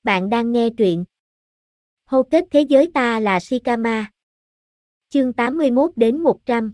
Bạn đang nghe truyện Hô kết thế giới ta là Shikama. Chương 81 đến 100.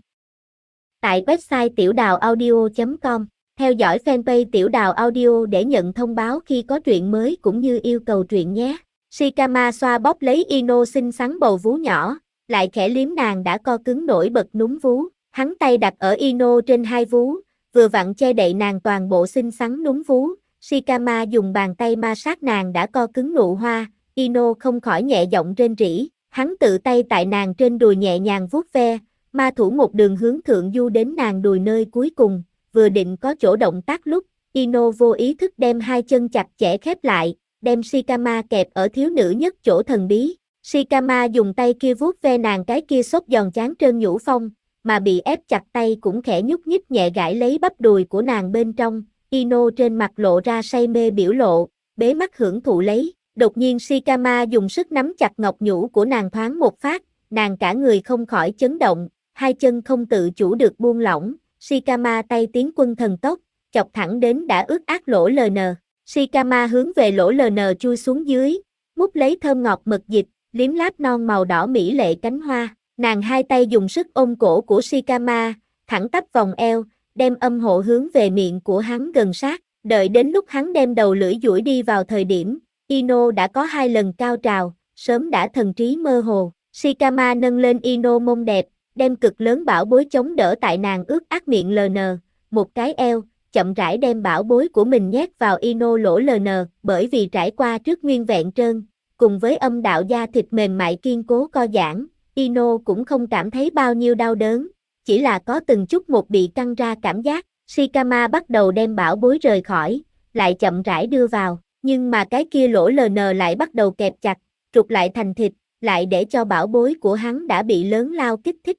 Tại website tiểu đào audio.com. Theo dõi fanpage tiểu đào audio để nhận thông báo khi có truyện mới cũng như yêu cầu truyện nhé. Shikama xoa bóp lấy Ino xinh xắn bầu vú nhỏ, lại khẽ liếm nàng đã co cứng nổi bật núm vú. Hắn tay đặt ở Ino trên hai vú, vừa vặn che đậy nàng toàn bộ xinh xắn núm vú. Shikama dùng bàn tay ma sát nàng đã co cứng nụ hoa. Ino không khỏi nhẹ giọng rên rỉ, hắn tự tay tại nàng trên đùi nhẹ nhàng vuốt ve, ma thủ một đường hướng thượng du đến nàng đùi nơi cuối cùng, vừa định có chỗ động tác lúc, Ino vô ý thức đem hai chân chặt chẽ khép lại, đem Shikama kẹp ở thiếu nữ nhất chỗ thần bí. Shikama dùng tay kia vuốt ve nàng cái kia xốp giòn chán trơn nhũ phong, mà bị ép chặt tay cũng khẽ nhúc nhích nhẹ gãi lấy bắp đùi của nàng bên trong. Ino trên mặt lộ ra say mê biểu lộ, bế mắt hưởng thụ lấy. Đột nhiên Shikama dùng sức nắm chặt ngọc nhũ của nàng thoáng một phát, nàng cả người không khỏi chấn động, hai chân không tự chủ được buông lỏng. Shikama tay tiến quân thần tốc, chọc thẳng đến đã ướt át lỗ LN. Shikama hướng về lỗ LN chui xuống dưới, mút lấy thơm ngọt mật dịch, liếm láp non màu đỏ mỹ lệ cánh hoa. Nàng hai tay dùng sức ôm cổ của Shikama, thẳng tắp vòng eo, đem âm hộ hướng về miệng của hắn gần sát. Đợi đến lúc hắn đem đầu lưỡi duỗi đi vào thời điểm, Ino đã có hai lần cao trào, sớm đã thần trí mơ hồ. Shikama nâng lên Ino mông đẹp, đem cực lớn bảo bối chống đỡ tại nàng ướt át miệng LN, một cái eo, chậm rãi đem bảo bối của mình nhét vào Ino lỗ LN, bởi vì trải qua trước nguyên vẹn trơn, cùng với âm đạo da thịt mềm mại kiên cố co giãn, Ino cũng không cảm thấy bao nhiêu đau đớn, chỉ là có từng chút một bị căng ra cảm giác. Shikama bắt đầu đem bảo bối rời khỏi, lại chậm rãi đưa vào, nhưng mà cái kia lỗ LN lại bắt đầu kẹp chặt, trục lại thành thịt, lại để cho bảo bối của hắn đã bị lớn lao kích thích.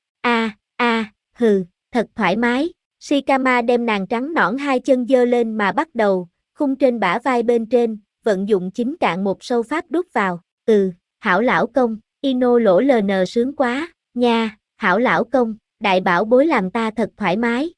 Hừ, thật thoải mái. Shikama đem nàng trắng nõn hai chân giơ lên mà bắt đầu, khung trên bả vai bên trên, vận dụng chính cạn một sâu pháp đút vào. Hảo lão công, Ino lỗ LN sướng quá, nha, hảo lão công, đại bảo bối làm ta thật thoải mái.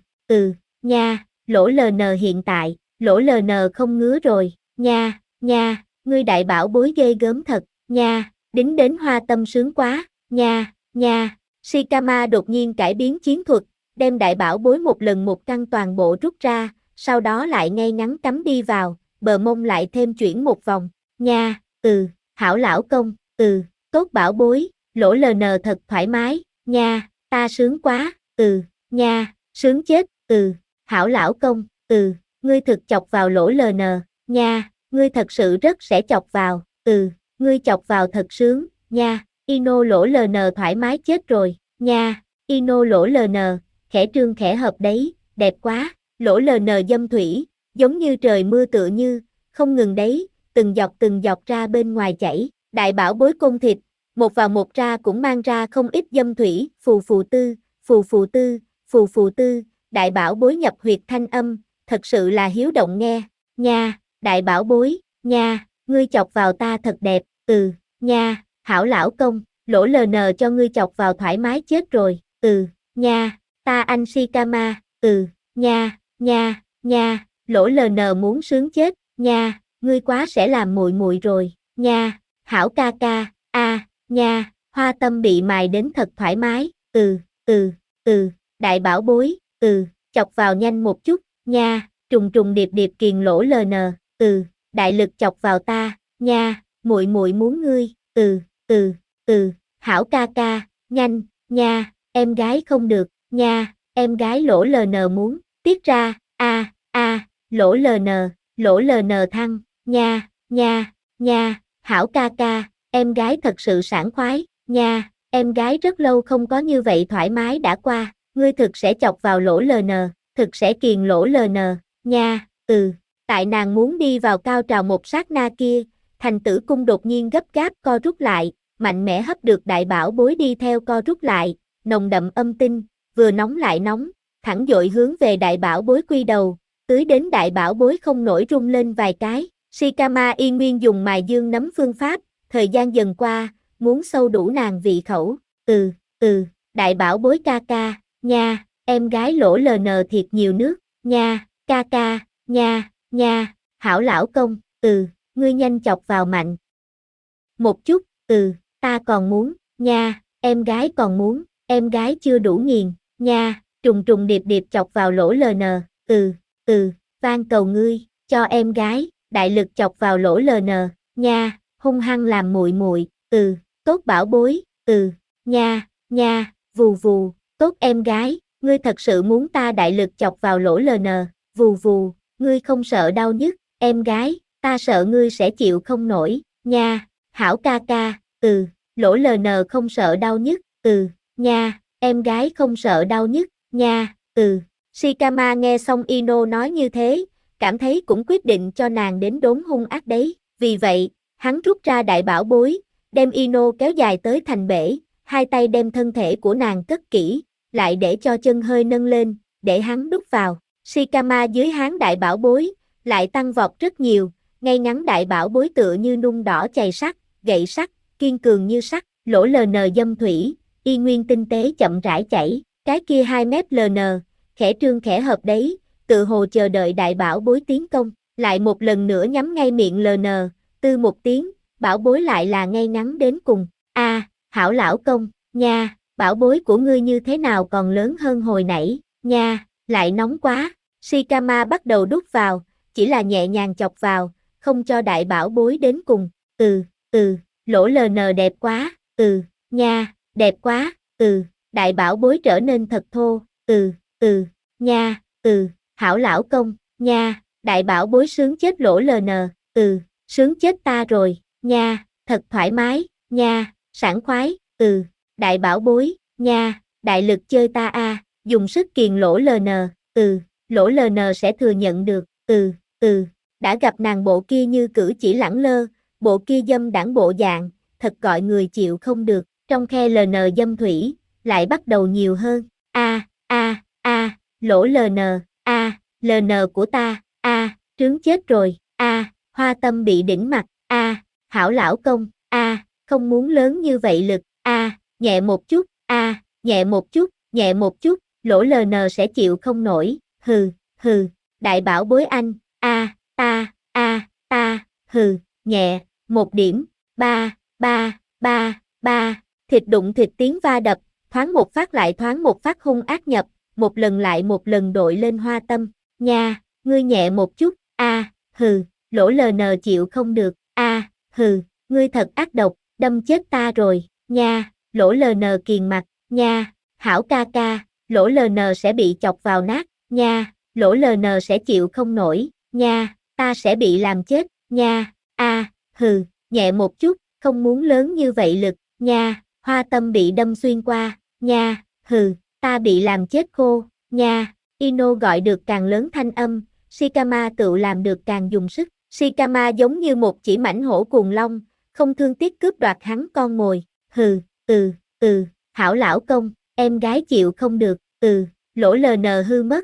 Nha, lỗ LN hiện tại, lỗ LN không ngứa rồi, nha, ngươi đại bảo bối ghê gớm thật, nha, đính đến hoa tâm sướng quá, nha. Shikama đột nhiên cải biến chiến thuật, đem đại bảo bối một lần một căn toàn bộ rút ra, sau đó lại ngay ngắn cắm đi vào, bờ mông lại thêm chuyển một vòng, nha, hảo lão công, tốt bảo bối, lỗ LN thật thoải mái, nha, ta sướng quá, nha, sướng chết, hảo lão công, ngươi thực chọc vào lỗ LN, nha, ngươi thật sự rất sẽ chọc vào, ngươi chọc vào thật sướng, nha, Ino lỗ LN thoải mái chết rồi, nha, Ino lỗ LN, khẽ trương khẽ hợp đấy, đẹp quá, lỗ LN dâm thủy, giống như trời mưa tựa như, không ngừng đấy, từng giọt ra bên ngoài chảy, đại bảo bối côn thịt, một vào một ra cũng mang ra không ít dâm thủy, phù phù tư, đại bảo bối nhập huyệt thanh âm, thật sự là hiếu động nghe, nha, đại bảo bối, nha, ngươi chọc vào ta thật đẹp, nha, hảo lão công, lỗ LN cho ngươi chọc vào thoải mái chết rồi, nha, ta anh Shikama, nha, lỗ LN muốn sướng chết, nha, ngươi quá sẽ làm mùi rồi, nha, hảo ca ca, nha, hoa tâm bị mài đến thật thoải mái, đại bảo bối, chọc vào nhanh một chút, nha, trùng điệp kiền lỗ LN, đại lực chọc vào ta, nha, muội muốn ngươi, hảo ca ca, nhanh, nha, em gái không được, nha, em gái lỗ LN muốn, tiết ra, lỗ LN thăng, nha, hảo ca ca, em gái thật sự sảng khoái, nha, em gái rất lâu không có như vậy thoải mái đã qua, ngươi thực sẽ chọc vào lỗ LN, thực sẽ kiền lỗ LN, nha, tại nàng muốn đi vào cao trào một sát na kia, thành tử cung đột nhiên gấp gáp co rút lại, mạnh mẽ hấp được đại bảo bối đi theo co rút lại, nồng đậm âm tinh, vừa nóng lại nóng, thẳng dội hướng về đại bảo bối quy đầu, tưới đến đại bảo bối không nổi rung lên vài cái. Shikama yên nguyên dùng mài dương nấm phương pháp, thời gian dần qua, muốn sâu đủ nàng vị khẩu, đại bảo bối ca ca, nha, em gái lỗ LN thiệt nhiều nước, nha, ca ca, nha, hảo lão công, ngươi nhanh chọc vào mạnh. Một chút, ta còn muốn, nha, em gái còn muốn, em gái chưa đủ nghiền, nha, trùng trùng điệp điệp chọc vào lỗ LN, van cầu ngươi, cho em gái, đại lực chọc vào lỗ LN, nha, hung hăng làm muội muội, tốt bảo bối, nha, vù vù, tốt em gái, ngươi thật sự muốn ta đại lực chọc vào lỗ LN, vù vù, ngươi không sợ đau nhức, em gái, ta sợ ngươi sẽ chịu không nổi, nha, hảo ca ca, lỗ LN không sợ đau nhức, nha, em gái không sợ đau nhức, nha, Shikama nghe xong Ino nói như thế, cảm thấy cũng quyết định cho nàng đến đốn hung ác đấy, vì vậy, hắn rút ra đại bảo bối, đem Ino kéo dài tới thành bể, hai tay đem thân thể của nàng cất kỹ, lại để cho chân hơi nâng lên, để hắn đút vào, Shikama dưới háng đại bảo bối, lại tăng vọt rất nhiều, ngay ngắn đại bảo bối tựa như nung đỏ chày sắt, gậy sắt, kiên cường như sắt, lỗ LN dâm thủy, y nguyên tinh tế chậm rãi chảy, cái kia 2 mét LN, khẽ trương khẽ hợp đấy, tự hồ chờ đợi đại bảo bối tiến công, lại một lần nữa nhắm ngay miệng LN, tư một tiếng, bảo bối lại là ngay ngắn đến cùng, hảo lão công, nha, bảo bối của ngươi như thế nào còn lớn hơn hồi nãy, nha, lại nóng quá, Shikama bắt đầu đút vào, chỉ là nhẹ nhàng chọc vào, không cho đại bảo bối đến cùng, lỗ LN đẹp quá, nha, đẹp quá, đại bảo bối trở nên thật thô, nha, hảo lão công, nha, đại bảo bối sướng chết lỗ LN, sướng chết ta rồi, nha, thật thoải mái, nha, sảng khoái, đại bảo bối, nha, đại lực chơi ta dùng sức kiền lỗ LN, lỗ LN sẽ thừa nhận được, đã gặp nàng bộ kia như cử chỉ lẳng lơ, bộ kia dâm đãng bộ dạng, thật gọi người chịu không được, trong khe LN dâm thủy, lại bắt đầu nhiều hơn, lỗ LN, LN của ta, trướng chết rồi, hoa tâm bị đỉnh mặt, hảo lão công, không muốn lớn như vậy lực, nhẹ một chút, nhẹ một chút, nhẹ một chút, lỗ LN sẽ chịu không nổi, hừ, đại bảo bối anh, ta, nhẹ, một điểm, ba, thịt đụng thịt tiếng va đập, thoáng một phát lại thoáng một phát hung ác nhập, một lần lại một lần đội lên hoa tâm, nha, ngươi nhẹ một chút, lỗ LN chịu không được, ngươi thật ác độc, đâm chết ta rồi, nha, lỗ LN kiền mặt, nha, hảo ca ca, lỗ LN sẽ bị chọc vào nát, nha, lỗ LN sẽ chịu không nổi, nha, ta sẽ bị làm chết, nha, nhẹ một chút, không muốn lớn như vậy lực, nha, hoa tâm bị đâm xuyên qua, nha, ta bị làm chết khô, nha, Ino gọi được càng lớn thanh âm, Shikama tự làm được càng dùng sức, Shikama giống như một chỉ mãnh hổ cuồng long, không thương tiếc cướp đoạt hắn con mồi, hảo lão công, em gái chịu không được, lỗ LN hư mất,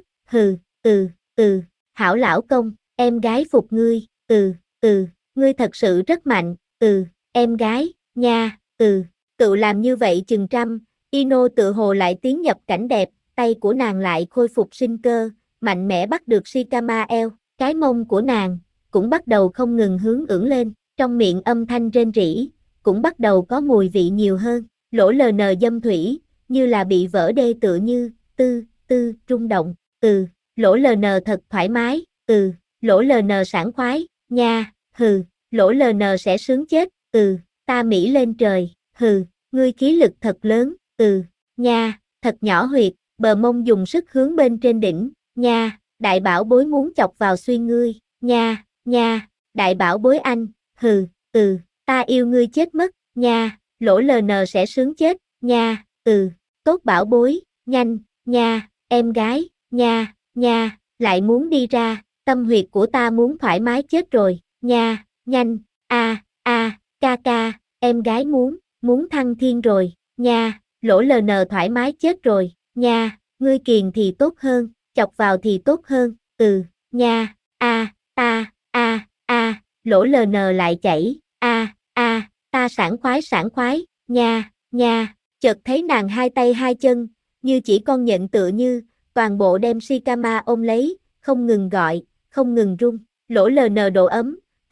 hảo lão công, em gái phục ngươi, ngươi thật sự rất mạnh, em gái, nha, tự làm như vậy chừng trăm, Ino tự hồ lại tiến nhập cảnh đẹp, tay của nàng lại khôi phục sinh cơ, mạnh mẽ bắt được Shikama eo, cái mông của nàng, cũng bắt đầu không ngừng hướng ưỡn lên, trong miệng âm thanh rên rỉ, cũng bắt đầu có mùi vị nhiều hơn, lỗ LN dâm thủy, như là bị vỡ đê tựa như, rung động, lỗ LN thật thoải mái, lỗ LN sảng khoái, nha, lỗ LN sẽ sướng chết, ta Mỹ lên trời, ngươi khí lực thật lớn, nha, thật nhỏ huyệt, bờ mông dùng sức hướng bên trên đỉnh, nha, đại bảo bối muốn chọc vào xuyên ngươi, nha, đại bảo bối anh, ta yêu ngươi chết mất, nha, lỗ LN sẽ sướng chết, nha, tốt bảo bối, nhanh, nha, em gái, nha, lại muốn đi ra, tâm huyệt của ta muốn thoải mái chết rồi, nha, nhanh, ca ca, em gái muốn thăng thiên rồi, nha, lỗ LN thoải mái chết rồi, nha, ngươi kiền thì tốt hơn, chọc vào thì tốt hơn, nha, lỗ LN lại chảy, ta sảng khoái, nha, chợt thấy nàng hai tay hai chân, như chỉ con nhện tựa như, toàn bộ đem Shikama ôm lấy, không ngừng gọi, không ngừng rung, lỗ LN độ ấm,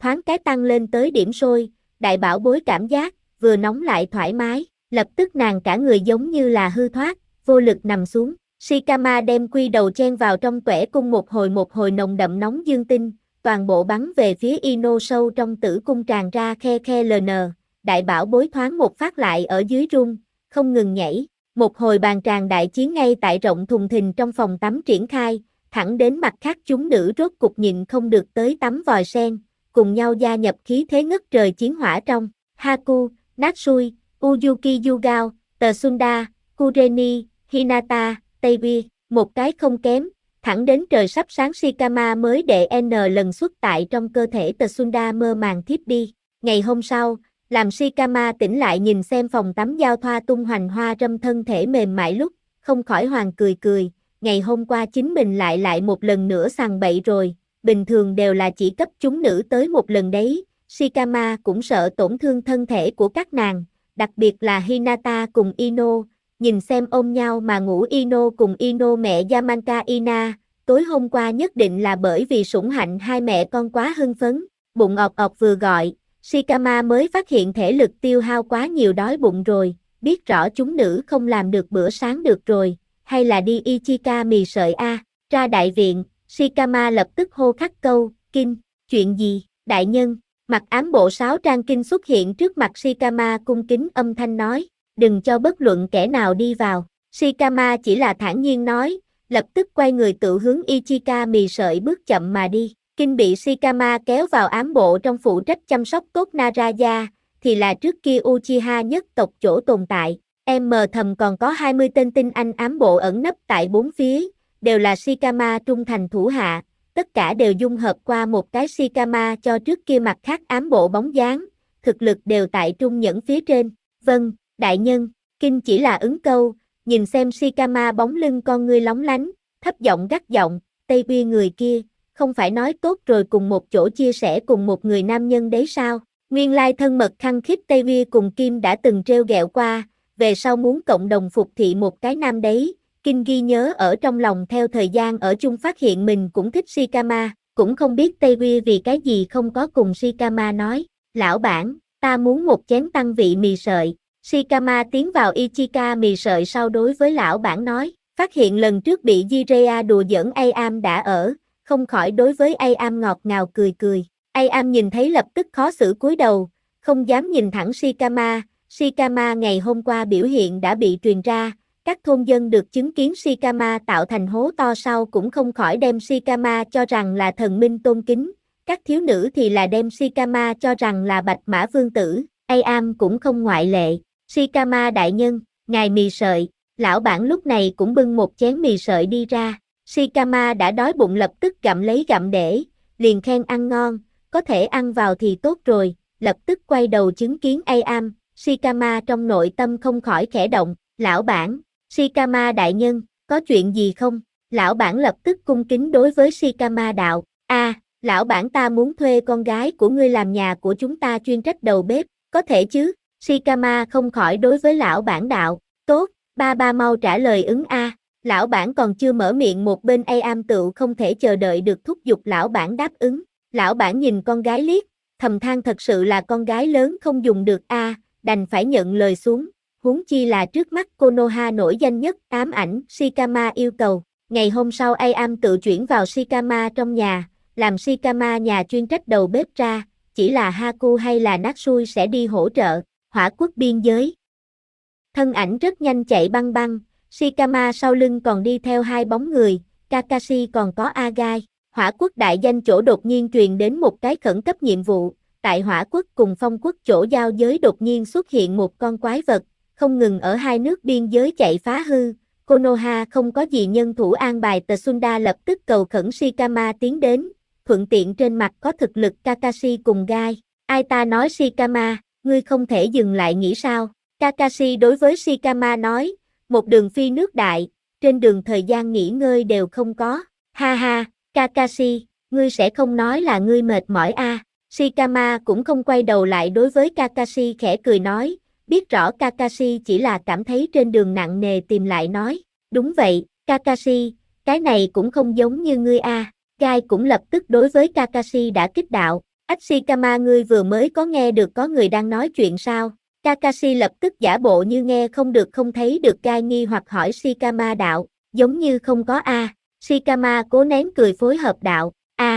thoáng cái tăng lên tới điểm sôi, đại bảo bối cảm giác, vừa nóng lại thoải mái, lập tức nàng cả người giống như là hư thoát, vô lực nằm xuống. Shikama đem quy đầu chen vào trong tuẻ cung một hồi nồng đậm nóng dương tinh, toàn bộ bắn về phía Ino sâu trong tử cung tràn ra khe khe ln, đại bảo bối thoáng một phát lại ở dưới rung, không ngừng nhảy, một hồi bàn tràn đại chiến ngay tại rộng thùng thình trong phòng tắm triển khai, thẳng đến mặt khác chúng nữ rốt cục nhịn không được tới tắm vòi sen, cùng nhau gia nhập khí thế ngất trời chiến hỏa trong, Haku, Natsui, Uyuki Yugao, Tsunda, Kureni, Hinata, Teibi, một cái không kém, thẳng đến trời sắp sáng Shikama mới đệ N lần xuất tại trong cơ thể Tsunda mơ màng thiếp đi. Ngày hôm sau, làm Shikama tỉnh lại nhìn xem phòng tắm giao thoa tung hoành hoa râm thân thể mềm mại lúc, không khỏi hoàng cười cười, ngày hôm qua chính mình lại một lần nữa sằng bậy rồi, bình thường đều là chỉ cấp chúng nữ tới một lần đấy, Shikama cũng sợ tổn thương thân thể của các nàng, đặc biệt là Hinata cùng Ino, nhìn xem ôm nhau mà ngủ Ino cùng Ino mẹ Yamanka Ina, tối hôm qua nhất định là bởi vì sủng hạnh hai mẹ con quá hưng phấn, bụng ọc ọc vừa gọi, Shikama mới phát hiện thể lực tiêu hao quá nhiều đói bụng rồi, biết rõ chúng nữ không làm được bữa sáng được rồi, hay là đi Ichika mì sợi a, ra đại viện, Shikama lập tức hô khắc câu, Kinh, chuyện gì, đại nhân, mặc ám bộ sáo trang Kinh xuất hiện trước mặt Shikama cung kính âm thanh nói, đừng cho bất luận kẻ nào đi vào, Shikama chỉ là thản nhiên nói, lập tức quay người tự hướng Ichika mì sợi bước chậm mà đi. Kinh bị Shikama kéo vào ám bộ trong phụ trách chăm sóc tốt Naraya, thì là trước kia Uchiha nhất tộc chỗ tồn tại. Em mờ thầm còn có 20 tên tinh anh ám bộ ẩn nấp tại bốn phía, đều là Shikama trung thành thủ hạ, tất cả đều dung hợp qua một cái Shikama cho trước kia mặt khác ám bộ bóng dáng, thực lực đều tại trung nhẫn phía trên. Vâng, đại nhân, Kinh chỉ là ứng câu, nhìn xem Shikama bóng lưng con ngươi lóng lánh, thấp giọng gắt giọng, Tây Uy người kia, không phải nói tốt rồi cùng một chỗ chia sẻ cùng một người nam nhân đấy sao? Nguyên lai thân mật khăng khít Tây Uy cùng Kim đã từng trêu ghẹo qua, về sau muốn cộng đồng phục thị một cái nam đấy, Kinh ghi nhớ ở trong lòng theo thời gian ở chung phát hiện mình cũng thích Shikama, cũng không biết Tây Uy vì cái gì không có cùng Shikama nói, lão bản, ta muốn một chén tăng vị mì sợi. Shikama tiến vào Ichika mì sợi sau đối với lão bản nói, phát hiện lần trước bị Jiraiya đùa giỡn Am đã ở, không khỏi đối với Am ngọt ngào cười cười. Am nhìn thấy lập tức khó xử cúi đầu, không dám nhìn thẳng Shikama. Shikama ngày hôm qua biểu hiện đã bị truyền ra, các thôn dân được chứng kiến Shikama tạo thành hố to sau cũng không khỏi đem Shikama cho rằng là thần minh tôn kính, các thiếu nữ thì là đem Shikama cho rằng là bạch mã vương tử, Am cũng không ngoại lệ. Shikama đại nhân, ngài mì sợi, lão bản lúc này cũng bưng một chén mì sợi đi ra. Shikama đã đói bụng lập tức gặm lấy gặm để, liền khen ăn ngon, có thể ăn vào thì tốt rồi, lập tức quay đầu chứng kiến Am, Shikama trong nội tâm không khỏi khẽ động, lão bản, Shikama đại nhân, có chuyện gì không? Lão bản lập tức cung kính đối với Shikama đạo, lão bản ta muốn thuê con gái của ngươi làm nhà của chúng ta chuyên trách đầu bếp, có thể chứ? Shikama không khỏi đối với lão bản đạo, tốt, ba mau trả lời ứng a. Lão bản còn chưa mở miệng một bên Am tựu không thể chờ đợi được thúc giục lão bản đáp ứng. Lão bản nhìn con gái liếc, thầm than thật sự là con gái lớn không dùng được a, đành phải nhận lời xuống. Huống chi là trước mắt Konoha nổi danh nhất ám ảnh, Shikama yêu cầu. Ngày hôm sau Am tự chuyển vào Shikama trong nhà, làm Shikama nhà chuyên trách đầu bếp ra, chỉ là Haku hay là Natsui sẽ đi hỗ trợ, hỏa quốc biên giới. Thân ảnh rất nhanh chạy băng băng, Shikama sau lưng còn đi theo hai bóng người, Kakashi còn có Agai. Hỏa quốc đại danh chỗ đột nhiên truyền đến một cái khẩn cấp nhiệm vụ, tại hỏa quốc cùng phong quốc chỗ giao giới đột nhiên xuất hiện một con quái vật, không ngừng ở hai nước biên giới chạy phá hư. Konoha không có gì nhân thủ an bài, Tsunda lập tức cầu khẩn Shikama tiến đến, thuận tiện trên mặt có thực lực Kakashi cùng Gai. Ai ta nói Shikama, ngươi không thể dừng lại nghĩ sao? Kakashi đối với Shikama nói, một đường phi nước đại, trên đường thời gian nghỉ ngơi đều không có. Ha ha, Kakashi, ngươi sẽ không nói là ngươi mệt mỏi a? Shikama cũng không quay đầu lại đối với Kakashi khẽ cười nói, biết rõ Kakashi chỉ là cảm thấy trên đường nặng nề tìm lại nói, đúng vậy, Kakashi, cái này cũng không giống như ngươi a. Gai cũng lập tức đối với Kakashi đã kích đạo, Shikama, ngươi vừa mới có nghe được có người đang nói chuyện sao? Kakashi lập tức giả bộ như nghe không được không thấy được gai nghi hoặc hỏi Shikama đạo, giống như không có a. Shikama cố nén cười phối hợp đạo,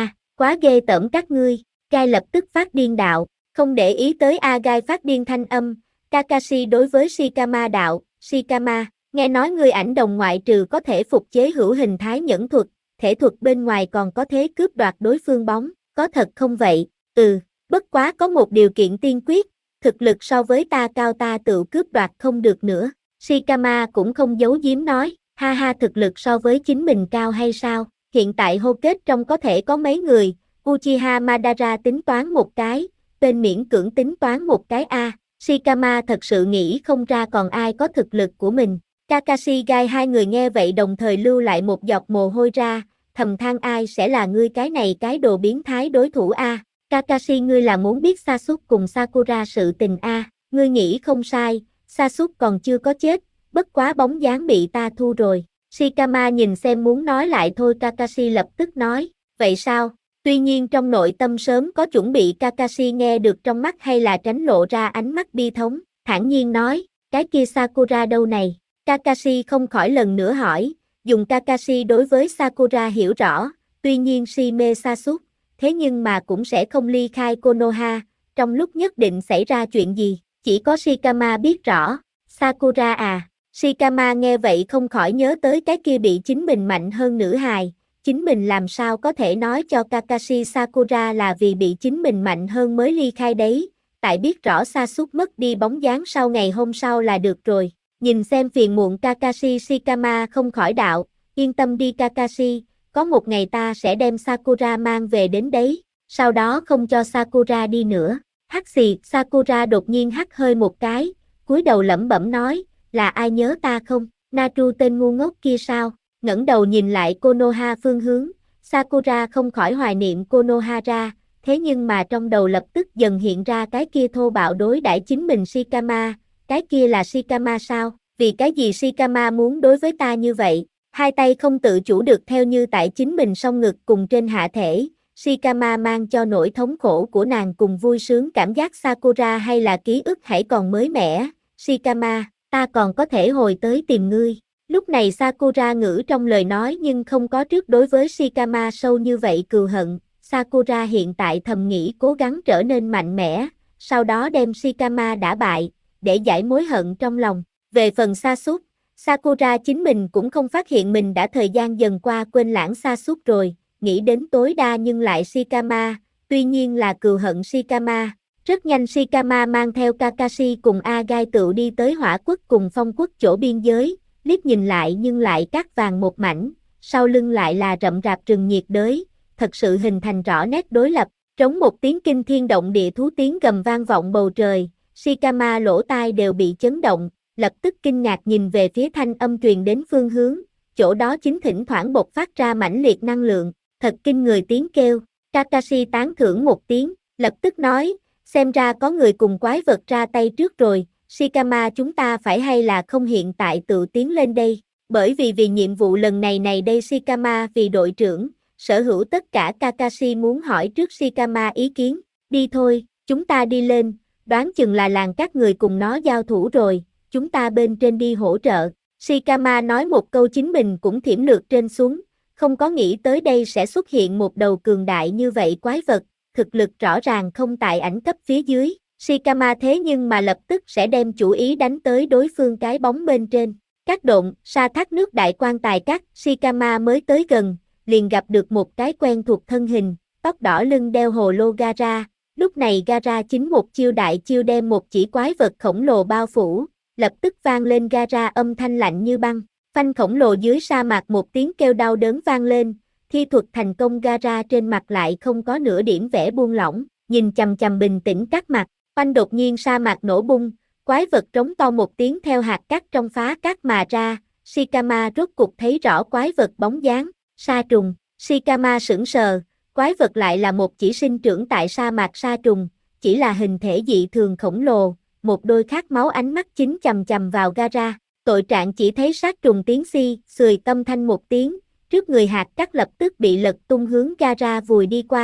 quá ghê tởm các ngươi. Gai lập tức phát điên đạo, không để ý tới Gai phát điên thanh âm. Kakashi đối với Shikama đạo, Shikama, nghe nói ngươi ảnh đồng ngoại trừ có thể phục chế hữu hình thái nhẫn thuật, thể thuật bên ngoài còn có thế cướp đoạt đối phương bóng, có thật không vậy? Bất quá có một điều kiện tiên quyết, thực lực so với ta cao ta tự cướp đoạt không được nữa. Shikama cũng không giấu giếm nói, ha ha, thực lực so với chính mình cao hay sao? Hiện tại hô kết trong có thể có mấy người, Uchiha Madara tính toán một cái, bên miễn cưỡng tính toán một cái a. Shikama thật sự nghĩ không ra còn ai có thực lực của mình. Kakashi Gai hai người nghe vậy đồng thời lưu lại một giọt mồ hôi ra, thầm than ai sẽ là ngươi cái này cái đồ biến thái đối thủ a. Kakashi, ngươi là muốn biết Sasuke cùng Sakura sự tình a? Ngươi nghĩ không sai, Sasuke còn chưa có chết, bất quá bóng dáng bị ta thu rồi. Shikama nhìn xem muốn nói lại thôi, Kakashi lập tức nói, vậy sao? Tuy nhiên trong nội tâm sớm có chuẩn bị, Kakashi nghe được trong mắt hay là tránh lộ ra ánh mắt bi thống, thản nhiên nói, cái kia Sakura đâu này? Kakashi không khỏi lần nữa hỏi, dùng Kakashi đối với Sakura hiểu rõ, tuy nhiên si mê Sasuke, thế nhưng mà cũng sẽ không ly khai Konoha, trong lúc nhất định xảy ra chuyện gì, chỉ có Shikama biết rõ. Sakura à? Shikama nghe vậy không khỏi nhớ tới cái kia bị chính mình mạnh hơn nữ hài, chính mình làm sao có thể nói cho Kakashi Sakura là vì bị chính mình mạnh hơn mới ly khai đấy, tại biết rõ Sasuke mất đi bóng dáng sau ngày hôm sau là được rồi. Nhìn xem phiền muộn Kakashi, Shikama không khỏi đạo, yên tâm đi Kakashi, có một ngày ta sẽ đem Sakura mang về đến đấy, sau đó không cho Sakura đi nữa. Hắc xì, Sakura đột nhiên hắt hơi một cái, cúi đầu lẩm bẩm nói, là ai nhớ ta không? Naru tên ngu ngốc kia sao? Ngẩng đầu nhìn lại Konoha phương hướng, Sakura không khỏi hoài niệm Konoha ra, thế nhưng mà trong đầu lập tức dần hiện ra cái kia thô bạo đối đãi chính mình Shikama, cái kia là Shikama sao? Vì cái gì Shikama muốn đối với ta như vậy? Hai tay không tự chủ được theo như tại chính mình song ngực cùng trên hạ thể, Shikama mang cho nỗi thống khổ của nàng cùng vui sướng cảm giác Sakura hay là ký ức hãy còn mới mẻ. Shikama, ta còn có thể hồi tới tìm ngươi. Lúc này Sakura ngữ trong lời nói nhưng không có trước đối với Shikama sâu như vậy cừu hận. Sakura hiện tại thầm nghĩ cố gắng trở nên mạnh mẽ, sau đó đem Shikama đả bại, để giải mối hận trong lòng. Về phần Sasuke, Sakura chính mình cũng không phát hiện mình đã thời gian dần qua quên lãng Sasuke rồi, nghĩ đến tối đa nhưng lại Shikama, tuy nhiên là cừu hận Shikama. Rất nhanh Shikama mang theo Kakashi cùng Gai tự đi tới Hỏa Quốc cùng Phong Quốc chỗ biên giới, liếc nhìn lại nhưng lại cát vàng một mảnh, sau lưng lại là rậm rạp rừng nhiệt đới, thật sự hình thành rõ nét đối lập, trống một tiếng kinh thiên động địa thú tiếng gầm vang vọng bầu trời, Shikama lỗ tai đều bị chấn động, lập tức kinh ngạc nhìn về phía thanh âm truyền đến phương hướng, chỗ đó chính thỉnh thoảng bộc phát ra mãnh liệt năng lượng, thật kinh người tiếng kêu. Kakashi tán thưởng một tiếng, lập tức nói, xem ra có người cùng quái vật ra tay trước rồi, Shikama chúng ta phải hay là không hiện tại tự tiến lên đây, bởi vì nhiệm vụ lần này đây Shikama vì đội trưởng, sở hữu tất cả. Kakashi muốn hỏi trước Shikama ý kiến, đi thôi, chúng ta đi lên, đoán chừng là làng các người cùng nó giao thủ rồi, chúng ta bên trên đi hỗ trợ. Shikama nói một câu chính mình cũng thiểm lược trên xuống, không có nghĩ tới đây sẽ xuất hiện một đầu cường đại như vậy quái vật, thực lực rõ ràng không tại ảnh cấp phía dưới. Shikama thế nhưng mà lập tức sẽ đem chủ ý đánh tới đối phương cái bóng bên trên. Các độn, sa thác nước đại quan tài cát, Shikama mới tới gần, liền gặp được một cái quen thuộc thân hình, tóc đỏ lưng đeo hồ lô Gaara. Lúc này Gaara chính một chiêu đại chiêu đem một chỉ quái vật khổng lồ bao phủ, lập tức vang lên Gaara âm thanh lạnh như băng. Phanh khổng lồ dưới sa mạc một tiếng kêu đau đớn vang lên, thi thuật thành công. Gaara trên mặt lại không có nửa điểm vẻ buông lỏng, nhìn chằm chằm bình tĩnh các mặt. Phanh đột nhiên sa mạc nổ bung, quái vật trống to một tiếng theo hạt cát trong phá cát mà ra, Shikama rốt cục thấy rõ quái vật bóng dáng, sa trùng. Shikama sững sờ, quái vật lại là một chỉ sinh trưởng tại sa mạc sa trùng, chỉ là hình thể dị thường khổng lồ, một đôi khát máu ánh mắt chính chằm chằm vào Gaara. Tội trạng chỉ thấy sát trùng tiếng xười tâm thanh một tiếng, trước người hạt cát lập tức bị lật tung hướng Gaara vùi đi qua,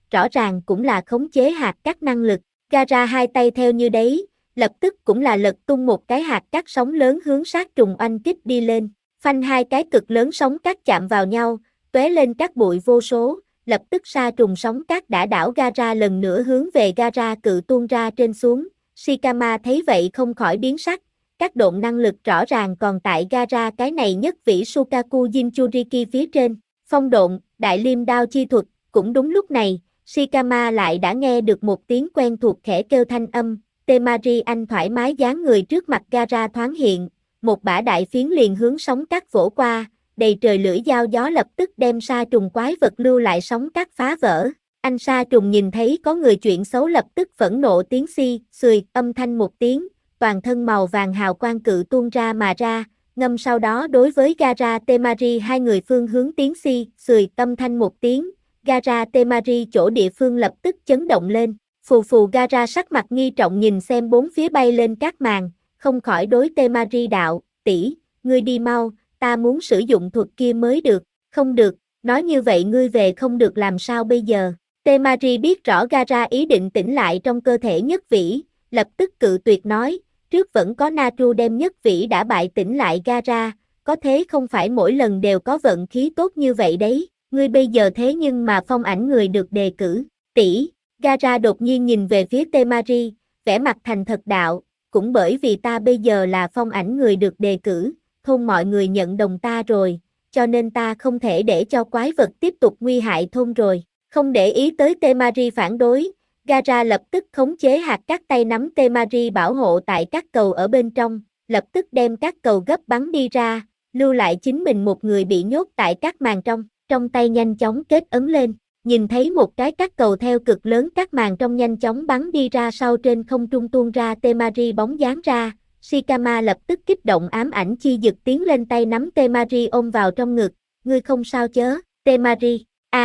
rõ ràng cũng là khống chế hạt cát năng lực. Gara hai tay theo như đấy, lập tức cũng là lật tung một cái hạt cát sóng lớn hướng sát trùng oanh kích đi lên. Phanh hai cái cực lớn sóng cát chạm vào nhau, tóe lên các bụi vô số, lập tức sa trùng sóng cát đã đảo Gara lần nữa hướng về Gara cự tuôn ra trên xuống. Shikama thấy vậy không khỏi biến sắc, các độn năng lực rõ ràng còn tại Gara cái này nhất vĩ Shukaku Jinchuriki phía trên. Phong độn, đại liêm đao chi thuật, cũng đúng lúc này, Shikama lại đã nghe được một tiếng quen thuộc khẽ kêu thanh âm, Temari anh thoải mái dáng người trước mặt Gara thoáng hiện, một bả đại phiến liền hướng sóng cát vỗ qua, đầy trời lưỡi dao gió lập tức đem sa trùng quái vật lưu lại sóng cát phá vỡ. Anh sa trùng nhìn thấy có người chuyện xấu lập tức phẫn nộ tiếng xùi, âm thanh một tiếng, toàn thân màu vàng hào quang cự tuôn ra mà ra, ngâm sau đó đối với Gara Temari hai người phương hướng tiếng xùi, âm thanh một tiếng, Gara Temari chỗ địa phương lập tức chấn động lên, phù Gara sắc mặt nghi trọng nhìn xem bốn phía bay lên các màn, không khỏi đối Temari đạo, tỷ, ngươi đi mau, ta muốn sử dụng thuật kia mới được, không được, nói như vậy ngươi về không được làm sao bây giờ. Temari biết rõ Gara ý định tỉnh lại trong cơ thể nhất vĩ, lập tức cự tuyệt nói, trước vẫn có Naru đem nhất vĩ đã bại tỉnh lại Gara, có thế không phải mỗi lần đều có vận khí tốt như vậy đấy, ngươi bây giờ thế nhưng mà phong ảnh người được đề cử, tỷ. Gara đột nhiên nhìn về phía Temari, vẻ mặt thành thật đạo, cũng bởi vì ta bây giờ là phong ảnh người được đề cử, thôn mọi người nhận đồng ta rồi, cho nên ta không thể để cho quái vật tiếp tục nguy hại thôn rồi. Không để ý tới Temari phản đối, Gara lập tức khống chế hạt cát tay nắm Temari bảo hộ tại các cầu ở bên trong, lập tức đem các cầu gấp bắn đi ra, lưu lại chính mình một người bị nhốt tại các màn trong tay nhanh chóng kết ấn lên, nhìn thấy một cái các cầu theo cực lớn các màn trong nhanh chóng bắn đi ra sau trên không trung tuôn ra Temari bóng dáng ra, Shikama lập tức kích động ám ảnh chi dực tiến lên tay nắm Temari ôm vào trong ngực, ngươi không sao chớ, Temari,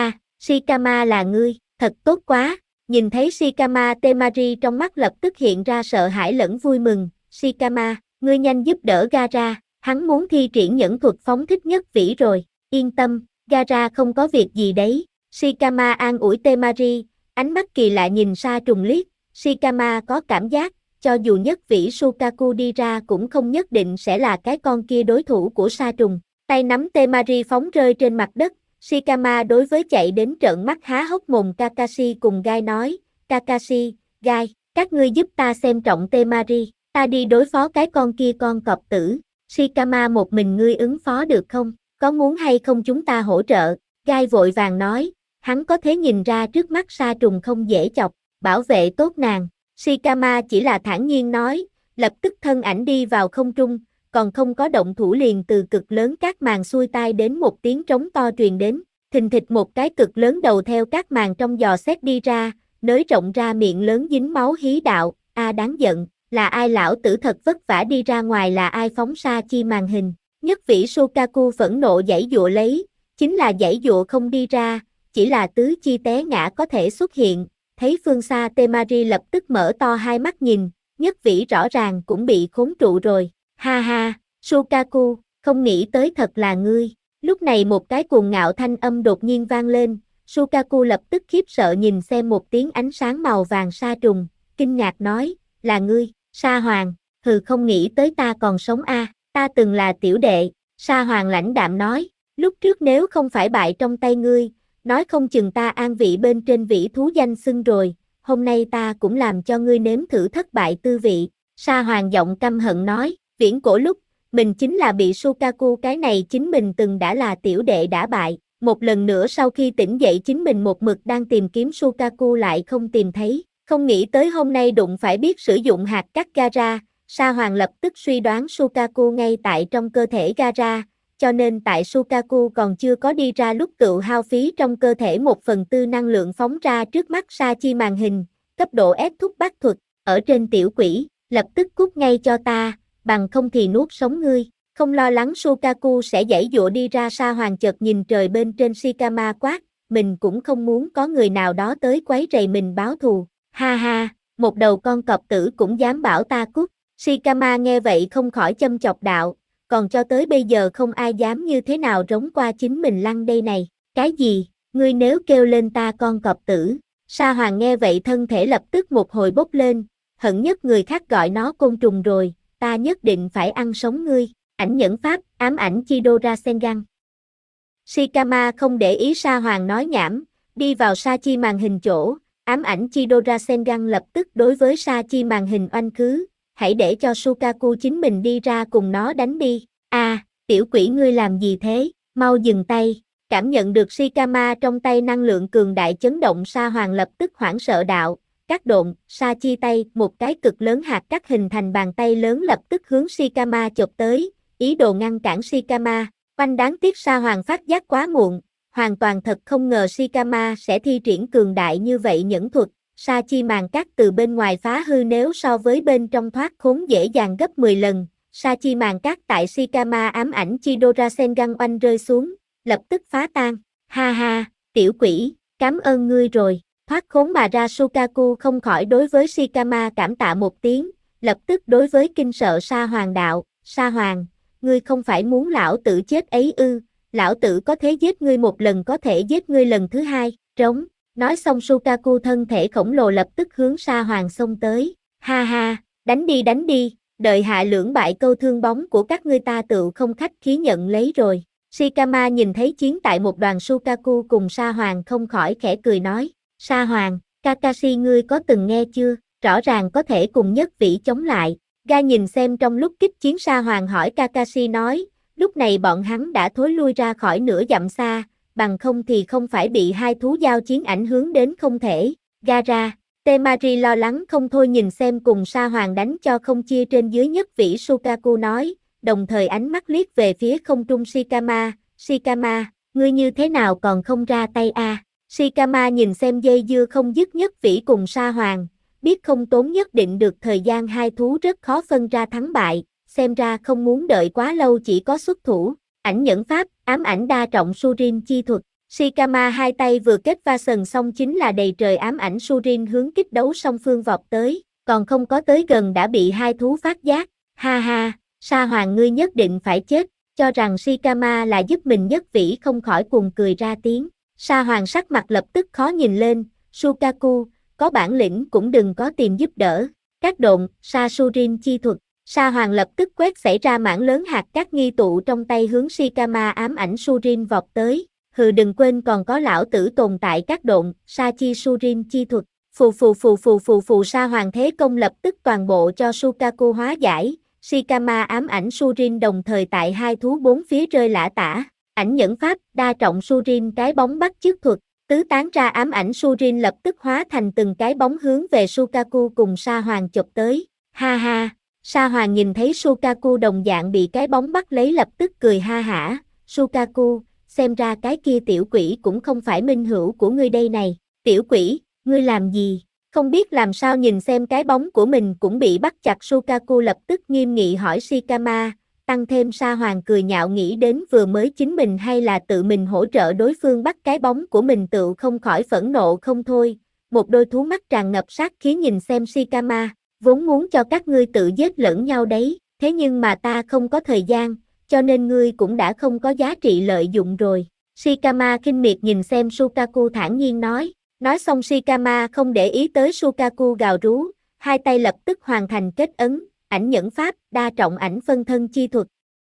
Shikama là ngươi, thật tốt quá, nhìn thấy Shikama Temari trong mắt lập tức hiện ra sợ hãi lẫn vui mừng, Shikama, ngươi nhanh giúp đỡ Gara, hắn muốn thi triển nhẫn thuật phóng thích nhất vĩ rồi, yên tâm, Gara không có việc gì đấy, Shikama an ủi Temari, ánh mắt kỳ lạ nhìn sa trùng liếc, Shikama có cảm giác, cho dù nhất vĩ Shukaku đi ra cũng không nhất định sẽ là cái con kia đối thủ của sa trùng, tay nắm Temari phóng rơi trên mặt đất, Shikama đối với chạy đến trợn mắt há hốc mồm Kakashi cùng Gai nói, Kakashi, Gai, các ngươi giúp ta xem trọng Temari, ta đi đối phó cái con kia con cọp tử, Shikama một mình ngươi ứng phó được không, có muốn hay không chúng ta hỗ trợ, Gai vội vàng nói, hắn có thể nhìn ra trước mắt sa trùng không dễ chọc, bảo vệ tốt nàng, Shikama chỉ là thản nhiên nói, lập tức thân ảnh đi vào không trung, còn không có động thủ liền từ cực lớn các màn xuôi tai đến một tiếng trống to truyền đến, thình thịch một cái cực lớn đầu theo các màn trong giò xét đi ra, nới rộng ra miệng lớn dính máu hí đạo, đáng giận, là ai lão tử thật vất vả đi ra ngoài là ai phóng sa chi màn hình, nhất vĩ Shukaku phẫn nộ giãy giụa lấy, chính là giãy giụa không đi ra, chỉ là tứ chi té ngã có thể xuất hiện, thấy phương xa Temari lập tức mở to hai mắt nhìn, nhất vĩ rõ ràng cũng bị khốn trụ rồi. Ha ha, Shukaku, không nghĩ tới thật là ngươi. Lúc này một cái cuồng ngạo thanh âm đột nhiên vang lên, Shukaku lập tức khiếp sợ nhìn xem một tiếng ánh sáng màu vàng sa trùng, kinh ngạc nói, là ngươi, Sa Hoàng, hừ không nghĩ tới ta còn sống ta từng là tiểu đệ, Sa Hoàng lãnh đạm nói, lúc trước nếu không phải bại trong tay ngươi, nói không chừng ta an vị bên trên vĩ thú danh xưng rồi, hôm nay ta cũng làm cho ngươi nếm thử thất bại tư vị, Sa Hoàng giọng căm hận nói. Viễn cổ lúc, mình chính là bị Shukaku cái này chính mình từng đã là tiểu đệ đã bại, một lần nữa sau khi tỉnh dậy chính mình một mực đang tìm kiếm Shukaku lại không tìm thấy, không nghĩ tới hôm nay đụng phải biết sử dụng hạt cát Gara, Sa Hoàng lập tức suy đoán Shukaku ngay tại trong cơ thể Gara, cho nên tại Shukaku còn chưa có đi ra lúc cựu hao phí trong cơ thể 1/4 năng lượng phóng ra trước mắt sa chi màn hình, cấp độ ép thúc bát thuật, ở trên tiểu quỷ, lập tức cút ngay cho ta. Bằng không thì nuốt sống ngươi, không lo lắng Shukaku sẽ giãy giụa đi ra. Sa Hoàng chợt nhìn trời bên trên Shikama quát, mình cũng không muốn có người nào đó tới quấy rầy mình báo thù, ha ha, một đầu con cọp tử cũng dám bảo ta cút, Shikama nghe vậy không khỏi châm chọc đạo, còn cho tới bây giờ không ai dám như thế nào rống qua chính mình lăng đây này, cái gì, ngươi nếu kêu lên ta con cọp tử, Sa Hoàng nghe vậy thân thể lập tức một hồi bốc lên, hận nhất người khác gọi nó côn trùng rồi, ta nhất định phải ăn sống ngươi. Ảnh nhẫn pháp, ám ảnh Chido Rasengan. Shikama không để ý Sa Hoàng nói nhảm, đi vào Sa Chi màn hình chỗ, ám ảnh Chido Rasengan lập tức đối với Sa Chi màn hình oanh khứ, hãy để cho Shukaku chính mình đi ra cùng nó đánh đi. Tiểu quỷ ngươi làm gì thế, mau dừng tay. Cảm nhận được Shikama trong tay năng lượng cường đại chấn động, Sa Hoàng lập tức hoảng sợ đạo, các độn, Sa Chi tay, một cái cực lớn hạt cát hình thành bàn tay lớn lập tức hướng Shikama chộp tới, ý đồ ngăn cản Shikama. Oanh, đáng tiếc Sa Hoàng phát giác quá muộn, hoàn toàn thật không ngờ Shikama sẽ thi triển cường đại như vậy nhẫn thuật. Sa Chi màn cát từ bên ngoài phá hư nếu so với bên trong thoát khốn dễ dàng gấp 10 lần. Sa Chi màn cát tại Shikama ám ảnh Chido Rasengan oanh rơi xuống, lập tức phá tan. Ha ha, tiểu quỷ, cảm ơn ngươi rồi. Thoát khốn mà ra Shukaku không khỏi đối với Shikama cảm tạ một tiếng, lập tức đối với kinh sợ Sa Hoàng đạo, Sa Hoàng, ngươi không phải muốn lão tử chết ấy ư, lão tử có thể giết ngươi một lần có thể giết ngươi lần thứ hai, trống. Nói xong Shukaku thân thể khổng lồ lập tức hướng Sa Hoàng xông tới. Ha ha, đánh đi, đợi hạ lưỡng bại câu thương bóng của các ngươi ta tự không khách khí nhận lấy rồi. Shikama nhìn thấy chiến tại một đoàn Shukaku cùng Sa Hoàng không khỏi khẽ cười nói, Sa Hoàng, Kakashi ngươi có từng nghe chưa, rõ ràng có thể cùng nhất vĩ chống lại. Ga nhìn xem trong lúc kích chiến Sa Hoàng hỏi Kakashi nói, lúc này bọn hắn đã thối lui ra khỏi nửa dặm xa, bằng không thì không phải bị hai thú giao chiến ảnh hưởng đến không thể. Gaara, Temari lo lắng không thôi nhìn xem cùng Sa Hoàng đánh cho không chia trên dưới nhất vĩ Shukaku nói, đồng thời ánh mắt liếc về phía không trung Shikama, Shikama, ngươi như thế nào còn không ra tay a? Shikama nhìn xem dây dưa không dứt nhất vĩ cùng Sa Hoàng, biết không tốn nhất định được thời gian hai thú rất khó phân ra thắng bại, xem ra không muốn đợi quá lâu chỉ có xuất thủ. Ảnh nhẫn pháp, ám ảnh đa trọng Surin chi thuật. Shikama hai tay vừa kết va sần xong chính là đầy trời ám ảnh Surin hướng kích đấu song phương vọt tới, còn không có tới gần đã bị hai thú phát giác. Ha ha, Sa Hoàng ngươi nhất định phải chết, cho rằng Shikama là giúp mình nhất vĩ không khỏi cùng cười ra tiếng. Sa Hoàng sắc mặt lập tức khó nhìn lên, Shukaku, có bản lĩnh cũng đừng có tìm giúp đỡ. Các độn, Sa Surin chi thuật. Sa Hoàng lập tức quét xảy ra mảng lớn hạt cát nghi tụ trong tay hướng Shikama ám ảnh Surin vọt tới. Hừ, đừng quên còn có lão tử tồn tại các độn, Sa Chi Surin chi thuật. Phù Sa Hoàng thế công lập tức toàn bộ cho Shukaku hóa giải. Shikama ám ảnh Surin đồng thời tại hai thú bốn phía rơi lả tả. Ảnh nhẫn pháp, đa trọng Surin cái bóng bắt chước thuật. Tứ tán ra ám ảnh Surin lập tức hóa thành từng cái bóng hướng về Shukaku cùng Sa Hoàng chụp tới. Ha ha, Sa Hoàng nhìn thấy Shukaku đồng dạng bị cái bóng bắt lấy lập tức cười ha hả. Shukaku, xem ra cái kia tiểu quỷ cũng không phải minh hữu của ngươi đây này. Tiểu quỷ, ngươi làm gì? Không biết làm sao nhìn xem cái bóng của mình cũng bị bắt chặt. Shukaku lập tức nghiêm nghị hỏi Shikama, tăng thêm Sa Hoàng cười nhạo nghĩ đến vừa mới chính mình hay là tự mình hỗ trợ đối phương bắt cái bóng của mình tự không khỏi phẫn nộ không thôi. Một đôi thú mắt tràn ngập sát khí nhìn xem Shikama, vốn muốn cho các ngươi tự giết lẫn nhau đấy, thế nhưng mà ta không có thời gian, cho nên ngươi cũng đã không có giá trị lợi dụng rồi. Shikama khinh miệt nhìn xem Shukaku thản nhiên nói xong Shikama không để ý tới Shukaku gào rú, hai tay lập tức hoàn thành kết ấn, ảnh nhẫn pháp, đa trọng ảnh phân thân chi thuật.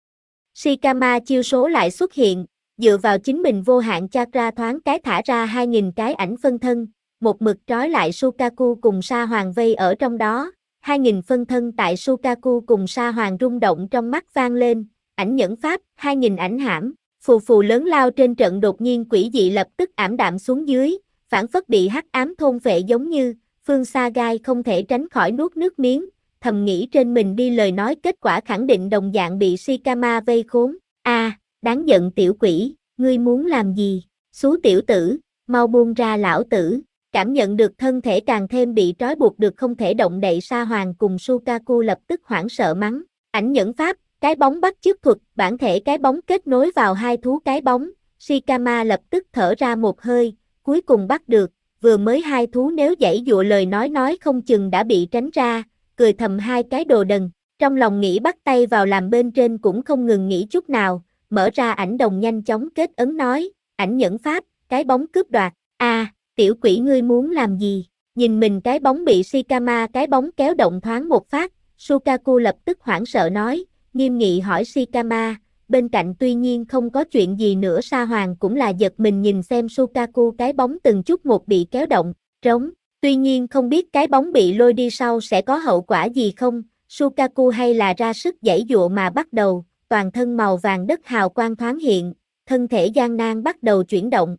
Shikama chiêu số lại xuất hiện, dựa vào chính mình vô hạn chakra thoáng cái thả ra 2000 cái ảnh phân thân, một mực trói lại Shukaku cùng Sa Hoàng vây ở trong đó. 2000 phân thân tại Shukaku cùng Sa Hoàng rung động trong mắt vang lên, ảnh nhẫn pháp, 2000 ảnh hãm, phù lớn lao trên trận đột nhiên quỷ dị lập tức ảm đạm xuống dưới, phản phất bị hắc ám thôn phệ giống như, Phương Sagai không thể tránh khỏi nuốt nước miếng, thầm nghĩ trên mình đi lời nói kết quả khẳng định đồng dạng bị Shikama vây khốn. Đáng giận tiểu quỷ, ngươi muốn làm gì? Xú tiểu tử, mau buông ra lão tử. Cảm nhận được thân thể càng thêm bị trói buộc được không thể động đậy, Sa Hoàng cùng Shukaku lập tức hoảng sợ mắng. Ảnh nhẫn pháp, cái bóng bắt chước thuật, bản thể cái bóng kết nối vào hai thú cái bóng. Shikama lập tức thở ra một hơi, cuối cùng bắt được, vừa mới hai thú nếu giãy dụa lời nói không chừng đã bị tránh ra, cười thầm hai cái đồ đần. Trong lòng nghĩ bắt tay vào làm bên trên cũng không ngừng nghỉ chút nào, mở ra ảnh đồng nhanh chóng kết ấn nói, ảnh nhẫn pháp, cái bóng cướp đoạt. tiểu quỷ ngươi muốn làm gì? Nhìn mình cái bóng bị Shikama cái bóng kéo động thoáng một phát, Sukaku lập tức hoảng sợ nói, nghiêm nghị hỏi Shikama, bên cạnh tuy nhiên không có chuyện gì nữa Sa Hoàng cũng là giật mình nhìn xem Sukaku cái bóng từng chút một bị kéo động, trống, tuy nhiên không biết cái bóng bị lôi đi sau sẽ có hậu quả gì không, Sukaku hay là ra sức giãy giụa mà bắt đầu, toàn thân màu vàng đất hào quang thoáng hiện, thân thể gian nan bắt đầu chuyển động,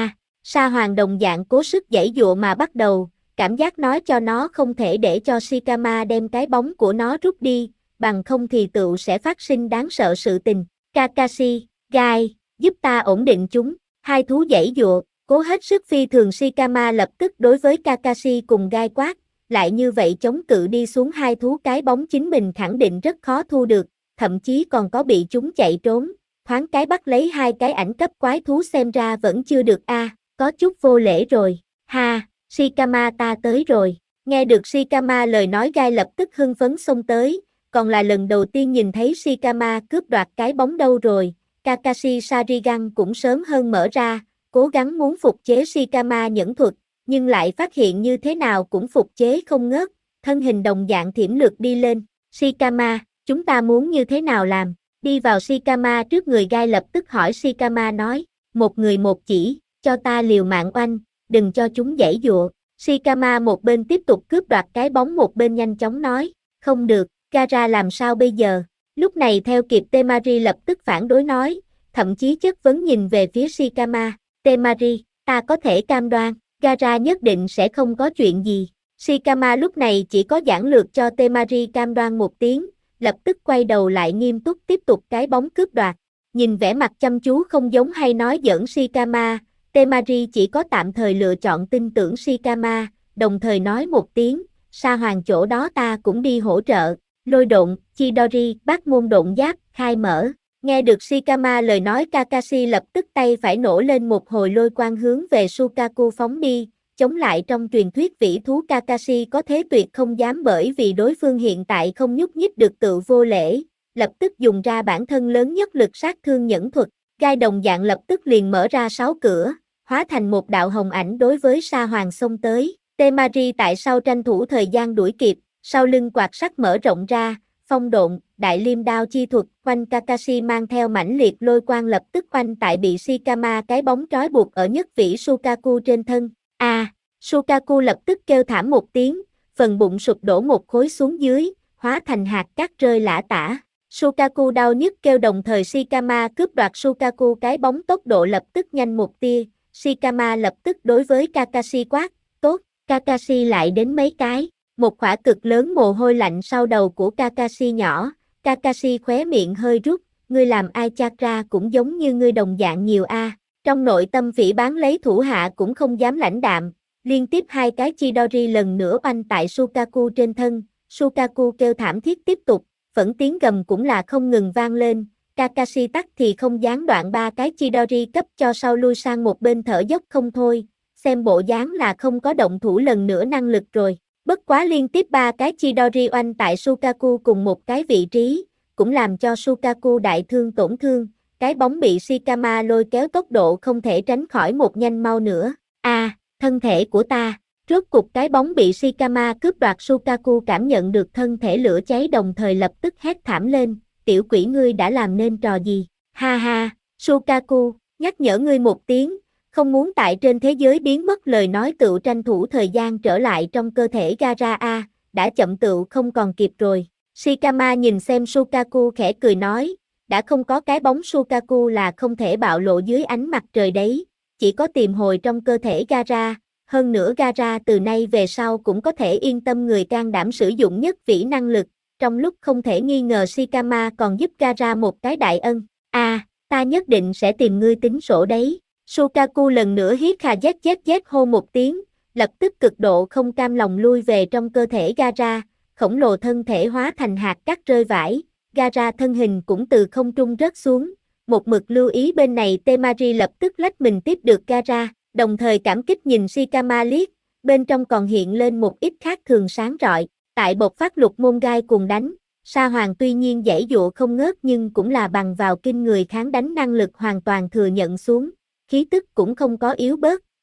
Sa Hoàng đồng dạng cố sức giãy giụa mà bắt đầu, cảm giác nói cho nó không thể để cho Shikama đem cái bóng của nó rút đi, bằng không thì tựu sẽ phát sinh đáng sợ sự tình. Kakashi, Gai, giúp ta ổn định chúng. Hai thú giãy giụa, cố hết sức phi thường Shikama lập tức đối với Kakashi cùng Gai quát, lại như vậy chống cự đi xuống hai thú cái bóng chính mình khẳng định rất khó thu được, thậm chí còn có bị chúng chạy trốn. Thoáng cái bắt lấy hai cái ảnh cấp quái thú xem ra vẫn chưa được có chút vô lễ rồi. Ha, Shikama ta tới rồi. Nghe được Shikama lời nói Gai lập tức hưng phấn xông tới, còn là lần đầu tiên nhìn thấy Shikama cướp đoạt cái bóng đâu rồi. Kakashi Sharingan cũng sớm hơn mở ra, cố gắng muốn phục chế Shikama nhẫn thuật, nhưng lại phát hiện như thế nào cũng phục chế không ngớt, thân hình đồng dạng thiểm lược đi lên. Shikama, chúng ta muốn như thế nào làm? Đi vào Shikama trước người Gai lập tức hỏi Shikama nói, một người một chỉ, cho ta liều mạng oanh, đừng cho chúng giãy giụa. Shikama một bên tiếp tục cướp đoạt cái bóng một bên nhanh chóng nói, không được, Gaara làm sao bây giờ? Lúc này theo kịp Temari lập tức phản đối nói, thậm chí chất vấn nhìn về phía Shikama, Temari, ta có thể cam đoan, Gaara nhất định sẽ không có chuyện gì. Shikama lúc này chỉ có giản lược cho Temari cam đoan một tiếng, lập tức quay đầu lại nghiêm túc tiếp tục cái bóng cướp đoạt. Nhìn vẻ mặt chăm chú không giống hay nói giỡn Shikama, Temari chỉ có tạm thời lựa chọn tin tưởng Shikama, đồng thời nói một tiếng, Sa Hoàng chỗ đó ta cũng đi hỗ trợ, lôi độn, Chidori, bát môn độn giáp, khai mở. Nghe được Shikama lời nói Kakashi lập tức tay phải nổ lên một hồi lôi quang hướng về Sukaku phóng đi, chống lại trong truyền thuyết vĩ thú Kakashi có thế tuyệt không dám bởi vì đối phương hiện tại không nhúc nhích được tự vô lễ, lập tức dùng ra bản thân lớn nhất lực sát thương nhẫn thuật, Gai đồng dạng lập tức liền mở ra 6 cửa, hóa thành một đạo hồng ảnh đối với Sa Hoàng xông tới, Temari tại sau tranh thủ thời gian đuổi kịp, sau lưng quạt sắt mở rộng ra, phong độn, đại liêm đao chi thuật, quanh Kakashi mang theo mãnh liệt lôi quang lập tức quanh tại bị Shikama cái bóng trói buộc ở nhất vĩ Sukaku trên thân. Sukaku lập tức kêu thảm một tiếng, phần bụng sụp đổ một khối xuống dưới, hóa thành hạt cát rơi lả tả. Sukaku đau nhức kêu đồng thời Shikama cướp đoạt Sukaku cái bóng tốc độ lập tức nhanh một tia, Shikama lập tức đối với Kakashi quát, tốt, Kakashi lại đến mấy cái, một khỏa cực lớn mồ hôi lạnh sau đầu của Kakashi nhỏ, Kakashi khóe miệng hơi rút, ngươi làm ai chakra cũng giống như ngươi đồng dạng nhiều trong nội tâm phỉ báng lấy thủ hạ cũng không dám lãnh đạm, liên tiếp hai cái Chidori lần nữa oanh tại Sukaku trên thân, Sukaku kêu thảm thiết tiếp tục, phẫn tiếng gầm cũng là không ngừng vang lên, Kakashi tắc thì không gián đoạn ba cái Chidori cấp cho sau lui sang một bên thở dốc không thôi, xem bộ dáng là không có động thủ lần nữa năng lực rồi, bất quá liên tiếp ba cái Chidori oanh tại Sukaku cùng một cái vị trí, cũng làm cho Sukaku đại thương tổn thương, cái bóng bị Shikama lôi kéo tốc độ không thể tránh khỏi một nhanh mau nữa, thân thể của ta. Rốt cục cái bóng bị Shikama cướp đoạt Sukaku cảm nhận được thân thể lửa cháy đồng thời lập tức hét thảm lên, tiểu quỷ ngươi đã làm nên trò gì, ha ha, Sukaku, nhắc nhở ngươi một tiếng, không muốn tại trên thế giới biến mất lời nói tựu tranh thủ thời gian trở lại trong cơ thể Gaara đã chậm tựu không còn kịp rồi. Shikama nhìn xem Sukaku khẽ cười nói, đã không có cái bóng Sukaku là không thể bạo lộ dưới ánh mặt trời đấy, chỉ có tìm hồi trong cơ thể Gaara. Hơn nữa Gaara từ nay về sau cũng có thể yên tâm người can đảm sử dụng nhất vĩ năng lực, trong lúc không thể nghi ngờ Shikama còn giúp Gaara một cái đại ân. Ta nhất định sẽ tìm ngươi tính sổ đấy. Sukaku lần nữa hít kha zzzz hô một tiếng, lập tức cực độ không cam lòng lui về trong cơ thể Gaara, khổng lồ thân thể hóa thành hạt cát rơi vãi, Gaara thân hình cũng từ không trung rớt xuống, một mực lưu ý bên này Temari lập tức lách mình tiếp được Gaara. Đồng thời cảm kích nhìn Shikama liếc, bên trong còn hiện lên một ít khác thường sáng rọi, tại bộc phát lục môn gai cùng đánh, Sa Hoàng tuy nhiên giãy giụa không ngớt nhưng cũng là bằng vào kinh người kháng đánh năng lực hoàn toàn thừa nhận xuống, khí tức cũng không có yếu bớt,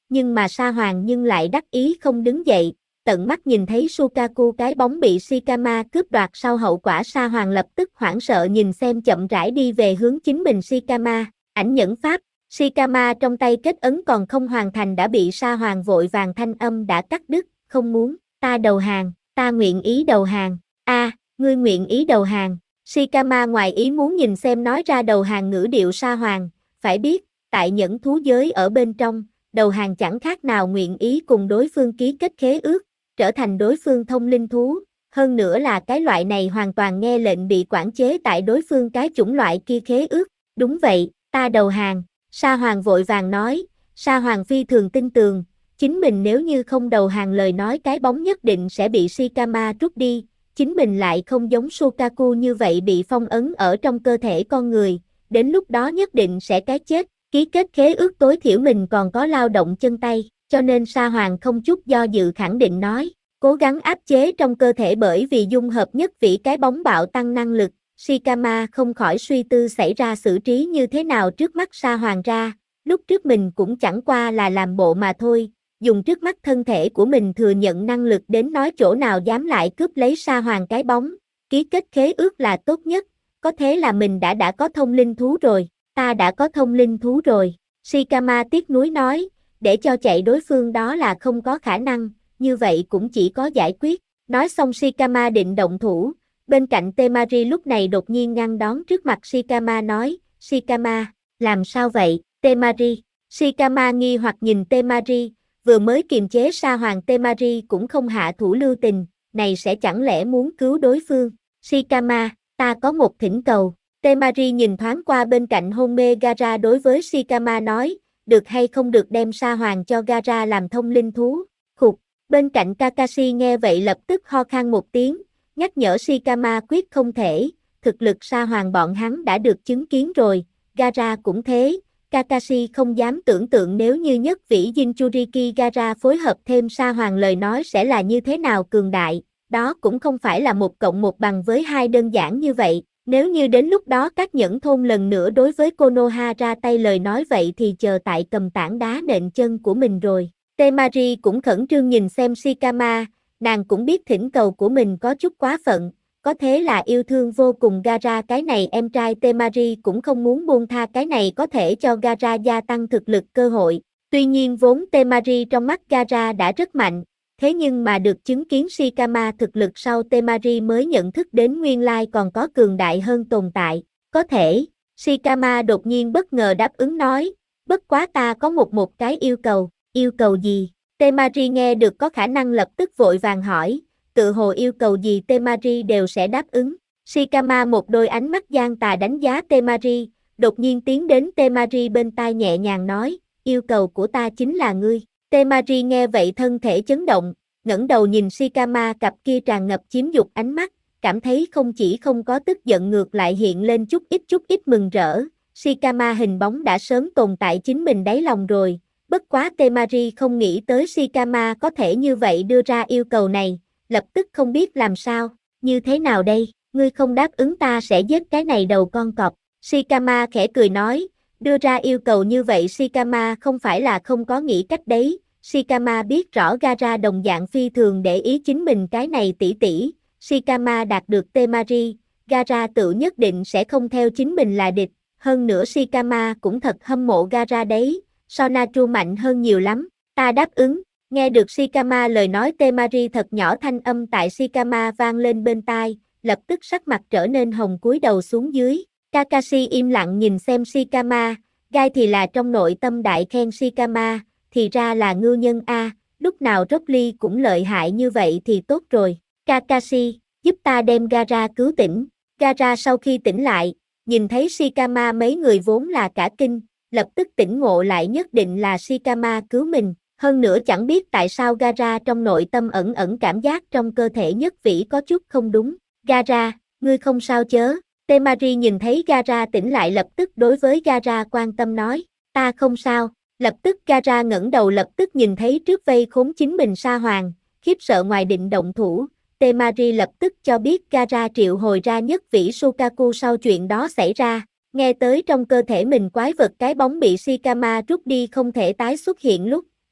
nhưng mà Sa Hoàng nhưng lại đắc ý không đứng dậy, tận mắt nhìn thấy Shukaku cái bóng bị Shikama cướp đoạt sau hậu quả Sa Hoàng lập tức hoảng sợ nhìn xem chậm rãi đi về hướng chính mình Shikama, ảnh nhẫn pháp, Shikama trong tay kết ấn còn không hoàn thành đã bị Sa Hoàng vội vàng thanh âm đã cắt đứt, không muốn, ta đầu hàng, ta nguyện ý đầu hàng, ngươi nguyện ý đầu hàng, Shikama ngoài ý muốn nhìn xem nói ra đầu hàng ngữ điệu Sa Hoàng, phải biết, tại nhẫn thú giới ở bên trong, đầu hàng chẳng khác nào nguyện ý cùng đối phương ký kết khế ước, trở thành đối phương thông linh thú, hơn nữa là cái loại này hoàn toàn nghe lệnh bị quản chế tại đối phương cái chủng loại kia khế ước, đúng vậy, ta đầu hàng, Sa Hoàng vội vàng nói, Sa Hoàng phi thường tin tường, chính mình nếu như không đầu hàng lời nói cái bóng nhất định sẽ bị Shikama rút đi, chính mình lại không giống Shukaku như vậy bị phong ấn ở trong cơ thể con người, đến lúc đó nhất định sẽ cái chết, ký kết khế ước tối thiểu mình còn có lao động chân tay, cho nên Sa Hoàng không chút do dự khẳng định nói, cố gắng áp chế trong cơ thể bởi vì dung hợp nhất vĩ cái bóng bạo tăng năng lực, Shikama không khỏi suy tư xảy ra xử trí như thế nào trước mắt Sa Hoàng ra, lúc trước mình cũng chẳng qua là làm bộ mà thôi, dùng trước mắt thân thể của mình thừa nhận năng lực đến nói chỗ nào dám lại cướp lấy Sa Hoàng cái bóng, ký kết khế ước là tốt nhất, có thế là mình đã có thông linh thú rồi, ta đã có thông linh thú rồi, Shikama tiếc nuối nói, để cho chạy đối phương đó là không có khả năng, như vậy cũng chỉ có giải quyết, nói xong Shikama định động thủ, bên cạnh Temari lúc này đột nhiên ngăn đón trước mặt Shikama nói, Shikama, làm sao vậy, Temari, Shikama nghi hoặc nhìn Temari, vừa mới kiềm chế Sa Hoàng Temari cũng không hạ thủ lưu tình, này sẽ chẳng lẽ muốn cứu đối phương, Shikama, ta có một thỉnh cầu, Temari nhìn thoáng qua bên cạnh hôn mê Gaara đối với Shikama nói, được hay không được đem Sa Hoàng cho Gaara làm thông linh thú, khục, bên cạnh Kakashi nghe vậy lập tức ho khan một tiếng, nhắc nhở Shikama quyết không thể, thực lực Sa Hoàng bọn hắn đã được chứng kiến rồi, Gaara cũng thế, Kakashi không dám tưởng tượng nếu như nhất vĩ Jinchuriki Gaara phối hợp thêm Sa Hoàng lời nói sẽ là như thế nào cường đại, đó cũng không phải là 1+1 bằng với 2 đơn giản như vậy, nếu như đến lúc đó các nhẫn thôn lần nữa đối với Konoha ra tay lời nói vậy thì chờ tại cầm tảng đá nện chân của mình rồi. Temari cũng khẩn trương nhìn xem Shikama, nàng cũng biết thỉnh cầu của mình có chút quá phận, có thế là yêu thương vô cùng Gaara cái này em trai Temari cũng không muốn buông tha cái này có thể cho Gaara gia tăng thực lực cơ hội, tuy nhiên vốn Temari trong mắt Gaara đã rất mạnh, thế nhưng mà được chứng kiến Shikama thực lực sau Temari mới nhận thức đến nguyên lai còn có cường đại hơn tồn tại, có thể, Shikama đột nhiên bất ngờ đáp ứng nói, bất quá ta có một cái yêu cầu gì, Temari nghe được có khả năng lập tức vội vàng hỏi, tự hồ yêu cầu gì Temari đều sẽ đáp ứng, Shikama một đôi ánh mắt gian tà đánh giá Temari, đột nhiên tiến đến Temari bên tai nhẹ nhàng nói, yêu cầu của ta chính là ngươi. Temari nghe vậy thân thể chấn động, ngẩng đầu nhìn Shikama cặp kia tràn ngập chiếm dục ánh mắt, cảm thấy không chỉ không có tức giận ngược lại hiện lên chút ít mừng rỡ. Shikama hình bóng đã sớm tồn tại chính mình đáy lòng rồi, bất quá Temari không nghĩ tới Shikama có thể như vậy đưa ra yêu cầu này, lập tức không biết làm sao, như thế nào đây, ngươi không đáp ứng ta sẽ giết cái này đầu con cọp. Shikama khẽ cười nói, đưa ra yêu cầu như vậy Shikama không phải là không có nghĩ cách đấy, Shikama biết rõ Gaara đồng dạng phi thường để ý chính mình cái này tỷ, Shikama đạt được Temari, Gaara tự nhất định sẽ không theo chính mình là địch, hơn nữa Shikama cũng thật hâm mộ Gaara đấy, Sonatru mạnh hơn nhiều lắm, ta đáp ứng, nghe được Shikama lời nói Temari thật nhỏ thanh âm tại Shikama vang lên bên tai, lập tức sắc mặt trở nên hồng cúi đầu xuống dưới. Kakashi im lặng nhìn xem Shikama, Gai thì là trong nội tâm đại khen Shikama, thì ra là ngưu nhân a, lúc nào Rock Lee cũng lợi hại như vậy thì tốt rồi. Kakashi, giúp ta đem Gaara cứu tỉnh. Gaara sau khi tỉnh lại, nhìn thấy Shikama mấy người vốn là cả kinh, lập tức tỉnh ngộ lại nhất định là Shikama cứu mình. Hơn nữa chẳng biết tại sao Gaara trong nội tâm ẩn ẩn cảm giác trong cơ thể nhất vĩ có chút không đúng. Gaara, ngươi không sao chớ. Temari nhìn thấy Gaara tỉnh lại lập tức đối với Gaara quan tâm nói, ta không sao, lập tức Gaara ngẩng đầu lập tức nhìn thấy trước vây khốn chính mình Sa Hoàng, khiếp sợ ngoài định động thủ, Temari lập tức cho biết Gaara triệu hồi ra nhất vĩ Shukaku sau chuyện đó xảy ra, nghe tới trong cơ thể mình quái vật cái bóng bị Shikama rút đi không thể tái xuất hiện lúc,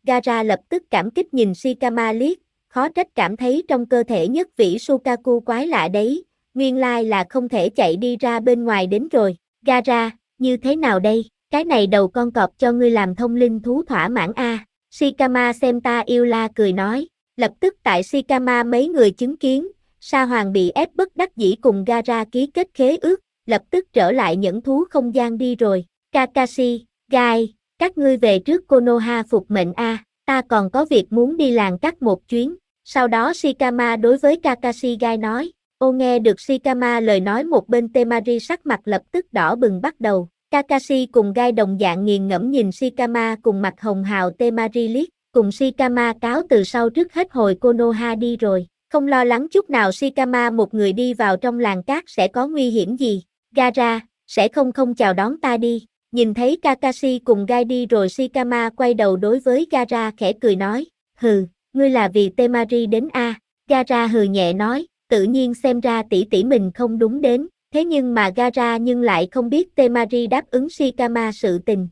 Gaara lập tức cảm kích nhìn Shikama liếc, khó trách cảm thấy trong cơ thể nhất vĩ Sukaku quái lạ đấy, nguyên lai là không thể chạy đi ra bên ngoài đến rồi. Gaara, như thế nào đây, cái này đầu con cọp cho ngươi làm thông linh thú thỏa mãn a. Shikama xem ta yêu la cười nói, lập tức tại Shikama mấy người chứng kiến, Sa Hoàng bị ép bất đắc dĩ cùng Gaara ký kết khế ước, lập tức trở lại nhẫn thú không gian đi rồi. Kakashi, Gai, các ngươi về trước Konoha phục mệnh a, ta còn có việc muốn đi làng cắt một chuyến. Sau đó Shikama đối với Kakashi Gai nói, ô nghe được Shikama lời nói một bên Temari sắc mặt lập tức đỏ bừng bắt đầu. Kakashi cùng Gai đồng dạng nghiền ngẫm nhìn Shikama cùng mặt hồng hào Temari liếc, cùng Shikama cáo từ sau trước hết hồi Konoha đi rồi, không lo lắng chút nào Shikama một người đi vào trong làng cát sẽ có nguy hiểm gì. Gaara, sẽ không chào đón ta đi. Nhìn thấy Kakashi cùng Gai đi rồi Shikama quay đầu đối với Gaara khẽ cười nói, hừ, ngươi là vì Temari đến a. Gaara hừ nhẹ nói, tự nhiên xem ra tỷ tỷ mình không đúng đến, thế nhưng mà Gaara nhưng lại không biết Temari đáp ứng Shikama sự tình.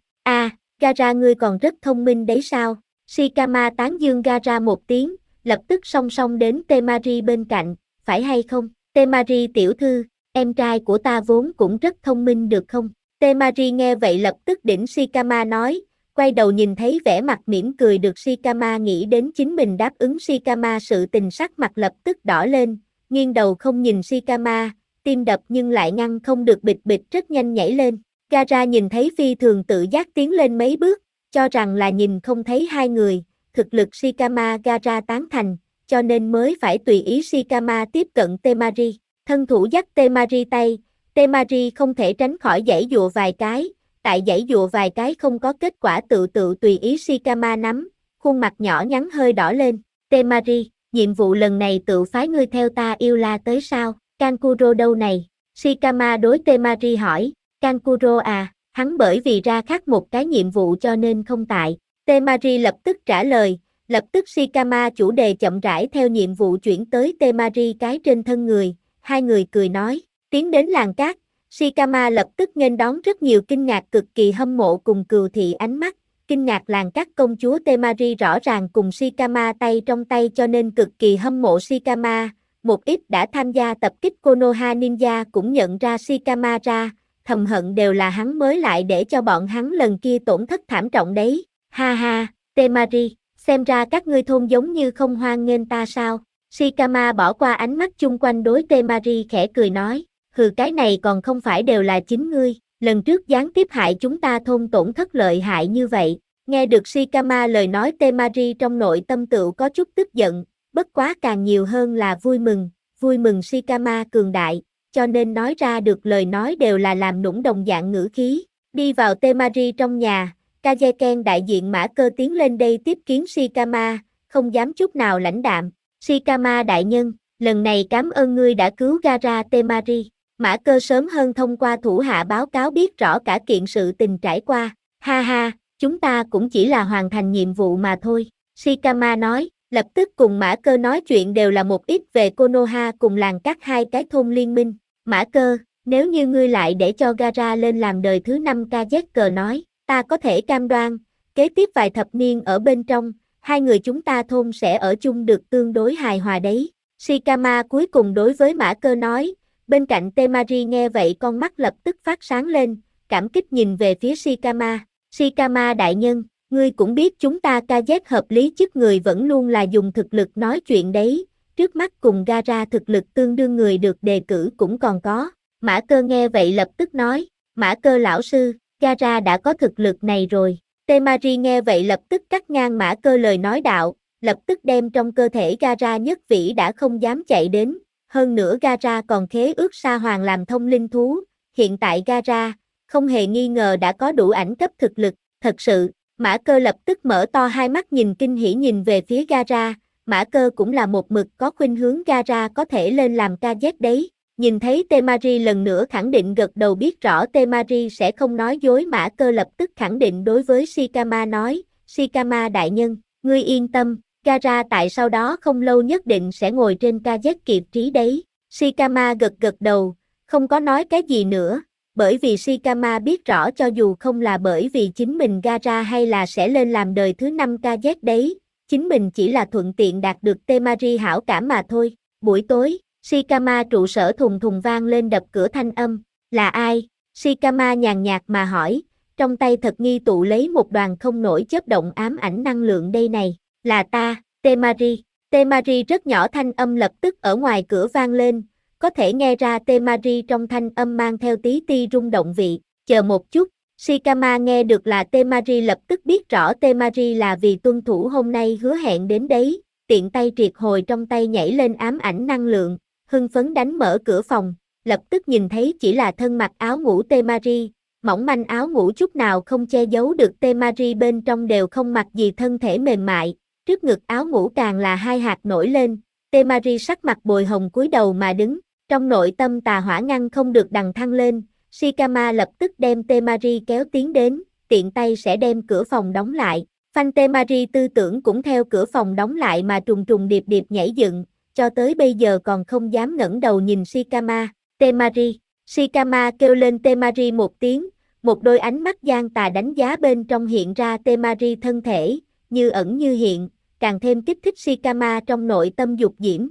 Gaara ngươi còn rất thông minh đấy sao? Shikama tán dương Gaara một tiếng, lập tức song song đến Temari bên cạnh, phải hay không? Temari tiểu thư, em trai của ta vốn cũng rất thông minh được không? Temari nghe vậy lập tức đỉnh Shikama nói, quay đầu nhìn thấy vẻ mặt mỉm cười được Shikama nghĩ đến chính mình đáp ứng Shikama sự tình sắc mặt lập tức đỏ lên, nghiêng đầu không nhìn Shikama, tim đập nhưng lại ngăn không được bịch bịch rất nhanh nhảy lên. Gaara nhìn thấy phi thường tự giác tiến lên mấy bước, cho rằng là nhìn không thấy hai người, thực lực Shikama Gaara tán thành, cho nên mới phải tùy ý Shikama tiếp cận Temari. Thân thủ dắt Temari tay, Temari không thể tránh khỏi giãy dụa vài cái, tại giãy dụa vài cái không có kết quả tự tùy ý Shikama nắm, khuôn mặt nhỏ nhắn hơi đỏ lên. Temari, nhiệm vụ lần này tự phái ngươi theo ta yêu la tới sao? Kankuro đâu này? Shikama đối Temari hỏi, Kankuro à, hắn bởi vì ra khác một cái nhiệm vụ cho nên không tại. Temari lập tức trả lời, lập tức Shikama chủ đề chậm rãi theo nhiệm vụ chuyển tới Temari cái trên thân người, hai người cười nói, tiến đến làng cát, Shikama lập tức nghênh đón rất nhiều kinh ngạc cực kỳ hâm mộ cùng cừu thị ánh mắt, kinh ngạc làng cát công chúa Temari rõ ràng cùng Shikama tay trong tay cho nên cực kỳ hâm mộ Shikama, một ít đã tham gia tập kích Konoha Ninja cũng nhận ra Shikama ra, thầm hận đều là hắn mới lại để cho bọn hắn lần kia tổn thất thảm trọng đấy, ha ha, Temari, xem ra các ngươi thôn giống như không hoan nghênh ta sao? Shikama bỏ qua ánh mắt chung quanh đối Temari khẽ cười nói, hừ cái này còn không phải đều là chính ngươi, lần trước gián tiếp hại chúng ta thôn tổn thất lợi hại như vậy. Nghe được Shikama lời nói Temari trong nội tâm tựu có chút tức giận, bất quá càng nhiều hơn là vui mừng Shikama cường đại, cho nên nói ra được lời nói đều là làm nũng đồng dạng ngữ khí. Đi vào Temari trong nhà, Kazeken đại diện Mã Cơ tiến lên đây tiếp kiến Shikama, không dám chút nào lãnh đạm. Shikama đại nhân, lần này cảm ơn ngươi đã cứu Gaara Temari. Mã Cơ sớm hơn thông qua thủ hạ báo cáo biết rõ cả kiện sự tình trải qua. Ha ha, chúng ta cũng chỉ là hoàn thành nhiệm vụ mà thôi. Shikama nói, lập tức cùng Mã Cơ nói chuyện đều là một ít về Konoha cùng làng cát hai cái thôn liên minh. Mã Cơ, nếu như ngươi lại để cho Gaara lên làm đời thứ 5 Kazek nói, ta có thể cam đoan, kế tiếp vài thập niên ở bên trong, hai người chúng ta thôn sẽ ở chung được tương đối hài hòa đấy. Shikama cuối cùng đối với Mã Cơ nói, bên cạnh Temari nghe vậy con mắt lập tức phát sáng lên, cảm kích nhìn về phía Shikama. Shikama đại nhân, ngươi cũng biết chúng ta Kazek hợp lý chức người vẫn luôn là dùng thực lực nói chuyện đấy, trước mắt cùng Gaara thực lực tương đương người được đề cử cũng còn có. Mã Cơ nghe vậy lập tức nói, Mã Cơ lão sư, Gaara đã có thực lực này rồi. Temari nghe vậy lập tức cắt ngang Mã Cơ lời nói đạo, lập tức đem trong cơ thể Gaara nhất vĩ đã không dám chạy đến, hơn nữa Gaara còn khế ước Sa Hoàng làm thông linh thú, hiện tại Gaara, không hề nghi ngờ đã có đủ ảnh cấp thực lực, thật sự, Mã Cơ lập tức mở to hai mắt nhìn kinh hỉ nhìn về phía Gaara, Mã Cơ cũng là một mực có khuynh hướng Gaara có thể lên làm Kazek đấy. Nhìn thấy Temari lần nữa khẳng định gật đầu biết rõ Temari sẽ không nói dối Mã Cơ lập tức khẳng định đối với Shikama nói, Shikama đại nhân, ngươi yên tâm, Gaara tại sau đó không lâu nhất định sẽ ngồi trên Kazek kiệt trí đấy. Shikama gật đầu, không có nói cái gì nữa, bởi vì Shikama biết rõ cho dù không là bởi vì chính mình Gaara hay là sẽ lên làm đời thứ 5 KZ đấy, chính mình chỉ là thuận tiện đạt được Temari hảo cảm mà thôi. Buổi tối, Shikama trụ sở thùng thùng vang lên đập cửa thanh âm, là ai? Shikama nhàn nhạt mà hỏi, trong tay thật nghi tụ lấy một đoàn không nổi chớp động ám ảnh năng lượng đây này, là ta, Temari. Temari rất nhỏ thanh âm lập tức ở ngoài cửa vang lên, có thể nghe ra Temari trong thanh âm mang theo tí ti rung động vị, chờ một chút, Shikama nghe được là Temari lập tức biết rõ Temari là vì tuân thủ hôm nay hứa hẹn đến đấy, tiện tay triệt hồi trong tay nhảy lên ám ảnh năng lượng, hưng phấn đánh mở cửa phòng, lập tức nhìn thấy chỉ là thân mặc áo ngủ Temari, mỏng manh áo ngủ chút nào không che giấu được Temari bên trong đều không mặc gì thân thể mềm mại, trước ngực áo ngủ càng là hai hạt nổi lên, Temari sắc mặt bồi hồng cúi đầu mà đứng, trong nội tâm tà hỏa ngăn không được đằng thăng lên, Shikama lập tức đem Temari kéo tiến đến, tiện tay sẽ đem cửa phòng đóng lại. Phanh Temari tư tưởng cũng theo cửa phòng đóng lại mà trùng trùng điệp điệp nhảy dựng, cho tới bây giờ còn không dám ngẩng đầu nhìn Shikama. Temari, Shikama kêu lên Temari một tiếng, một đôi ánh mắt gian tà đánh giá bên trong hiện ra Temari thân thể, như ẩn như hiện, càng thêm kích thích Shikama trong nội tâm dục diễm.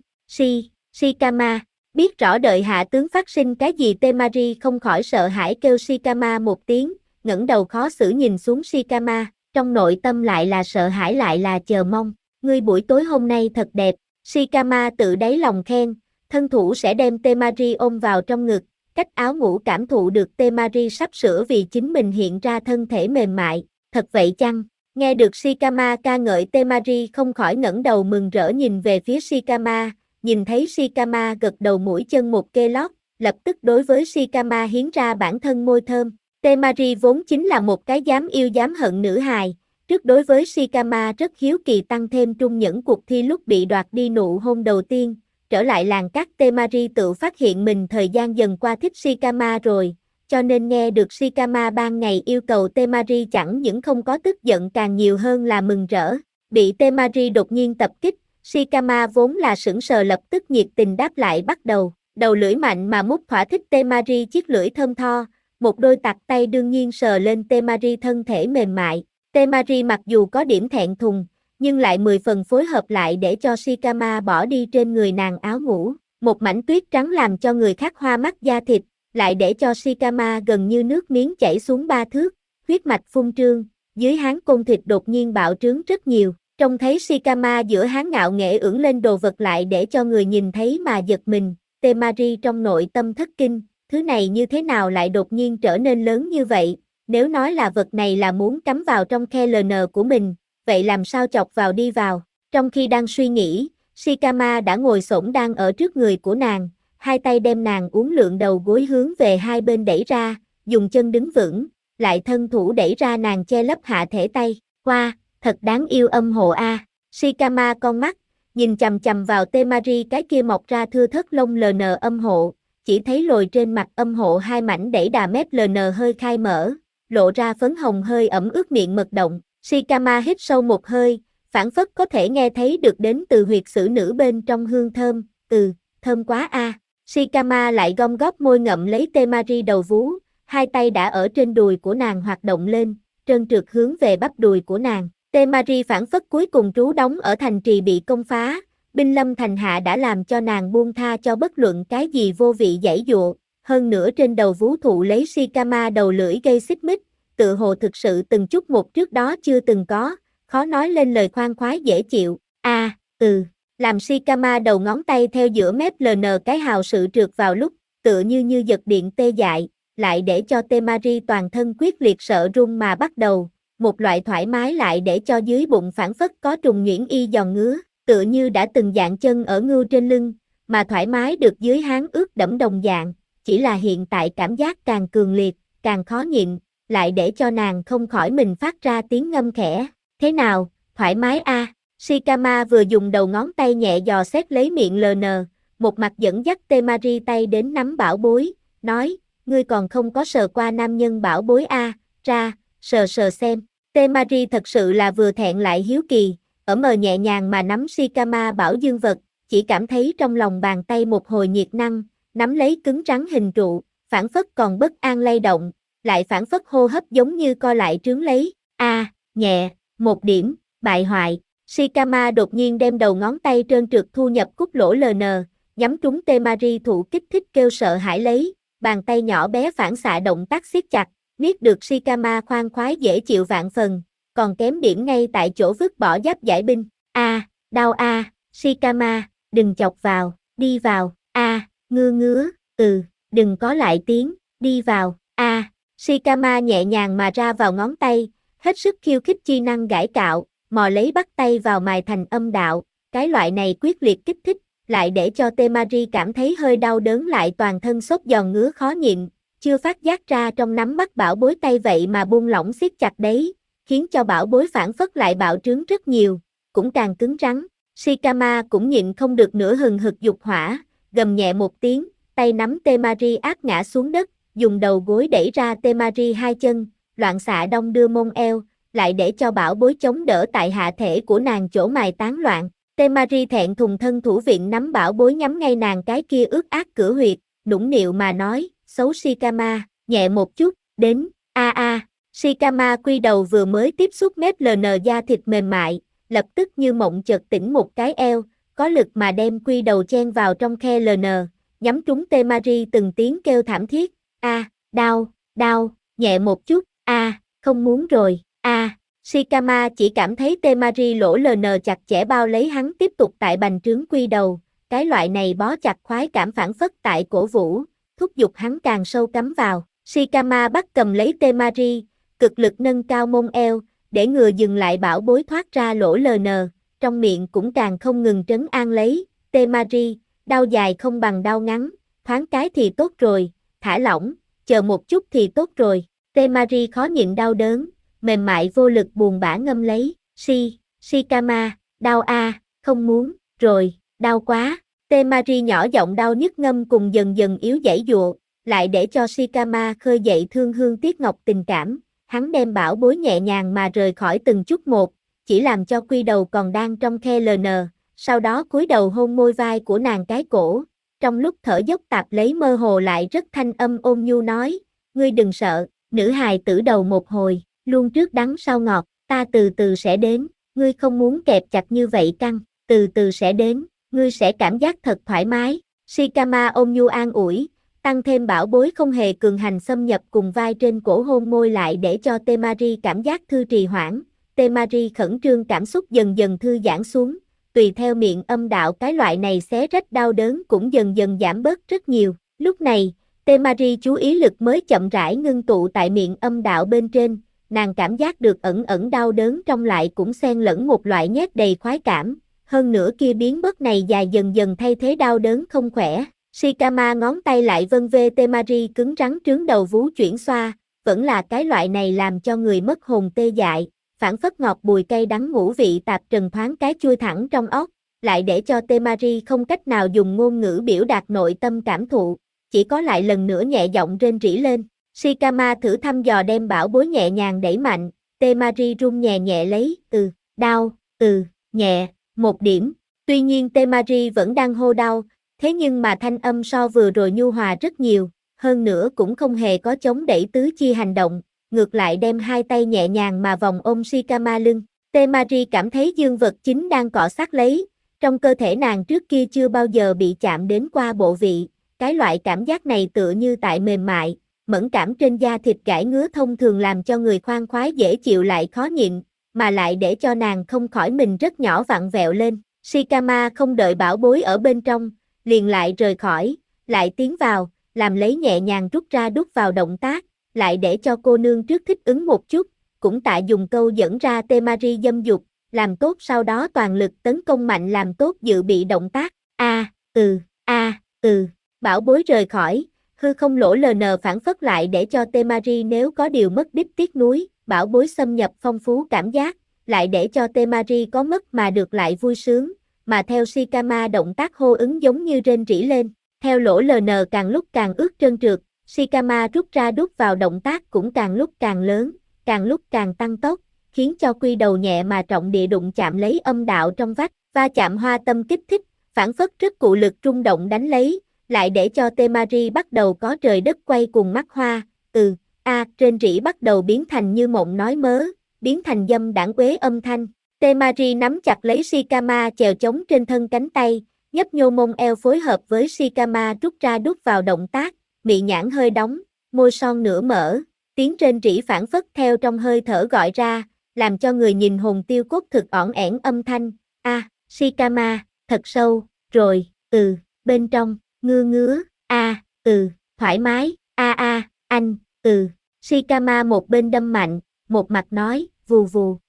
Shikama, biết rõ đợi hạ tướng phát sinh cái gì Temari không khỏi sợ hãi kêu Shikama một tiếng, ngẩng đầu khó xử nhìn xuống Shikama, trong nội tâm lại là sợ hãi lại là chờ mong, ngươi buổi tối hôm nay thật đẹp, Shikama tự đáy lòng khen, thân thủ sẽ đem Temari ôm vào trong ngực, cách áo ngủ cảm thụ được Temari sắp sửa vì chính mình hiện ra thân thể mềm mại, thật vậy chăng? Nghe được Shikama ca ngợi Temari không khỏi ngẩng đầu mừng rỡ nhìn về phía Shikama, nhìn thấy Shikama gật đầu mũi chân một kê lót, lập tức đối với Shikama hiến ra bản thân môi thơm. Temari vốn chính là một cái dám yêu dám hận nữ hài, trước đối với Shikama rất hiếu kỳ tăng thêm trung nhẫn cuộc thi lúc bị đoạt đi nụ hôn đầu tiên, trở lại làng cát Temari tự phát hiện mình thời gian dần qua thích Shikama rồi, cho nên nghe được Shikama ban ngày yêu cầu Temari chẳng những không có tức giận càng nhiều hơn là mừng rỡ, bị Temari đột nhiên tập kích, Shikama vốn là sững sờ lập tức nhiệt tình đáp lại bắt đầu, đầu lưỡi mạnh mà mút thỏa thích Temari chiếc lưỡi thơm tho, một đôi tặc tay đương nhiên sờ lên Temari thân thể mềm mại, Temari mặc dù có điểm thẹn thùng, nhưng lại 10 phần phối hợp lại để cho Shikama bỏ đi trên người nàng áo ngủ, một mảnh tuyết trắng làm cho người khác hoa mắt da thịt, lại để cho Shikama gần như nước miếng chảy xuống 3 thước, huyết mạch phun trương, dưới háng côn thịt đột nhiên bạo trướng rất nhiều, trông thấy Shikama giữa háng ngạo nghễ ưỡn lên đồ vật lại để cho người nhìn thấy mà giật mình, Temari trong nội tâm thất kinh, thứ này như thế nào lại đột nhiên trở nên lớn như vậy, nếu nói là vật này là muốn cắm vào trong khe LN của mình, vậy làm sao chọc vào đi vào, trong khi đang suy nghĩ, Shikama đã ngồi xổm đang ở trước người của nàng, hai tay đem nàng uốn lượn đầu gối hướng về hai bên đẩy ra, dùng chân đứng vững, lại thân thủ đẩy ra nàng che lấp hạ thể tay, hoa, thật đáng yêu âm hộ a. Shikama con mắt, nhìn chằm chằm vào Temari cái kia mọc ra thưa thớt lông LN âm hộ, chỉ thấy lồi trên mặt âm hộ hai mảnh đẩy đà mép LN hơi khai mở, lộ ra phấn hồng hơi ẩm ướt miệng mật động, Shikama hít sâu một hơi, phảng phất có thể nghe thấy được đến từ huyệt xử nữ bên trong hương thơm, thơm quá a. Shikama lại gom góp môi ngậm lấy Temari đầu vú, hai tay đã ở trên đùi của nàng hoạt động lên, trơn trượt hướng về bắp đùi của nàng. Temari phảng phất cuối cùng trú đóng ở thành trì bị công phá, binh lâm thành hạ đã làm cho nàng buông tha cho bất luận cái gì vô vị giãy dụa, hơn nữa trên đầu vú thụ lấy Shikama đầu lưỡi gây xích mích, tự hồ thực sự từng chút một trước đó chưa từng có, khó nói lên lời khoan khoái dễ chịu, làm Shikama đầu ngón tay theo giữa mép LN cái hào sự trượt vào lúc, tựa như giật điện tê dại, lại để cho Temari toàn thân quyết liệt sợ run mà bắt đầu, một loại thoải mái lại để cho dưới bụng phảng phất có trùng nhuyễn y giòn ngứa, tựa như đã từng dạng chân ở ngưu trên lưng, mà thoải mái được dưới háng ướt đẫm đồng dạng, chỉ là hiện tại cảm giác càng cường liệt, càng khó nhịn, lại để cho nàng không khỏi mình phát ra tiếng ngâm khẽ, thế nào, thoải mái a? Shikama vừa dùng đầu ngón tay nhẹ dò xét lấy miệng LN, một mặt dẫn dắt Temari tay đến nắm bảo bối, nói, ngươi còn không có sờ qua nam nhân bảo bối a, ra, sờ xem. Temari thật sự là vừa thẹn lại hiếu kỳ, ở mờ nhẹ nhàng mà nắm Shikama bảo dương vật, chỉ cảm thấy trong lòng bàn tay một hồi nhiệt năng, nắm lấy cứng rắn hình trụ, phảng phất còn bất an lay động, lại phảng phất hô hấp giống như co lại trướng lấy. Nhẹ, 1 điểm, bại hoại. Shikama đột nhiên đem đầu ngón tay trơn trượt thu nhập cúc lỗ LN, nhắm trúng Temari thụ kích thích kêu sợ hãi lấy, bàn tay nhỏ bé phản xạ động tác siết chặt, niết được Shikama khoan khoái dễ chịu vạn phần, còn kém điểm ngay tại chỗ vứt bỏ giáp giải binh. Đau Shikama, đừng chọc vào, đi vào, ngứa, đừng có lại tiếng, đi vào, Shikama nhẹ nhàng mà ra vào ngón tay, hết sức khiêu khích chi năng gãi cạo, mò lấy bắt tay vào mài thành âm đạo, cái loại này quyết liệt kích thích, lại để cho Temari cảm thấy hơi đau đớn lại toàn thân xốp giòn ngứa khó nhịn, chưa phát giác ra trong nắm bắt bảo bối tay vậy mà buông lỏng siết chặt đấy, khiến cho bảo bối phản phất lại bạo trướng rất nhiều, cũng càng cứng rắn. Shikama cũng nhịn không được nữa hừng hực dục hỏa, gầm nhẹ một tiếng, tay nắm Temari áp ngã xuống đất, dùng đầu gối đẩy ra Temari hai chân, loạn xạ đong đưa mông eo, lại để cho bảo bối chống đỡ tại hạ thể của nàng chỗ mài tán loạn. Temari thẹn thùng thân thủ viện nắm bảo bối nhắm ngay nàng cái kia ướt át cửa huyệt, nũng nịu mà nói, xấu Shikama, nhẹ một chút, đến, Shikama quy đầu vừa mới tiếp xúc mép LN da thịt mềm mại, lập tức như mộng chợt tỉnh một cái eo, có lực mà đem quy đầu chen vào trong khe LN, nhắm trúng Temari từng tiếng kêu thảm thiết, đau, nhẹ một chút, không muốn rồi, Shikama chỉ cảm thấy Temari lỗ LN chặt chẽ bao lấy hắn tiếp tục tại bành trướng quy đầu, cái loại này bó chặt khoái cảm phản phất tại cổ vũ, thúc giục hắn càng sâu cắm vào. Shikama bắt cầm lấy Temari, cực lực nâng cao mông eo, để ngừa dừng lại bảo bối thoát ra lỗ LN, trong miệng cũng càng không ngừng trấn an lấy, Temari, đau dài không bằng đau ngắn, thoáng cái thì tốt rồi, thả lỏng, chờ một chút thì tốt rồi. Temari khó nhịn đau đớn, mềm mại vô lực buồn bã ngâm lấy, Shikama, đau không muốn, rồi, đau quá. Temari nhỏ giọng đau nhức ngâm cùng dần dần yếu giãy giụa, lại để cho Shikama khơi dậy thương hương tiếc ngọc tình cảm, hắn đem bảo bối nhẹ nhàng mà rời khỏi từng chút một, chỉ làm cho quy đầu còn đang trong khe LN, sau đó cúi đầu hôn môi vai của nàng cái cổ, trong lúc thở dốc tạp lấy mơ hồ lại rất thanh âm ôn nhu nói, ngươi đừng sợ, nữ hài tử đầu một hồi, luôn trước đắng sau ngọt, ta từ từ sẽ đến, ngươi không muốn kẹp chặt như vậy căng, từ từ sẽ đến, ngươi sẽ cảm giác thật thoải mái. Shikama ôn nhu an ủi, tăng thêm bảo bối không hề cường hành xâm nhập cùng vai trên cổ hôn môi lại để cho Temari cảm giác thư trì hoãn, Temari khẩn trương cảm xúc dần dần thư giãn xuống, tùy theo miệng âm đạo cái loại này xé rách đau đớn cũng dần dần giảm bớt rất nhiều. Lúc này, Temari chú ý lực mới chậm rãi ngưng tụ tại miệng âm đạo bên trên, nàng cảm giác được ẩn ẩn đau đớn trong lại cũng xen lẫn một loại nhét đầy khoái cảm, hơn nữa kia biến mất này dài dần dần thay thế đau đớn không khỏe. Shikama ngón tay lại vân vê Temari cứng rắn trướng đầu vú chuyển xoa, vẫn là cái loại này làm cho người mất hồn tê dại, phảng phất ngọt bùi cay đắng ngũ vị tạp trần thoáng cái chui thẳng trong óc, lại để cho Temari không cách nào dùng ngôn ngữ biểu đạt nội tâm cảm thụ, chỉ có lại lần nữa nhẹ giọng rên rỉ lên. Shikama thử thăm dò đem bảo bối nhẹ nhàng đẩy mạnh, Temari run nhẹ nhẹ lấy, đau, nhẹ, 1 điểm, tuy nhiên Temari vẫn đang hô đau, thế nhưng mà thanh âm so vừa rồi nhu hòa rất nhiều, hơn nữa cũng không hề có chống đẩy tứ chi hành động, ngược lại đem hai tay nhẹ nhàng mà vòng ôm Shikama lưng. Temari cảm thấy dương vật chính đang cọ sát lấy, trong cơ thể nàng trước kia chưa bao giờ bị chạm đến qua bộ vị, cái loại cảm giác này tựa như tại mềm mại, mẫn cảm trên da thịt gãi ngứa thông thường làm cho người khoan khoái dễ chịu lại khó nhịn, mà lại để cho nàng không khỏi mình rất nhỏ vặn vẹo lên. Shikama không đợi bảo bối ở bên trong, liền lại rời khỏi, lại tiến vào, làm lấy nhẹ nhàng rút ra đút vào động tác, lại để cho cô nương trước thích ứng một chút, cũng tại dùng câu dẫn ra Temari dâm dục, làm tốt sau đó toàn lực tấn công mạnh làm tốt dự bị động tác. Bảo bối rời khỏi, hư không lỗ LN phản phất lại để cho Temari nếu có điều mất đích tiếc nuối, bảo bối xâm nhập phong phú cảm giác, lại để cho Temari có mất mà được lại vui sướng, mà theo Shikama động tác hô ứng giống như rên rỉ lên, theo lỗ LN càng lúc càng ướt trơn trượt, Shikama rút ra đút vào động tác cũng càng lúc càng lớn, càng lúc càng tăng tốc, khiến cho quy đầu nhẹ mà trọng địa đụng chạm lấy âm đạo trong vách, va chạm hoa tâm kích thích, phản phất rất cụ lực rung động đánh lấy, lại để cho Temari bắt đầu có trời đất quay cùng mắt hoa, trên rỉ bắt đầu biến thành như mộng nói mớ, biến thành dâm đãng quế âm thanh. Temari nắm chặt lấy Shikama chèo chống trên thân cánh tay, nhấp nhô mông eo phối hợp với Shikama rút ra đút vào động tác, mị nhãn hơi đóng, môi son nửa mở, tiếng trên rỉ phảng phất theo trong hơi thở gọi ra, làm cho người nhìn hồn tiêu cốt thực ỏn ẻn âm thanh, Shikama, thật sâu, rồi, bên trong, ngứa, thoải mái, anh, Shikama một bên đâm mạnh, một mặt nói, vù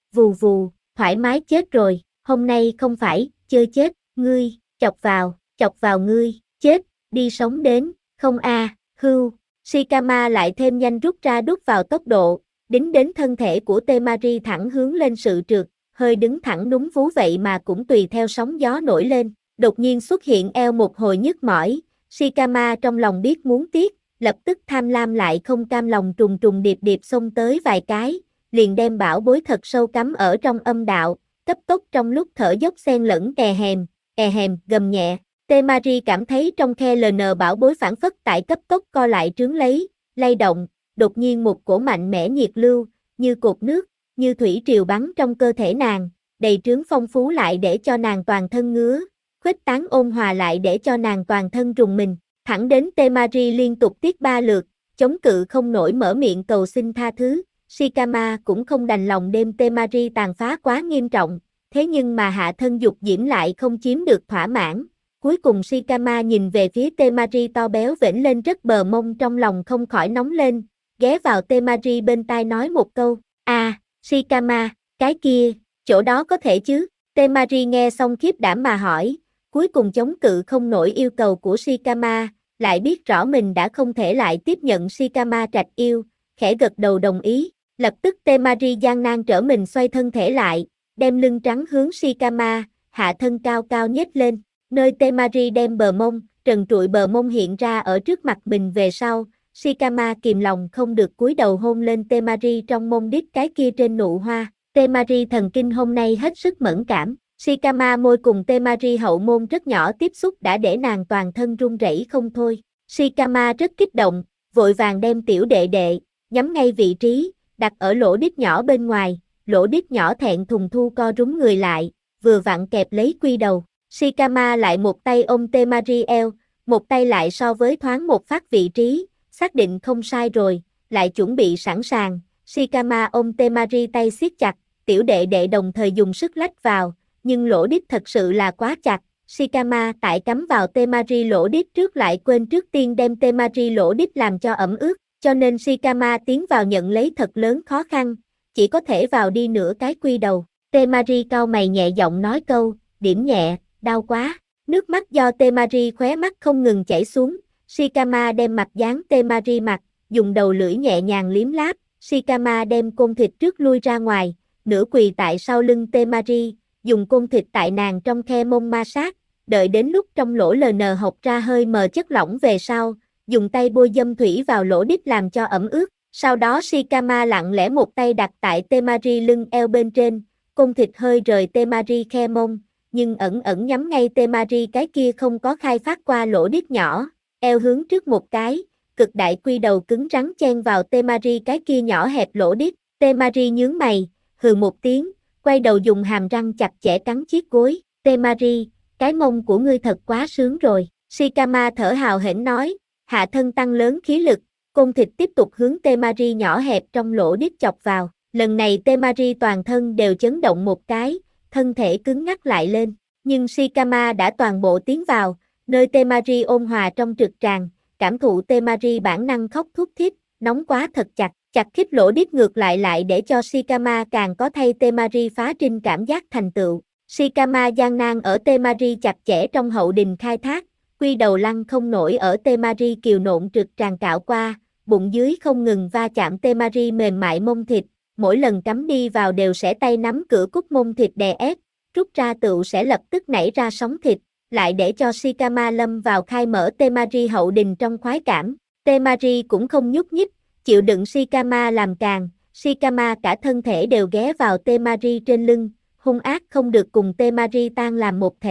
vù, thoải mái chết rồi, hôm nay không phải, chơi chết, ngươi, chọc vào ngươi, chết, đi sống đến, không hưu. Shikama lại thêm nhanh rút ra đút vào tốc độ, đính đến thân thể của Temari thẳng hướng lên sự trượt, hơi đứng thẳng đúng vú vậy mà cũng tùy theo sóng gió nổi lên, đột nhiên xuất hiện eo một hồi nhức mỏi, Shikama trong lòng biết muốn tiếc, lập tức tham lam lại không cam lòng trùng điệp xông tới vài cái, liền đem bảo bối thật sâu cắm ở trong âm đạo, cấp tốc trong lúc thở dốc xen lẫn e hèm, gầm nhẹ. Temari cảm thấy trong khe LN bảo bối phản phất tại cấp tốc co lại trướng lấy, lay động, đột nhiên một cổ mạnh mẽ nhiệt lưu, như cột nước, như thủy triều bắn trong cơ thể nàng, đầy trướng phong phú lại để cho nàng toàn thân ngứa, khuếch tán ôn hòa lại để cho nàng toàn thân rùng mình, thẳng đến Temari liên tục tiết 3 lượt, chống cự không nổi mở miệng cầu xin tha thứ, Shikama cũng không đành lòng đêm Temari tàn phá quá nghiêm trọng, thế nhưng mà hạ thân dục diễm lại không chiếm được thỏa mãn. Cuối cùng Shikama nhìn về phía Temari to béo vểnh lên rất bờ mông trong lòng không khỏi nóng lên, ghé vào Temari bên tai nói một câu, Shikama, cái kia, chỗ đó có thể chứ, Temari nghe xong khiếp đảm mà hỏi, cuối cùng chống cự không nổi yêu cầu của Shikama, lại biết rõ mình đã không thể lại tiếp nhận Shikama trạch yêu, khẽ gật đầu đồng ý, lập tức Temari gian nan trở mình xoay thân thể lại, đem lưng trắng hướng Shikama, hạ thân cao cao nhếch lên. Nơi Temari đem bờ mông, trần trụi bờ mông hiện ra ở trước mặt mình về sau, Shikama kìm lòng không được cúi đầu hôn lên Temari trong mông đít cái kia trên nụ hoa. Temari thần kinh hôm nay hết sức mẫn cảm, Shikama môi cùng Temari hậu môn rất nhỏ tiếp xúc đã để nàng toàn thân run rẩy không thôi. Shikama rất kích động, vội vàng đem tiểu đệ đệ, nhắm ngay vị trí, đặt ở lỗ đít nhỏ bên ngoài, lỗ đít nhỏ thẹn thùng thu co rúm người lại, vừa vặn kẹp lấy quy đầu. Shikama lại một tay ôm Temari eo, một tay lại so với thoáng một phát vị trí, xác định không sai rồi, lại chuẩn bị sẵn sàng. Shikama ôm Temari tay siết chặt, tiểu đệ đệ đồng thời dùng sức lách vào, nhưng lỗ đít thật sự là quá chặt. Shikama tại cắm vào Temari lỗ đít trước lại quên trước tiên đem Temari lỗ đít làm cho ẩm ướt, cho nên Shikama tiến vào nhận lấy thật lớn khó khăn, chỉ có thể vào đi nửa cái quy đầu. Temari cau mày nhẹ giọng nói câu, điểm nhẹ, đau quá, nước mắt do Temari khóe mắt không ngừng chảy xuống, Shikama đem mặt dán Temari mặt, dùng đầu lưỡi nhẹ nhàng liếm láp, Shikama đem côn thịt trước lui ra ngoài, nửa quỳ tại sau lưng Temari, dùng côn thịt tại nàng trong khe mông ma sát, đợi đến lúc trong lỗ LN học ra hơi mờ chất lỏng về sau, dùng tay bôi dâm thủy vào lỗ đít làm cho ẩm ướt, sau đó Shikama lặng lẽ một tay đặt tại Temari lưng eo bên trên, côn thịt hơi rời Temari khe mông, nhưng ẩn nhắm ngay Temari cái kia không có khai phát qua lỗ đít nhỏ, eo hướng trước một cái, cực đại quy đầu cứng rắn chen vào Temari cái kia nhỏ hẹp lỗ đít, Temari nhướng mày, hừ một tiếng, quay đầu dùng hàm răng chặt chẽ cắn chiếc gối, Temari, cái mông của ngươi thật quá sướng rồi, Shikama thở hào hển nói, hạ thân tăng lớn khí lực, côn thịt tiếp tục hướng Temari nhỏ hẹp trong lỗ đít chọc vào, lần này Temari toàn thân đều chấn động một cái, thân thể cứng ngắc lại lên, nhưng Shikama đã toàn bộ tiến vào, nơi Temari ôn hòa trong trực tràng, cảm thụ Temari bản năng khóc thút thít, nóng quá thật chặt khít lỗ đít ngược lại để cho Shikama càng có thay Temari phá trinh cảm giác thành tựu. Shikama gian nan ở Temari chặt chẽ trong hậu đình khai thác, quy đầu lăn không nổi ở Temari kiều nộn trực tràng cạo qua, bụng dưới không ngừng va chạm Temari mềm mại mông thịt, mỗi lần cắm đi vào đều sẽ tay nắm cửa cúc mông thịt đè ép, rút ra tựu sẽ lập tức nảy ra sóng thịt, lại để cho Shikama lâm vào khai mở Temari hậu đình trong khoái cảm. Temari cũng không nhúc nhích, chịu đựng Shikama làm càng, Shikama cả thân thể đều ghé vào Temari trên lưng, hung ác không được cùng Temari tan làm một thể,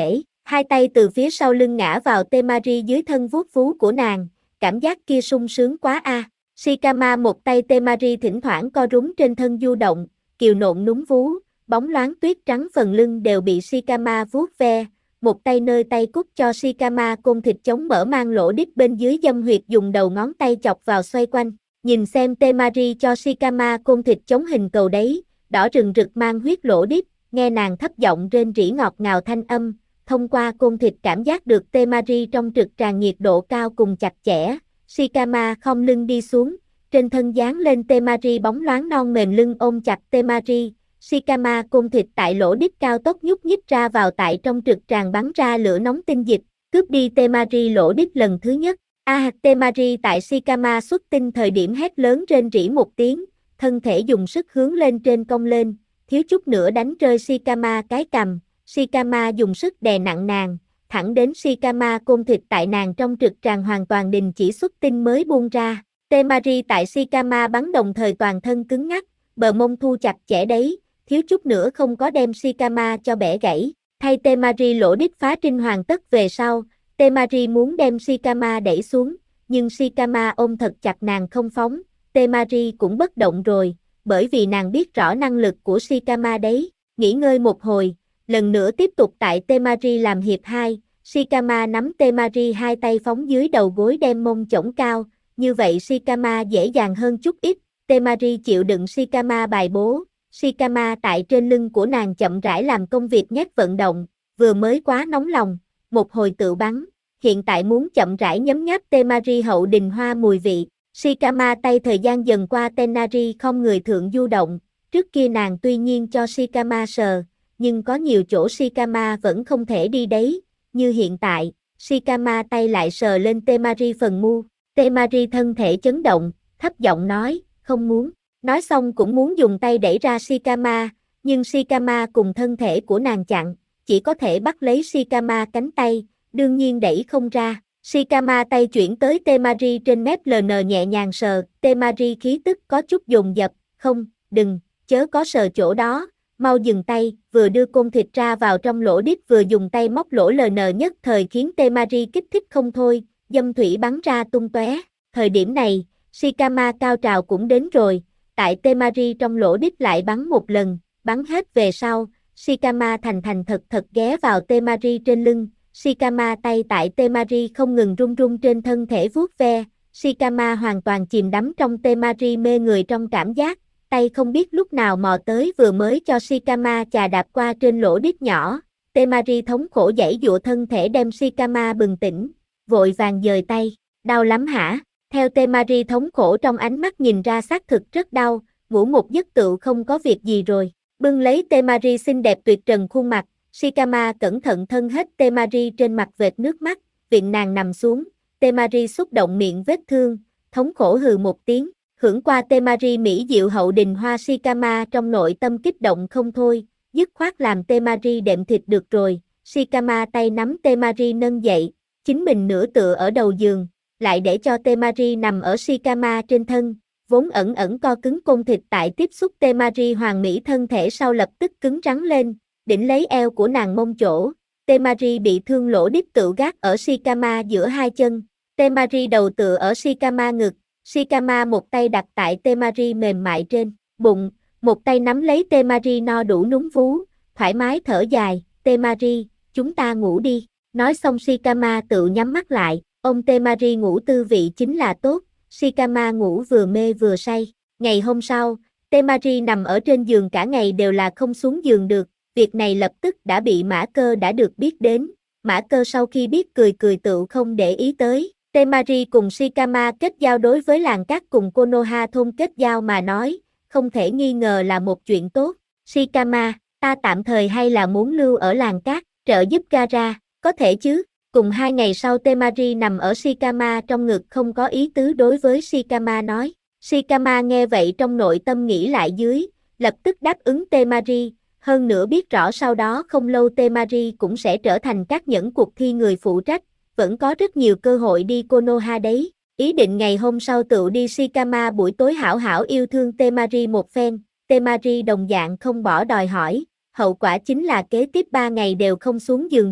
Hai tay từ phía sau lưng ngã vào Temari dưới thân vuốt vú của nàng, cảm giác kia sung sướng quá a. Shikama một tay Temari thỉnh thoảng co rúm trên thân du động, kiều nộn núm vú, bóng loáng tuyết trắng phần lưng đều bị Shikama vuốt ve, một tay nơi tay cúc cho Shikama côn thịt chống mở mang lỗ đít bên dưới dâm huyệt dùng đầu ngón tay chọc vào xoay quanh, nhìn xem Temari cho Shikama côn thịt chống hình cầu đấy, đỏ rừng rực mang huyết lỗ đít, nghe nàng thấp giọng rên rỉ ngọt ngào thanh âm, thông qua côn thịt cảm giác được Temari trong trực tràn nhiệt độ cao cùng chặt chẽ, Shikama không lưng đi xuống, trên thân dán lên Temari bóng loáng non mềm lưng ôm chặt Temari, Shikama côn thịt tại lỗ đít cao tốc nhúc nhích ra vào tại trong trực tràn bắn ra lửa nóng tinh dịch, cướp đi Temari lỗ đít lần thứ nhất. Temari tại Shikama xuất tinh thời điểm hét lớn rên rỉ một tiếng, thân thể dùng sức hướng lên trên cong lên, thiếu chút nữa đánh rơi Shikama cái cằm, Shikama dùng sức đè nặng nàng, thẳng đến Shikama côn thịt tại nàng trong trực tràng hoàn toàn đình chỉ xuất tinh mới buông ra. Temari tại Shikama bắn đồng thời toàn thân cứng ngắc, bờ mông thu chặt chẽ đấy, thiếu chút nữa không có đem Shikama cho bẻ gãy. Thay Temari lỗ đít phá trinh hoàn tất về sau, Temari muốn đem Shikama đẩy xuống, nhưng Shikama ôm thật chặt nàng không phóng, Temari cũng bất động rồi, bởi vì nàng biết rõ năng lực của Shikama đấy, nghỉ ngơi một hồi, lần nữa tiếp tục tại Temari làm hiệp 2, Shikama nắm Temari hai tay phóng dưới đầu gối đem mông chổng cao, như vậy Shikama dễ dàng hơn chút ít, Temari chịu đựng Shikama bài bố, Shikama tại trên lưng của nàng chậm rãi làm công việc nhét vận động, vừa mới quá nóng lòng, một hồi tự bắn, hiện tại muốn chậm rãi nhấm nháp Temari hậu đình hoa mùi vị, Shikama tay thời gian dần qua Tenari không người thượng du động, trước kia nàng tuy nhiên cho Shikama sờ, nhưng có nhiều chỗ Shikama vẫn không thể đi đấy, như hiện tại, Shikama tay lại sờ lên Temari phần mu, Temari thân thể chấn động, thấp giọng nói, không muốn, nói xong cũng muốn dùng tay đẩy ra Shikama, nhưng Shikama cùng thân thể của nàng chặn, chỉ có thể bắt lấy Shikama cánh tay, đương nhiên đẩy không ra. Shikama tay chuyển tới Temari trên mép LN nhẹ nhàng sờ, Temari khí tức có chút dồn dập, không, đừng, chớ có sờ chỗ đó, mau dừng tay, vừa đưa côn thịt ra vào trong lỗ đít vừa dùng tay móc lỗ LN nhất thời khiến Temari kích thích không thôi, dâm thủy bắn ra tung tóe. Thời điểm này, Shikama cao trào cũng đến rồi, tại Temari trong lỗ đít lại bắn một lần, bắn hết về sau, Shikama thành thành thật ghé vào Temari trên lưng, Shikama tay tại Temari không ngừng run run trên thân thể vuốt ve, Shikama hoàn toàn chìm đắm trong Temari mê người trong cảm giác, tay không biết lúc nào mò tới vừa mới cho Shikama chà đạp qua trên lỗ đít nhỏ, Temari thống khổ giãy giụa thân thể đem Shikama bừng tỉnh, vội vàng dời tay, đau lắm hả? Theo Temari thống khổ trong ánh mắt nhìn ra xác thực rất đau, ngủ một giấc tựu không có việc gì rồi, bưng lấy Temari xinh đẹp tuyệt trần khuôn mặt, Shikama cẩn thận thân hết Temari trên mặt vệt nước mắt, viện nàng nằm xuống, Temari xúc động miệng vết thương, thống khổ hừ một tiếng, hưởng qua Temari mỹ diệu hậu đình hoa Shikama trong nội tâm kích động không thôi, dứt khoát làm Temari đệm thịt được rồi, Shikama tay nắm Temari nâng dậy, chính mình nửa tựa ở đầu giường, lại để cho Temari nằm ở Shikama trên thân, vốn ẩn ẩn co cứng côn thịt tại tiếp xúc Temari hoàn mỹ thân thể sau lập tức cứng rắn lên, đỉnh lấy eo của nàng mông chỗ, Temari bị thương lỗ đít tự gác ở Shikama giữa hai chân, Temari đầu tựa ở Shikama ngực, Shikama một tay đặt tại Temari mềm mại trên bụng, một tay nắm lấy Temari no đủ núm vú, thoải mái thở dài, Temari, chúng ta ngủ đi, nói xong Shikama tự nhắm mắt lại, ông Temari ngủ tư vị chính là tốt, Shikama ngủ vừa mê vừa say, ngày hôm sau, Temari nằm ở trên giường cả ngày đều là không xuống giường được, việc này lập tức đã bị Mã Cơ đã được biết đến, Mã Cơ sau khi biết cười cười tựu không để ý tới, Temari cùng Shikama kết giao đối với làng cát cùng Konoha thôn kết giao mà nói, không thể nghi ngờ là một chuyện tốt, Shikama, ta tạm thời hay là muốn lưu ở làng cát, trợ giúp Gaara, có thể chứ, cùng 2 ngày sau Temari nằm ở Shikama trong ngực không có ý tứ đối với Shikama nói, Shikama nghe vậy trong nội tâm nghĩ lại dưới, lập tức đáp ứng Temari, hơn nữa biết rõ sau đó không lâu Temari cũng sẽ trở thành các nhẫn cuộc thi người phụ trách, vẫn có rất nhiều cơ hội đi Konoha đấy, ý định ngày hôm sau tự đi Shikama buổi tối hảo hảo yêu thương Temari một phen, Temari đồng dạng không bỏ đòi hỏi, hậu quả chính là kế tiếp 3 ngày đều không xuống giường được,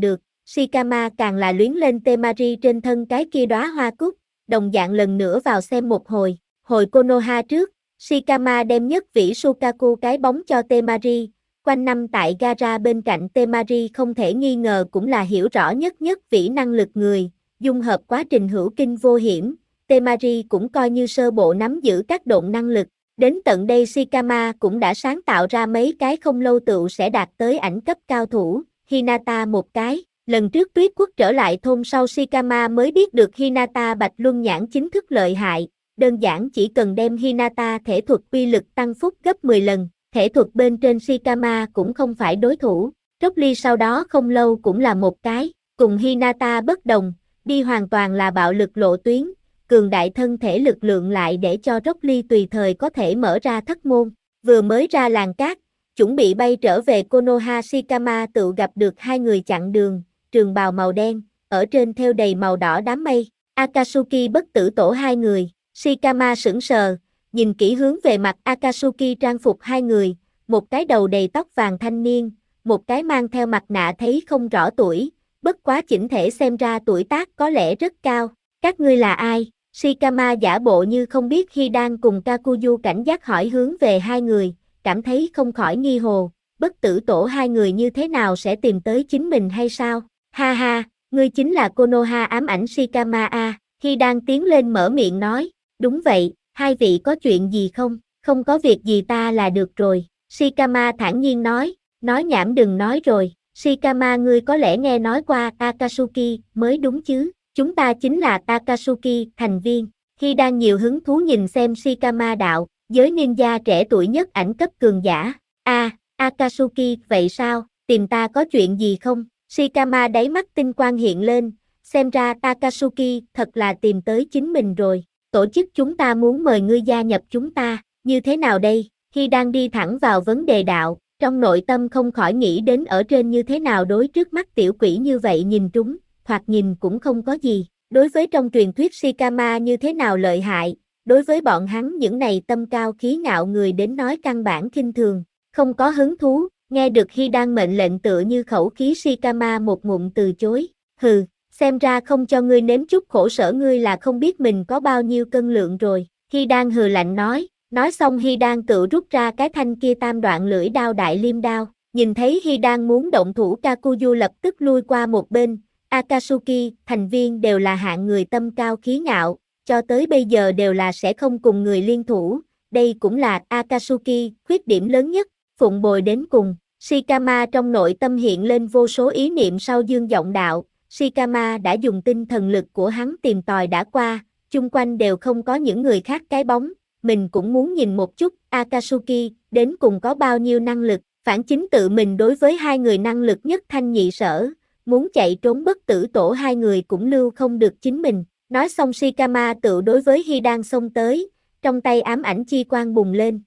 Shikama càng là luyến lên Temari trên thân cái kia đóa hoa cúc, đồng dạng lần nữa vào xem một hồi. Hồi Konoha trước, Shikama đem nhất vĩ Sukaku cái bóng cho Temari, quanh năm tại gara bên cạnh Temari không thể nghi ngờ cũng là hiểu rõ nhất vĩ năng lực người, dung hợp quá trình hữu kinh vô hiểm, Temari cũng coi như sơ bộ nắm giữ các độn năng lực. Đến tận đây Shikama cũng đã sáng tạo ra mấy cái không lâu tựu sẽ đạt tới ảnh cấp cao thủ, Hinata một cái. Lần trước Tuyết Quốc trở lại thôn sau Shikama mới biết được Hinata Bạch Luân Nhãn chính thức lợi hại, đơn giản chỉ cần đem Hinata thể thuật uy lực tăng phúc gấp 10 lần, thể thuật bên trên Shikama cũng không phải đối thủ. Rock Lee sau đó không lâu cũng là một cái, cùng Hinata bất đồng, đi hoàn toàn là bạo lực lộ tuyến, cường đại thân thể lực lượng lại để cho Rock Lee tùy thời có thể mở ra thất môn. Vừa mới ra làng cát, chuẩn bị bay trở về Konoha, Shikama tự gặp được hai người chặn đường, trường bào màu đen, ở trên thêu đầy màu đỏ đám mây, Akatsuki bất tử tổ hai người. Shikama sững sờ, nhìn kỹ hướng về mặt Akatsuki trang phục hai người, một cái đầu đầy tóc vàng thanh niên, một cái mang theo mặt nạ thấy không rõ tuổi, bất quá chỉnh thể xem ra tuổi tác có lẽ rất cao. Các ngươi là ai? Shikama giả bộ như không biết khi đang cùng Kakuzu cảnh giác hỏi hướng về hai người, cảm thấy không khỏi nghi hồ, bất tử tổ hai người như thế nào sẽ tìm tới chính mình hay sao? Ha ha, ngươi chính là Konoha ám ảnh Shikama a. Khi đang tiến lên mở miệng nói, đúng vậy, hai vị có chuyện gì không? Không có việc gì ta là được rồi. Shikama thản nhiên nói nhảm đừng nói rồi. Shikama ngươi có lẽ nghe nói qua Akatsuki mới đúng chứ? Chúng ta chính là Akatsuki, thành viên. Khi đang nhiều hứng thú nhìn xem Shikama đạo, giới ninja trẻ tuổi nhất ảnh cấp cường giả. Akatsuki, vậy sao, tìm ta có chuyện gì không? Shikama đáy mắt tinh quang hiện lên, xem ra Akatsuki thật là tìm tới chính mình rồi. Tổ chức chúng ta muốn mời ngươi gia nhập chúng ta, như thế nào đây? Khi đang đi thẳng vào vấn đề đạo, trong nội tâm không khỏi nghĩ đến ở trên như thế nào đối trước mắt tiểu quỷ như vậy nhìn trúng, thoạt nhìn cũng không có gì. Đối với trong truyền thuyết Shikama như thế nào lợi hại, đối với bọn hắn những này tâm cao khí ngạo người đến nói căn bản khinh thường, không có hứng thú. Nghe được khi đang mệnh lệnh tựa như khẩu khí Shikama một ngụm từ chối. Hừ, xem ra không cho ngươi nếm chút khổ sở ngươi là không biết mình có bao nhiêu cân lượng rồi. Khi đang hừ lạnh nói xong Hy đang tự rút ra cái thanh kia tam đoạn lưỡi đao đại liêm đao. Nhìn thấy Hy đang muốn động thủ Kakuzu lập tức lui qua một bên. Akatsuki, thành viên đều là hạng người tâm cao khí ngạo, cho tới bây giờ đều là sẽ không cùng người liên thủ. Đây cũng là Akatsuki, khuyết điểm lớn nhất. Phụng bồi đến cùng, Shikama trong nội tâm hiện lên vô số ý niệm sau dương giọng đạo, Shikama đã dùng tinh thần lực của hắn tìm tòi đã qua, chung quanh đều không có những người khác cái bóng, mình cũng muốn nhìn một chút, Akatsuki, đến cùng có bao nhiêu năng lực, phản chính tự mình đối với hai người năng lực nhất thanh nhị sở, muốn chạy trốn bất tử tổ hai người cũng lưu không được chính mình, nói xong Shikama tự đối với Hidan xông tới, trong tay ám ảnh chi quang bùng lên.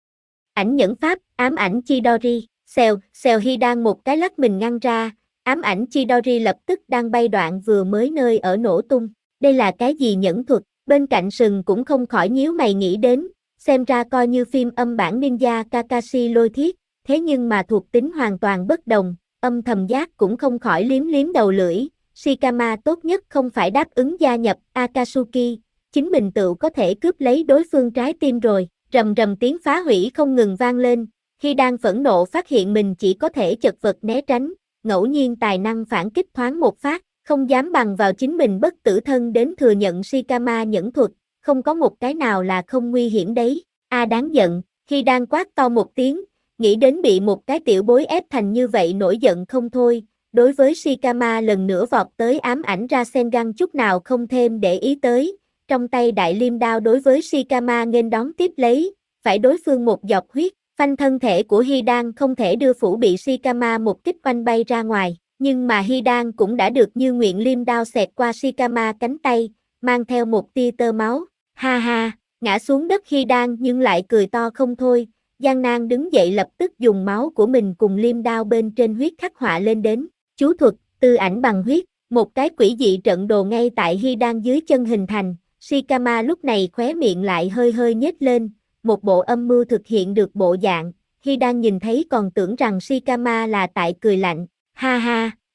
Ảnh nhẫn pháp, ám ảnh Chidori, xèo Hy đang một cái lắc mình ngăn ra, ám ảnh Chidori lập tức đang bay đoạn vừa mới nơi ở nổ tung. Đây là cái gì nhẫn thuật, bên cạnh sừng cũng không khỏi nhíu mày nghĩ đến, xem ra coi như phim âm bản ninja Kakashi lôi thiết, thế nhưng mà thuộc tính hoàn toàn bất đồng, âm thầm giác cũng không khỏi liếm đầu lưỡi, Shikama tốt nhất không phải đáp ứng gia nhập Akatsuki, chính mình tự có thể cướp lấy đối phương trái tim rồi. Rầm rầm tiếng phá hủy không ngừng vang lên, khi đang phẫn nộ phát hiện mình chỉ có thể chật vật né tránh, ngẫu nhiên tài năng phản kích thoáng một phát, không dám bằng vào chính mình bất tử thân đến thừa nhận Shikama nhẫn thuật, không có một cái nào là không nguy hiểm đấy. Đáng giận, khi đang quát to một tiếng, nghĩ đến bị một cái tiểu bối ép thành như vậy nổi giận không thôi, đối với Shikama lần nữa vọt tới ám ảnh Rasengan chút nào không thêm để ý tới. Trong tay đại liêm đao đối với Shikama nghênh đón tiếp lấy, phải đối phương một giọt huyết, phanh thân thể của Hidan không thể đưa phủ bị Shikama một kích oanh bay ra ngoài, nhưng mà Hidan cũng đã được như nguyện liêm đao xẹt qua Shikama cánh tay, mang theo một tia tơ máu, ha ha, ngã xuống đất Hidan nhưng lại cười to không thôi, gian nan đứng dậy lập tức dùng máu của mình cùng liêm đao bên trên huyết khắc họa lên đến, chú thuật, tư ảnh bằng huyết, một cái quỷ dị trận đồ ngay tại Hidan dưới chân hình thành. Shikama lúc này khóe miệng lại hơi nhếch lên, một bộ âm mưu thực hiện được bộ dạng, khi đang nhìn thấy còn tưởng rằng Shikama là tại cười lạnh, ha ha,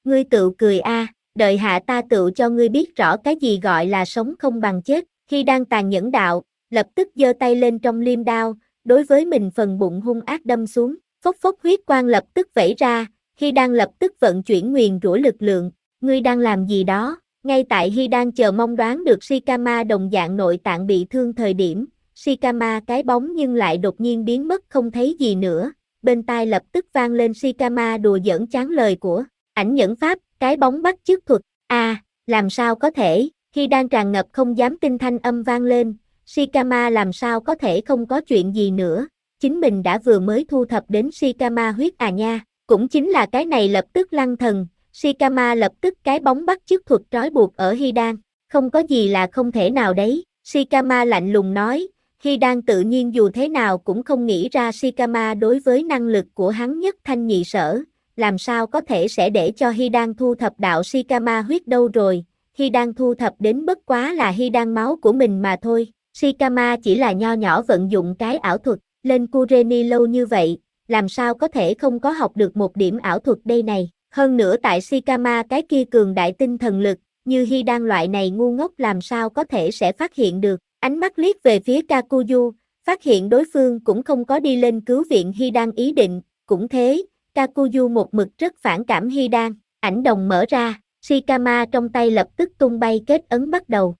Ngươi tựu cười a, đợi hạ ta tựu cho ngươi biết rõ cái gì gọi là sống không bằng chết. Khi đang tàn nhẫn đạo, lập tức giơ tay lên trong liêm đao, đối với mình phần bụng hung ác đâm xuống. Phốc phốc huyết quang lập tức vẩy ra, Khi đang lập tức vận chuyển nguyền rủa lực lượng. Ngươi đang làm gì đó? Ngay tại Hy đang chờ mong đoán được Shikama đồng dạng nội tạng bị thương thời điểm, Shikama cái bóng nhưng lại đột nhiên biến mất không thấy gì nữa. Bên tai lập tức vang lên Shikama đùa giỡn chán lời của ảnh nhẫn pháp, cái bóng bắt chước thuật. Làm sao có thể? Khi đang tràn ngập không dám tin thanh âm vang lên, Shikama làm sao có thể không có chuyện gì nữa, chính mình đã vừa mới thu thập đến Shikama huyết à nha, cũng chính là cái này lập tức lăng thần, Shikama lập tức cái bóng bắt chước thuật trói buộc ở Hidan, không có gì là không thể nào đấy, Shikama lạnh lùng nói, Hidan tự nhiên dù thế nào cũng không nghĩ ra Shikama đối với năng lực của hắn nhất thanh nhị sở, làm sao có thể sẽ để cho Hidan thu thập đạo Shikama huyết đâu rồi, Hidan thu thập đến bất quá là Hidan máu của mình mà thôi, Shikama chỉ là nho nhỏ vận dụng cái ảo thuật, lên Kureni lâu như vậy, làm sao có thể không có học được một điểm ảo thuật đây này, hơn nữa tại Shikama cái kia cường đại tinh thần lực, như Hidan loại này ngu ngốc làm sao có thể sẽ phát hiện được, ánh mắt liếc về phía Kakuyu, phát hiện đối phương cũng không có đi lên cứu viện Hidan ý định, cũng thế, Kakuyu một mực rất phản cảm Hidan, ảnh đồng mở ra, Shikama trong tay lập tức tung bay kết ấn bắt đầu.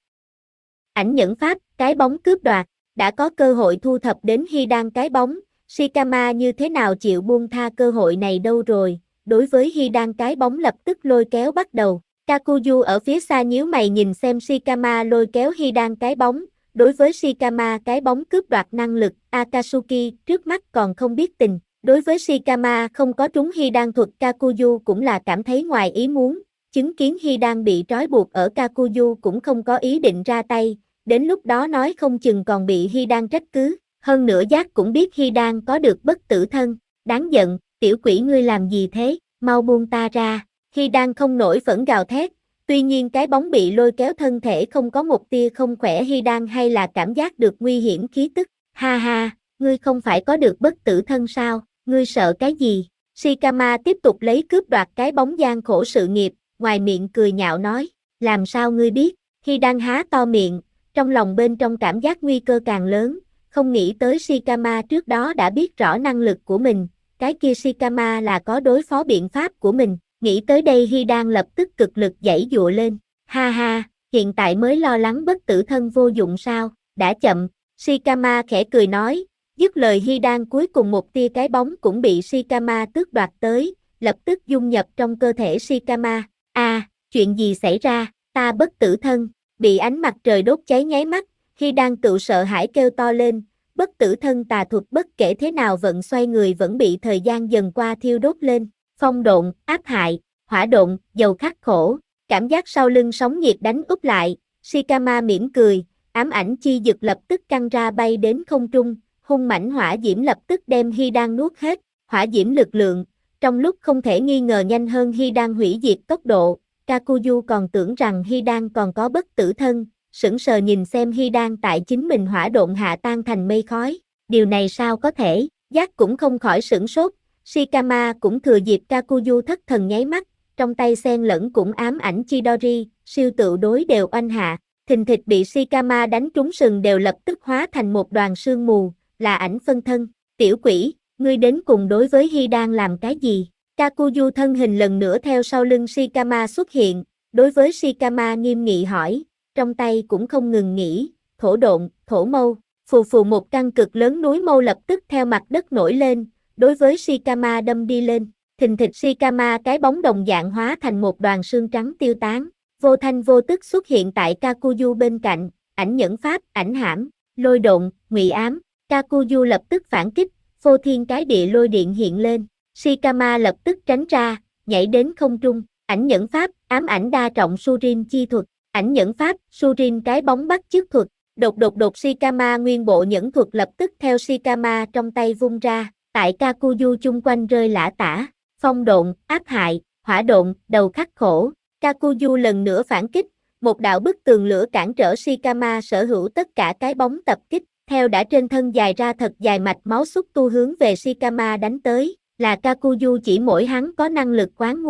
Ảnh nhẫn pháp, cái bóng cướp đoạt, đã có cơ hội thu thập đến Hidan cái bóng, Shikama như thế nào chịu buông tha cơ hội này đâu rồi, đối với Hidan cái bóng lập tức lôi kéo bắt đầu, Kakuyu ở phía xa nhíu mày nhìn xem Shikama lôi kéo Hidan cái bóng, đối với Shikama cái bóng cướp đoạt năng lực, Akatsuki trước mắt còn không biết tình, đối với Shikama không có trúng Hidan thuật Kakuyu cũng là cảm thấy ngoài ý muốn, chứng kiến Hidan bị trói buộc ở Kakuyu cũng không có ý định ra tay, đến lúc đó nói không chừng còn bị Hidan trách cứ, hơn nữa giác cũng biết Hidan có được bất tử thân, đáng giận, tiểu quỷ ngươi làm gì thế, mau buông ta ra, Hidan không nổi phẫn gào thét, tuy nhiên cái bóng bị lôi kéo thân thể không có một tia không khỏe Hidan hay là cảm giác được nguy hiểm khí tức, ha ha, ngươi không phải có được bất tử thân sao, ngươi sợ cái gì, Shikama tiếp tục lấy cướp đoạt cái bóng gian khổ sự nghiệp, ngoài miệng cười nhạo nói, làm sao ngươi biết, Hidan há to miệng, trong lòng bên trong cảm giác nguy cơ càng lớn, không nghĩ tới Shikama trước đó đã biết rõ năng lực của mình, cái kia Shikama là có đối phó biện pháp của mình, nghĩ tới đây Hidan lập tức cực lực giãy giụa lên, ha ha, hiện tại mới lo lắng bất tử thân vô dụng sao, đã chậm, Shikama khẽ cười nói, dứt lời Hidan cuối cùng một tia cái bóng cũng bị Shikama tước đoạt tới, lập tức dung nhập trong cơ thể Shikama, chuyện gì xảy ra, ta bất tử thân, bị ánh mặt trời đốt cháy nháy mắt, Hidan tự sợ hãi kêu to lên, bất tử thân tà thuật bất kể thế nào vận xoay người vẫn bị thời gian dần qua thiêu đốt lên, phong độn, áp hại, hỏa độn, dầu khắc khổ, cảm giác sau lưng sóng nhiệt đánh úp lại, Shikama mỉm cười, ám ảnh chi dực lập tức căng ra bay đến không trung, hung mãnh hỏa diễm lập tức đem Hidan nuốt hết, hỏa diễm lực lượng, trong lúc không thể nghi ngờ nhanh hơn Hidan hủy diệt tốc độ, Kakuyu còn tưởng rằng Hidan còn có bất tử thân, sững sờ nhìn xem Hidan tại chính mình hỏa độn hạ tan thành mây khói, điều này sao có thể, giác cũng không khỏi sửng sốt, Shikama cũng thừa dịp Kakuyu thất thần nháy mắt, trong tay xen lẫn cũng ám ảnh Chidori, siêu tự đối đều oanh hạ, thình thịch bị Shikama đánh trúng sừng đều lập tức hóa thành một đoàn sương mù, là ảnh phân thân, tiểu quỷ, ngươi đến cùng đối với Hidan làm cái gì? Kakuyu thân hình lần nữa theo sau lưng Shikama xuất hiện, đối với Shikama nghiêm nghị hỏi, trong tay cũng không ngừng nghỉ, thổ độn, thổ mâu, phù phù một căn cực lớn núi mâu lập tức theo mặt đất nổi lên, đối với Shikama đâm đi lên, thình thịch Shikama cái bóng đồng dạng hóa thành một đoàn sương trắng tiêu tán, vô thanh vô tức xuất hiện tại Kakuyu bên cạnh, ảnh nhẫn pháp, ảnh hãm, lôi độn, ngụy ám, Kakuyu lập tức phản kích, phô thiên cái địa lôi điện hiện lên. Shikama lập tức tránh ra, nhảy đến không trung, ảnh nhẫn pháp, ám ảnh đa trọng Surin chi thuật, ảnh nhẫn pháp, Surin cái bóng bắt chước thuật, đột Shikama nguyên bộ nhẫn thuật lập tức theo Shikama trong tay vung ra, tại Kakuyu chung quanh rơi lả tả, phong độn, áp hại, hỏa độn, đầu khắc khổ, Kakuyu lần nữa phản kích, một đạo bức tường lửa cản trở Shikama sở hữu tất cả cái bóng tập kích, theo đã trên thân dài ra thật dài mạch máu xúc tu hướng về Shikama đánh tới. Là Kakuyu chỉ mỗi hắn có năng lực quán ngu,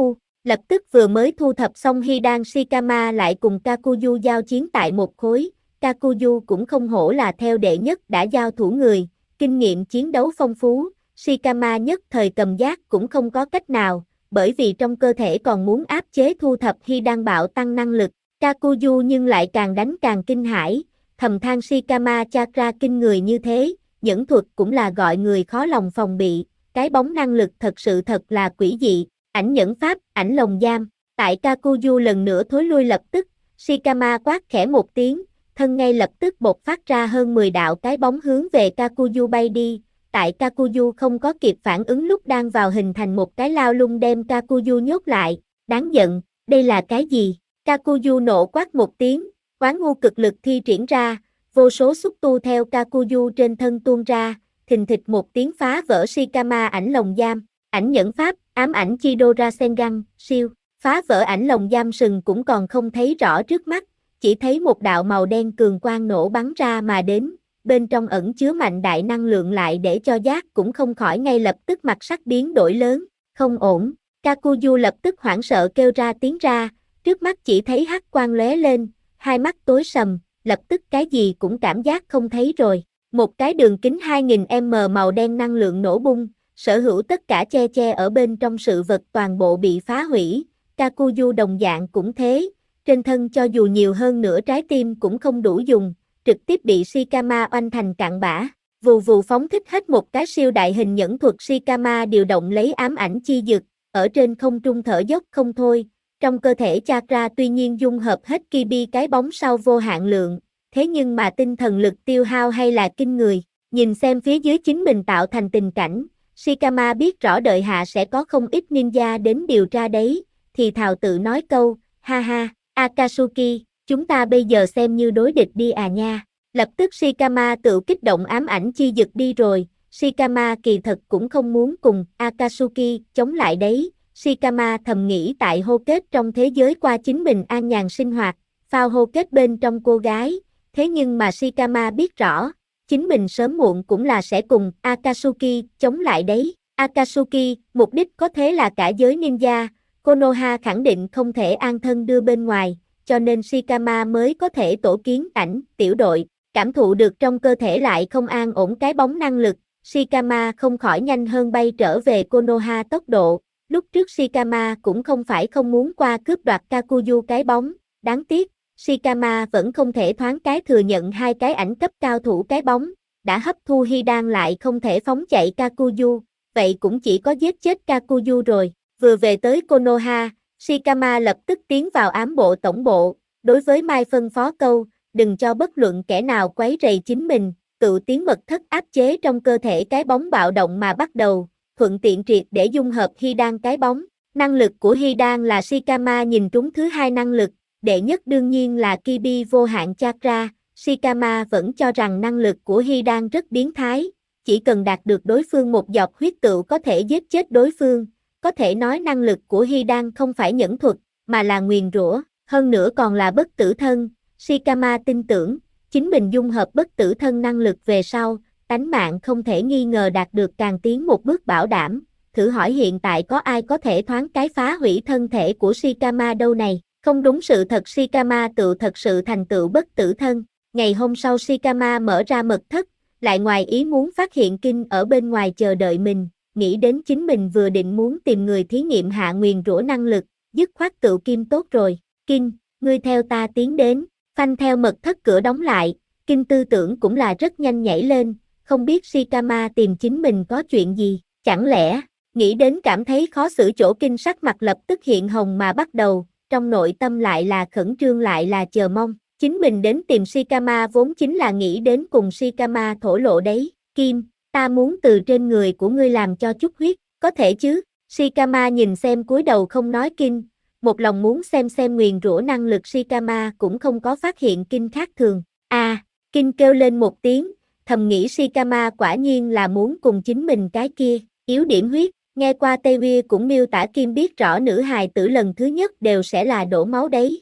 Lập tức vừa mới thu thập xong Hidan Shikama lại cùng Kakuyu giao chiến tại một khối, Kakuyu cũng không hổ là theo đệ nhất đã giao thủ người, kinh nghiệm chiến đấu phong phú, Shikama nhất thời cầm giác cũng không có cách nào, bởi vì trong cơ thể còn muốn áp chế thu thập Hidan bạo tăng năng lực, Kakuyu nhưng lại càng đánh càng kinh hãi, thầm than Shikama chakra kinh người như thế, nhẫn thuật cũng là gọi người khó lòng phòng bị, cái bóng năng lực thật là quỷ dị. Ảnh nhẫn pháp, ảnh lồng giam, tại Kakuyu lần nữa thối lui lập tức, Shikama quát khẽ một tiếng, thân ngay lập tức bộc phát ra hơn 10 đạo cái bóng hướng về Kakuyu bay đi, tại Kakuyu không có kịp phản ứng lúc đang vào hình thành một cái lao lung đem Kakuyu nhốt lại, đáng giận, đây là cái gì? Kakuyu nộ quát một tiếng, quán ngu cực lực thi triển ra, vô số xúc tu theo Kakuyu trên thân tuôn ra, thình thịch một tiếng phá vỡ Shikama ảnh lồng giam. Ảnh nhẫn pháp, ám ảnh Chidora Sengan, siêu, phá vỡ ảnh lồng giam sừng cũng còn không thấy rõ trước mắt, chỉ thấy một đạo màu đen cường quang nổ bắn ra mà đến, bên trong ẩn chứa mạnh đại năng lượng lại để cho giác cũng không khỏi ngay lập tức mặt sắc biến đổi lớn, không ổn, Kakuyu lập tức hoảng sợ kêu ra tiếng ra, trước mắt chỉ thấy hắc quang lóe lên, hai mắt tối sầm, lập tức cái gì cũng cảm giác không thấy rồi, một cái đường kính 2000m màu đen năng lượng nổ bung. Sở hữu tất cả che ở bên trong sự vật toàn bộ bị phá hủy, Kakuyu đồng dạng cũng thế, trên thân cho dù nhiều hơn nữa trái tim cũng không đủ dùng, trực tiếp bị Shikama oanh thành cặn bã, vù vù phóng thích hết một cái siêu đại hình nhẫn thuật Shikama điều động lấy ám ảnh chi dực, ở trên không trung thở dốc không thôi, trong cơ thể chakra tuy nhiên dung hợp hết Kibi cái bóng sau vô hạn lượng, thế nhưng mà tinh thần lực tiêu hao hay là kinh người, nhìn xem phía dưới chính mình tạo thành tình cảnh. Shikama biết rõ đợi hạ sẽ có không ít ninja đến điều tra đấy, thì thào tự nói câu, ha ha, Akatsuki, chúng ta bây giờ xem như đối địch đi à nha. Lập tức Shikama tự kích động ám ảnh chi dực đi rồi, Shikama kỳ thật cũng không muốn cùng Akatsuki chống lại đấy, Shikama thầm nghĩ tại hô kết trong thế giới qua chính mình an nhàn sinh hoạt, phao hô kết bên trong cô gái, thế nhưng mà Shikama biết rõ, chính mình sớm muộn cũng là sẽ cùng Akatsuki chống lại đấy. Akatsuki, mục đích có thế là cả giới ninja, Konoha khẳng định không thể an thân đưa bên ngoài, cho nên Shikama mới có thể tổ kiến ảnh, tiểu đội, cảm thụ được trong cơ thể lại không an ổn cái bóng năng lực, Shikama không khỏi nhanh hơn bay trở về Konoha tốc độ, lúc trước Shikama cũng không phải không muốn qua cướp đoạt Kakuyu cái bóng, đáng tiếc. Shikama vẫn không thể thoáng cái thừa nhận hai cái ảnh cấp cao thủ cái bóng, đã hấp thu Hidan lại không thể phóng chạy Kakuyu, vậy cũng chỉ có giết chết Kakuyu rồi. Vừa về tới Konoha, Shikama lập tức tiến vào ám bộ tổng bộ, đối với Mai phân phó câu, đừng cho bất luận kẻ nào quấy rầy chính mình, tự tiến mật thất áp chế trong cơ thể cái bóng bạo động mà bắt đầu, thuận tiện triệt để dung hợp Hidan cái bóng. Năng lực của Hidan là Shikama nhìn trúng thứ hai năng lực. Đệ nhất đương nhiên là Kibi vô hạn chakra, Shikama vẫn cho rằng năng lực của Hidan rất biến thái, chỉ cần đạt được đối phương một giọt huyết tựu có thể giết chết đối phương, có thể nói năng lực của Hidan không phải nhẫn thuật, mà là nguyền rủa, hơn nữa còn là bất tử thân, Shikama tin tưởng, chính mình dung hợp bất tử thân năng lực về sau, tánh mạng không thể nghi ngờ đạt được càng tiến một bước bảo đảm, thử hỏi hiện tại có ai có thể thoáng cái phá hủy thân thể của Shikama đâu này. Không đúng sự thật Shikama tự thật sự thành tựu bất tử thân, ngày hôm sau Shikama mở ra mật thất, lại ngoài ý muốn phát hiện Kinh ở bên ngoài chờ đợi mình, nghĩ đến chính mình vừa định muốn tìm người thí nghiệm hạ nguyền rủa năng lực, dứt khoát tự kim tốt rồi, Kinh, ngươi theo ta tiến đến, phanh theo mật thất cửa đóng lại, Kinh tư tưởng cũng là rất nhanh nhảy lên, không biết Shikama tìm chính mình có chuyện gì, chẳng lẽ, nghĩ đến cảm thấy khó xử chỗ Kinh sắc mặt lập tức hiện hồng mà bắt đầu. Trong nội tâm lại là khẩn trương lại là chờ mong, chính mình đến tìm Shikama vốn chính là nghĩ đến cùng Shikama thổ lộ đấy, Kim, ta muốn từ trên người của ngươi làm cho chút huyết, có thể chứ, Shikama nhìn xem cúi đầu không nói Kinh, một lòng muốn xem nguyền rủa năng lực Shikama cũng không có phát hiện Kinh khác thường, Kinh kêu lên một tiếng, thầm nghĩ Shikama quả nhiên là muốn cùng chính mình cái kia, yếu điểm huyết. Nghe qua Tây Uy cũng miêu tả Kim biết rõ nữ hài tử lần thứ nhất đều sẽ là đổ máu đấy,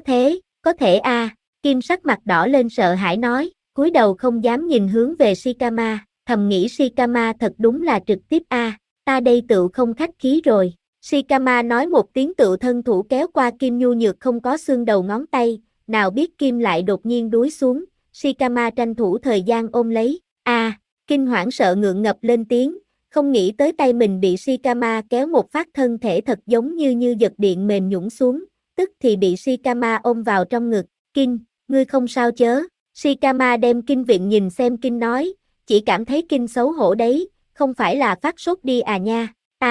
có thể Kim sắc mặt đỏ lên sợ hãi nói, cúi đầu không dám nhìn hướng về Shikama, thầm nghĩ Shikama thật đúng là trực tiếp ta đây tự không khách khí rồi, Shikama nói một tiếng tự thân thủ kéo qua Kim nhu nhược không có xương đầu ngón tay, nào biết Kim lại đột nhiên đúi xuống, Shikama tranh thủ thời gian ôm lấy, Kinh hoảng sợ ngượng ngập lên tiếng, không nghĩ tới tay mình bị Shikama kéo một phát thân thể thật giống như giật điện mềm nhũn xuống, tức thì bị Shikama ôm vào trong ngực, Kinh, ngươi không sao chớ, Shikama đem Kinh viện nhìn xem Kinh nói, chỉ cảm thấy Kinh xấu hổ đấy, không phải là phát sốt đi à nha,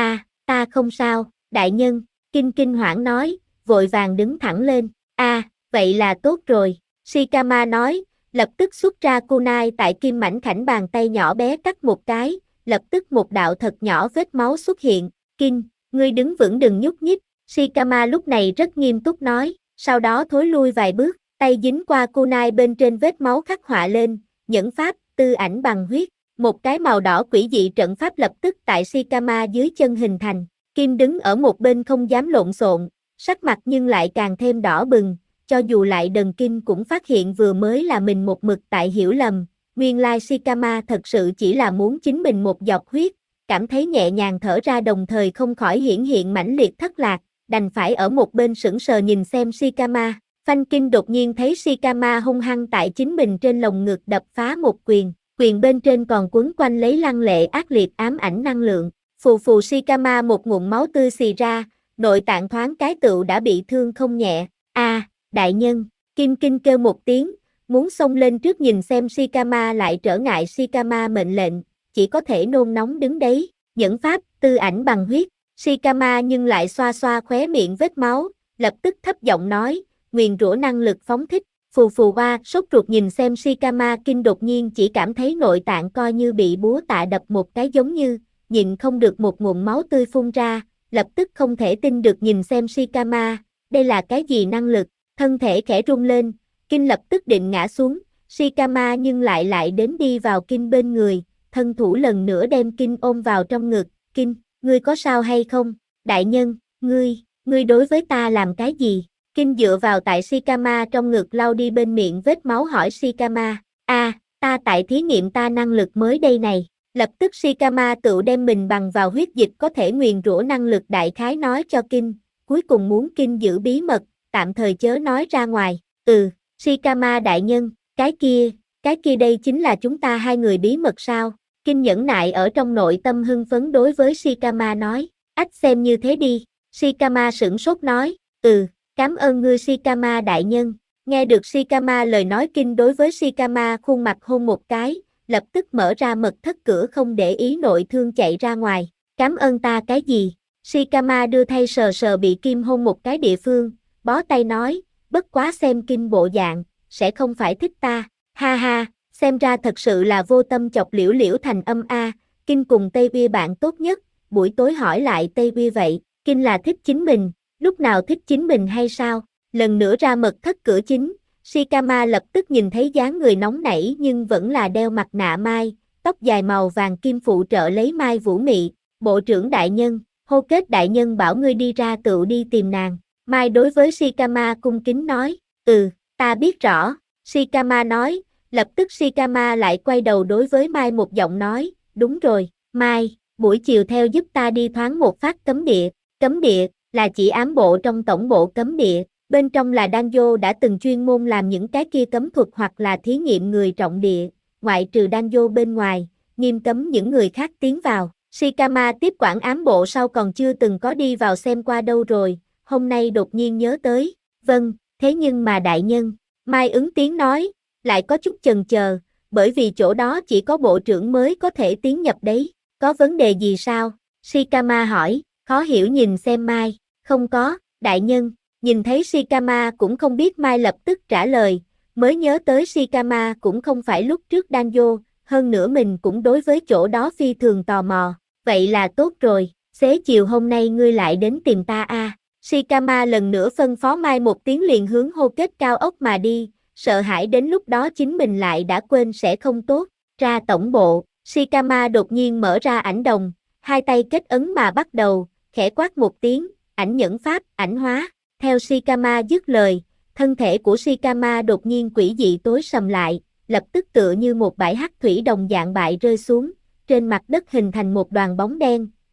ta không sao, đại nhân, Kinh kinh hoảng nói, vội vàng đứng thẳng lên, vậy là tốt rồi, Shikama nói, lập tức xuất ra kunai tại Kim mảnh khảnh bàn tay nhỏ bé cắt một cái, lập tức một đạo thật nhỏ vết máu xuất hiện, Kinh, ngươi đứng vững đừng nhúc nhích, Shikama lúc này rất nghiêm túc nói, sau đó thối lui vài bước, tay dính qua kunai bên trên vết máu khắc họa lên, nhẫn pháp, tư ảnh bằng huyết, một cái màu đỏ quỷ dị trận pháp lập tức tại Shikama dưới chân hình thành, Kim đứng ở một bên không dám lộn xộn, sắc mặt nhưng lại càng thêm đỏ bừng, cho dù lại đần Kim cũng phát hiện vừa mới là mình một mực tại hiểu lầm, nguyên lai Shikama thật sự chỉ là muốn chính mình một giọt huyết, cảm thấy nhẹ nhàng thở ra đồng thời không khỏi hiển hiện mãnh liệt thất lạc, đành phải ở một bên sững sờ nhìn xem Shikama. Phanh Kinh đột nhiên thấy Shikama hung hăng tại chính mình trên lồng ngực đập phá một quyền bên trên còn quấn quanh lấy lăng lệ ác liệt ám ảnh năng lượng, phù phù Shikama một ngụm máu tươi xì ra, nội tạng thoáng cái tựu đã bị thương không nhẹ, đại nhân, Kim Kinh kêu một tiếng, muốn xông lên trước nhìn xem Shikama lại trở ngại Shikama mệnh lệnh, chỉ có thể nôn nóng đứng đấy, nhẫn pháp, tư ảnh bằng huyết, Shikama nhưng lại xoa xoa khóe miệng vết máu, lập tức thấp giọng nói, nguyền rủa năng lực phóng thích, phù phù hoa, sốt ruột nhìn xem Shikama Kinh đột nhiên chỉ cảm thấy nội tạng coi như bị búa tạ đập một cái giống như, nhịn không được một ngụm máu tươi phun ra, lập tức không thể tin được nhìn xem Shikama, đây là cái gì năng lực, thân thể khẽ rung lên, Kinh lập tức định ngã xuống, Shikama nhưng lại đến đi vào Kinh bên người, thân thủ lần nữa đem Kinh ôm vào trong ngực, Kinh, ngươi có sao hay không, đại nhân, ngươi đối với ta làm cái gì? Kinh dựa vào tại Shikama trong ngực lau đi bên miệng vết máu hỏi Shikama, ta tại thí nghiệm ta năng lực mới đây này, lập tức Shikama tự đem mình bằng vào huyết dịch có thể nguyền rủa năng lực đại khái nói cho Kinh, cuối cùng muốn Kinh giữ bí mật, tạm thời chớ nói ra ngoài, Shikama đại nhân, cái kia đây chính là chúng ta hai người bí mật sao, Kinh nhẫn nại ở trong nội tâm hưng phấn đối với Shikama nói, ách xem như thế đi, Shikama sửng sốt nói, cảm ơn ngươi Shikama đại nhân, nghe được Shikama lời nói Kinh đối với Shikama khuôn mặt hôn một cái, lập tức mở ra mật thất cửa không để ý nội thương chạy ra ngoài, cảm ơn ta cái gì, Shikama đưa thay sờ sờ bị Kim hôn một cái địa phương, bó tay nói, bất quá xem Kinh bộ dạng, sẽ không phải thích ta, ha ha, xem ra thật sự là vô tâm chọc liễu liễu thành âm Kinh cùng Tây Uy bạn tốt nhất, buổi tối hỏi lại Tây Uy vậy, Kinh là thích chính mình, lúc nào thích chính mình hay sao, lần nữa ra mật thất cửa chính, Shikama lập tức nhìn thấy dáng người nóng nảy nhưng vẫn là đeo mặt nạ mai, tóc dài màu vàng kim phụ trợ lấy mai vũ mị, bộ trưởng đại nhân, hô kết đại nhân bảo ngươi đi ra tự đi tìm nàng, Mai đối với Shikama cung kính nói, ta biết rõ, Shikama nói, lập tức Shikama lại quay đầu đối với Mai một giọng nói, đúng rồi, Mai, buổi chiều theo giúp ta đi thoáng một phát cấm địa, là chỉ ám bộ trong tổng bộ cấm địa, bên trong là Danjo đã từng chuyên môn làm những cái kia cấm thuật hoặc là thí nghiệm người trọng địa, ngoại trừ Danjo bên ngoài, nghiêm cấm những người khác tiến vào, Shikama tiếp quản ám bộ sau còn chưa từng có đi vào xem qua đâu rồi, hôm nay đột nhiên nhớ tới, vâng, thế nhưng mà đại nhân, Mai ứng tiếng nói, lại có chút chần chờ, bởi vì chỗ đó chỉ có bộ trưởng mới có thể tiến nhập đấy, có vấn đề gì sao? Shikama hỏi, khó hiểu nhìn xem Mai, không có, đại nhân, nhìn thấy Shikama cũng không biết Mai lập tức trả lời, mới nhớ tới Shikama cũng không phải lúc trước Danjo, hơn nữa mình cũng đối với chỗ đó phi thường tò mò, vậy là tốt rồi, xế chiều hôm nay ngươi lại đến tìm ta Shikama lần nữa phân phó Mai một tiếng liền hướng hô kết cao ốc mà đi, sợ hãi đến lúc đó chính mình lại đã quên sẽ không tốt, ra tổng bộ, Shikama đột nhiên mở ra ảnh đồng, hai tay kết ấn mà bắt đầu, khẽ quát một tiếng, ảnh nhẫn pháp, ảnh hóa, theo Shikama dứt lời, thân thể của Shikama đột nhiên quỷ dị tối sầm lại, lập tức tựa như một bãi hắc thủy đồng dạng bại rơi xuống, trên mặt đất hình thành một đoàn bóng đen,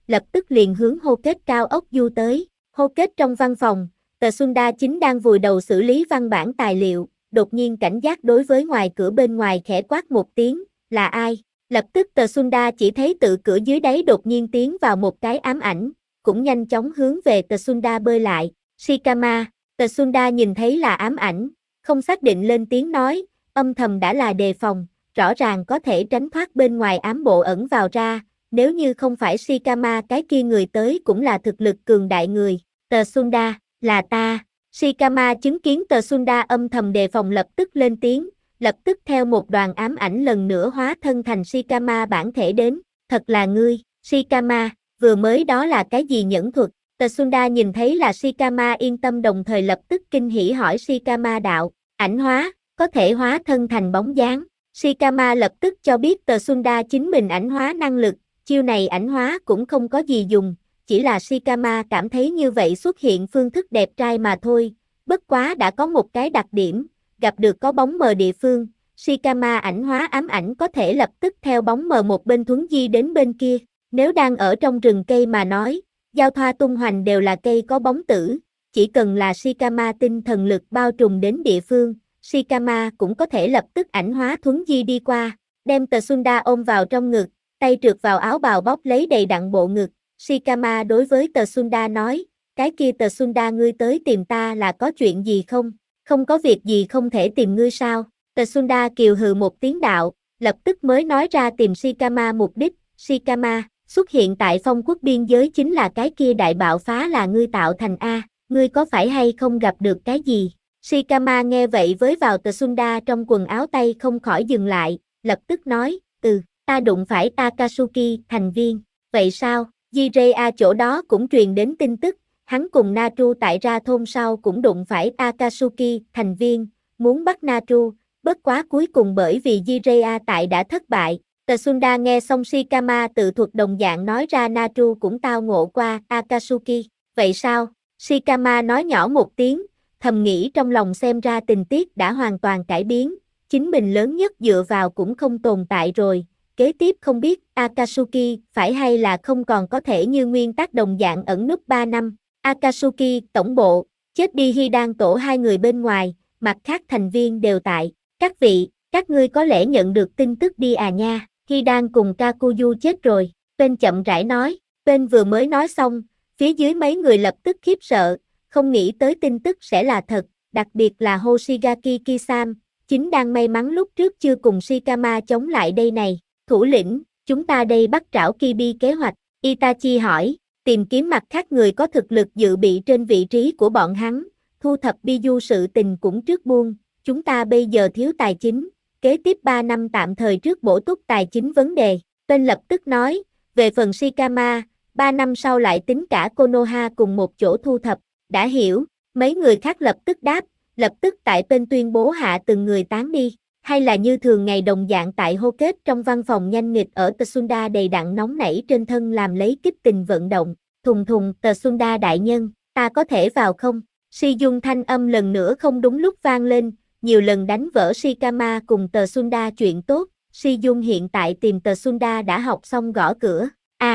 lập tức liền hướng hô kết cao ốc du tới. Hô kết trong văn phòng, Tờ Sunda chính đang vùi đầu xử lý văn bản tài liệu, đột nhiên cảnh giác đối với ngoài cửa bên ngoài khẽ quát một tiếng, là ai? Lập tức Tờ Sunda chỉ thấy tự cửa dưới đáy đột nhiên tiến vào một cái ám ảnh, cũng nhanh chóng hướng về Tờ Sunda bơi lại. Shikama, Tờ Sunda nhìn thấy là ám ảnh, không xác định lên tiếng nói, âm thầm đã là đề phòng, rõ ràng có thể tránh thoát bên ngoài ám bộ ẩn vào ra, nếu như không phải Shikama cái kia người tới cũng là thực lực cường đại người. Tờ Sunda, là ta. Shikama chứng kiến Tờ Sunda âm thầm đề phòng lập tức lên tiếng, lập tức theo một đoàn ám ảnh lần nữa hóa thân thành Shikama bản thể đến, thật là ngươi, Shikama, vừa mới đó là cái gì nhẫn thuật? Tờ Sunda nhìn thấy là Shikama yên tâm đồng thời lập tức kinh hỉ hỏi Shikama đạo, ảnh hóa, có thể hóa thân thành bóng dáng. Shikama lập tức cho biết Tờ Sunda chính mình ảnh hóa năng lực, chiêu này ảnh hóa cũng không có gì dùng, chỉ là Shikama cảm thấy như vậy xuất hiện phương thức đẹp trai mà thôi, bất quá đã có một cái đặc điểm, gặp được có bóng mờ địa phương, Shikama ảnh hóa ám ảnh có thể lập tức theo bóng mờ một bên thuấn di đến bên kia, nếu đang ở trong rừng cây mà nói, giao thoa tung hoành đều là cây có bóng tử, chỉ cần là Shikama tinh thần lực bao trùm đến địa phương, Shikama cũng có thể lập tức ảnh hóa thuấn di đi qua, đem Tờ Sunda ôm vào trong ngực, tay trượt vào áo bào bóp lấy đầy đặn bộ ngực. Shikama đối với Tờ Sunda nói, cái kia Tờ Sunda ngươi tới tìm ta là có chuyện gì không? Không có việc gì không thể tìm ngươi sao? Tờ Sunda kiều hừ một tiếng đạo, lập tức mới nói ra tìm Shikama mục đích. Shikama, xuất hiện tại phong quốc biên giới chính là cái kia đại bạo phá là ngươi tạo thành A, ngươi có phải hay không gặp được cái gì? Shikama nghe vậy với vào Tờ Sunda trong quần áo tay không khỏi dừng lại, lập tức nói, ta đụng phải Akatsuki thành viên, vậy sao? Jiraiya chỗ đó cũng truyền đến tin tức, hắn cùng Naru tại ra thôn sau cũng đụng phải Akatsuki thành viên, muốn bắt Naru, bất quá cuối cùng bởi vì Jiraiya tại đã thất bại. Tờ Sunda nghe xong Shikama tự thuật đồng dạng nói ra Naru cũng tao ngộ qua Akatsuki, vậy sao? Shikama nói nhỏ một tiếng, thầm nghĩ trong lòng xem ra tình tiết đã hoàn toàn cải biến, chính mình lớn nhất dựa vào cũng không tồn tại rồi. Kế tiếp không biết Akatsuki phải hay là không còn có thể như nguyên tắc đồng dạng ẩn núp 3 năm. Akatsuki tổng bộ, chết đi Hidan tổ hai người bên ngoài, mặt khác thành viên đều tại. Các vị, các ngươi có lẽ nhận được tin tức đi à nha, Hidan cùng Kakuyu chết rồi. Bên chậm rãi nói, bên vừa mới nói xong, phía dưới mấy người lập tức khiếp sợ, không nghĩ tới tin tức sẽ là thật, đặc biệt là Hoshigaki Kisam, chính đang may mắn lúc trước chưa cùng Shikama chống lại đây này. Thủ lĩnh, chúng ta đây bắt trảo Kibi kế hoạch, Itachi hỏi, tìm kiếm mặt khác người có thực lực dự bị trên vị trí của bọn hắn, thu thập Biju sự tình cũng trước buông, chúng ta bây giờ thiếu tài chính, kế tiếp 3 năm tạm thời trước bổ túc tài chính vấn đề, tên lập tức nói, về phần Shikama, 3 năm sau lại tính cả Konoha cùng một chỗ thu thập, đã hiểu, mấy người khác lập tức đáp, lập tức tại bên tuyên bố hạ từng người tán đi. Hay là như thường ngày đồng dạng tại hô kết trong văn phòng nhanh nghịch ở Tờ Sunda đầy đặn nóng nảy trên thân làm lấy kích tình vận động, thùng thùng Tờ Sunda đại nhân, ta có thể vào không? Shizun thanh âm lần nữa không đúng lúc vang lên, nhiều lần đánh vỡ Shikama cùng Tờ Sunda chuyện tốt, Shizun hiện tại tìm Tờ Sunda đã học xong gõ cửa,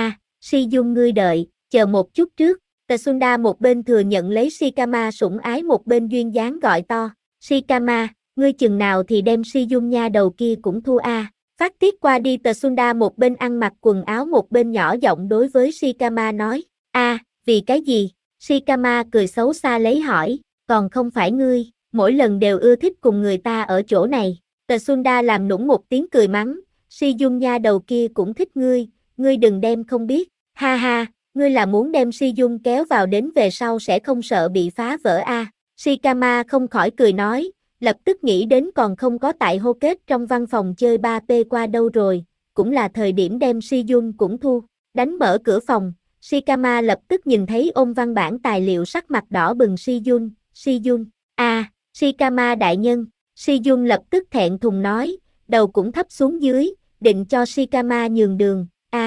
Shizun ngươi đợi, chờ một chút trước, Tờ Sunda một bên thừa nhận lấy Shikama sủng ái một bên duyên dáng gọi to, Shikama, ngươi chừng nào thì đem Shizun nha đầu kia cũng thu a. Phát tiết qua đi Tờ Sunda một bên ăn mặc quần áo một bên nhỏ giọng đối với Shikama nói, vì cái gì? Shikama cười xấu xa lấy hỏi, còn không phải ngươi, mỗi lần đều ưa thích cùng người ta ở chỗ này. Tờ Sunda làm nũng một tiếng cười mắng, Shizun nha đầu kia cũng thích ngươi đừng đem không biết, ha ha, ngươi là muốn đem Shizun kéo vào đến về sau sẽ không sợ bị phá vỡ a. Shikama không khỏi cười nói, lập tức nghĩ đến còn không có tại hô kết trong văn phòng chơi 3P qua đâu rồi, cũng là thời điểm đem Shizun cũng thu, đánh mở cửa phòng, Shikama lập tức nhìn thấy ôm văn bản tài liệu sắc mặt đỏ bừng Shizun, Shikama đại nhân, Shizun lập tức thẹn thùng nói, đầu cũng thấp xuống dưới, định cho Shikama nhường đường,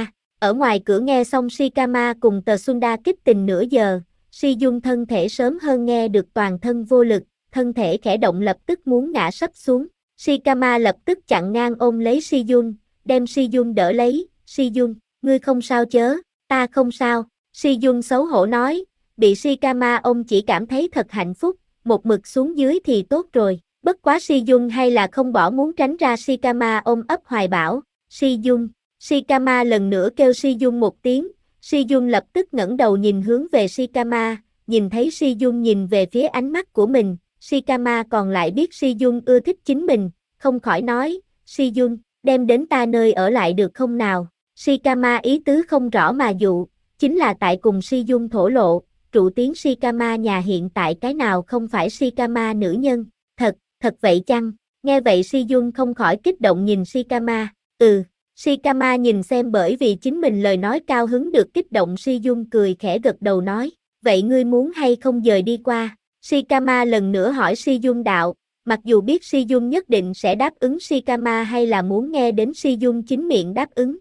ở ngoài cửa nghe xong Shikama cùng Tờ Sunda kích tình nửa giờ, Shizun thân thể sớm hơn nghe được toàn thân vô lực, thân thể khẽ động lập tức muốn ngã sấp xuống. Shikama lập tức chặn ngang ôm lấy Shizun, đem Shizun đỡ lấy, Shizun, ngươi không sao chớ, Ta không sao, Si Dung xấu hổ nói, bị Shikama ông chỉ cảm thấy thật hạnh phúc, một mực xuống dưới thì tốt rồi. Bất quá Si Dung hay là không bỏ muốn tránh ra Shikama ôm ấp hoài bảo, Si Dung. Shikama lần nữa kêu Si Dung một tiếng, Si Dung lập tức ngẩng đầu nhìn hướng về Shikama, nhìn thấy Si Dung nhìn về phía ánh mắt của mình, Shikama còn lại biết Si Dung ưa thích chính mình, không khỏi nói, Si Dung, đem đến ta nơi ở lại được không nào? Shikama ý tứ không rõ mà dụ, chính là tại cùng Si Dung thổ lộ, trụ tiếng Shikama nhà hiện tại cái nào không phải Shikama nữ nhân, thật vậy chăng? Nghe vậy Si Dung không khỏi kích động nhìn Shikama, Shikama nhìn xem bởi vì chính mình lời nói cao hứng được kích động Si Dung cười khẽ gật đầu nói, vậy ngươi muốn hay không dời đi qua? Shikama lần nữa hỏi Si Dung đạo, mặc dù biết Si Dung nhất định sẽ đáp ứng Shikama hay là muốn nghe đến Si Dung chính miệng đáp ứng,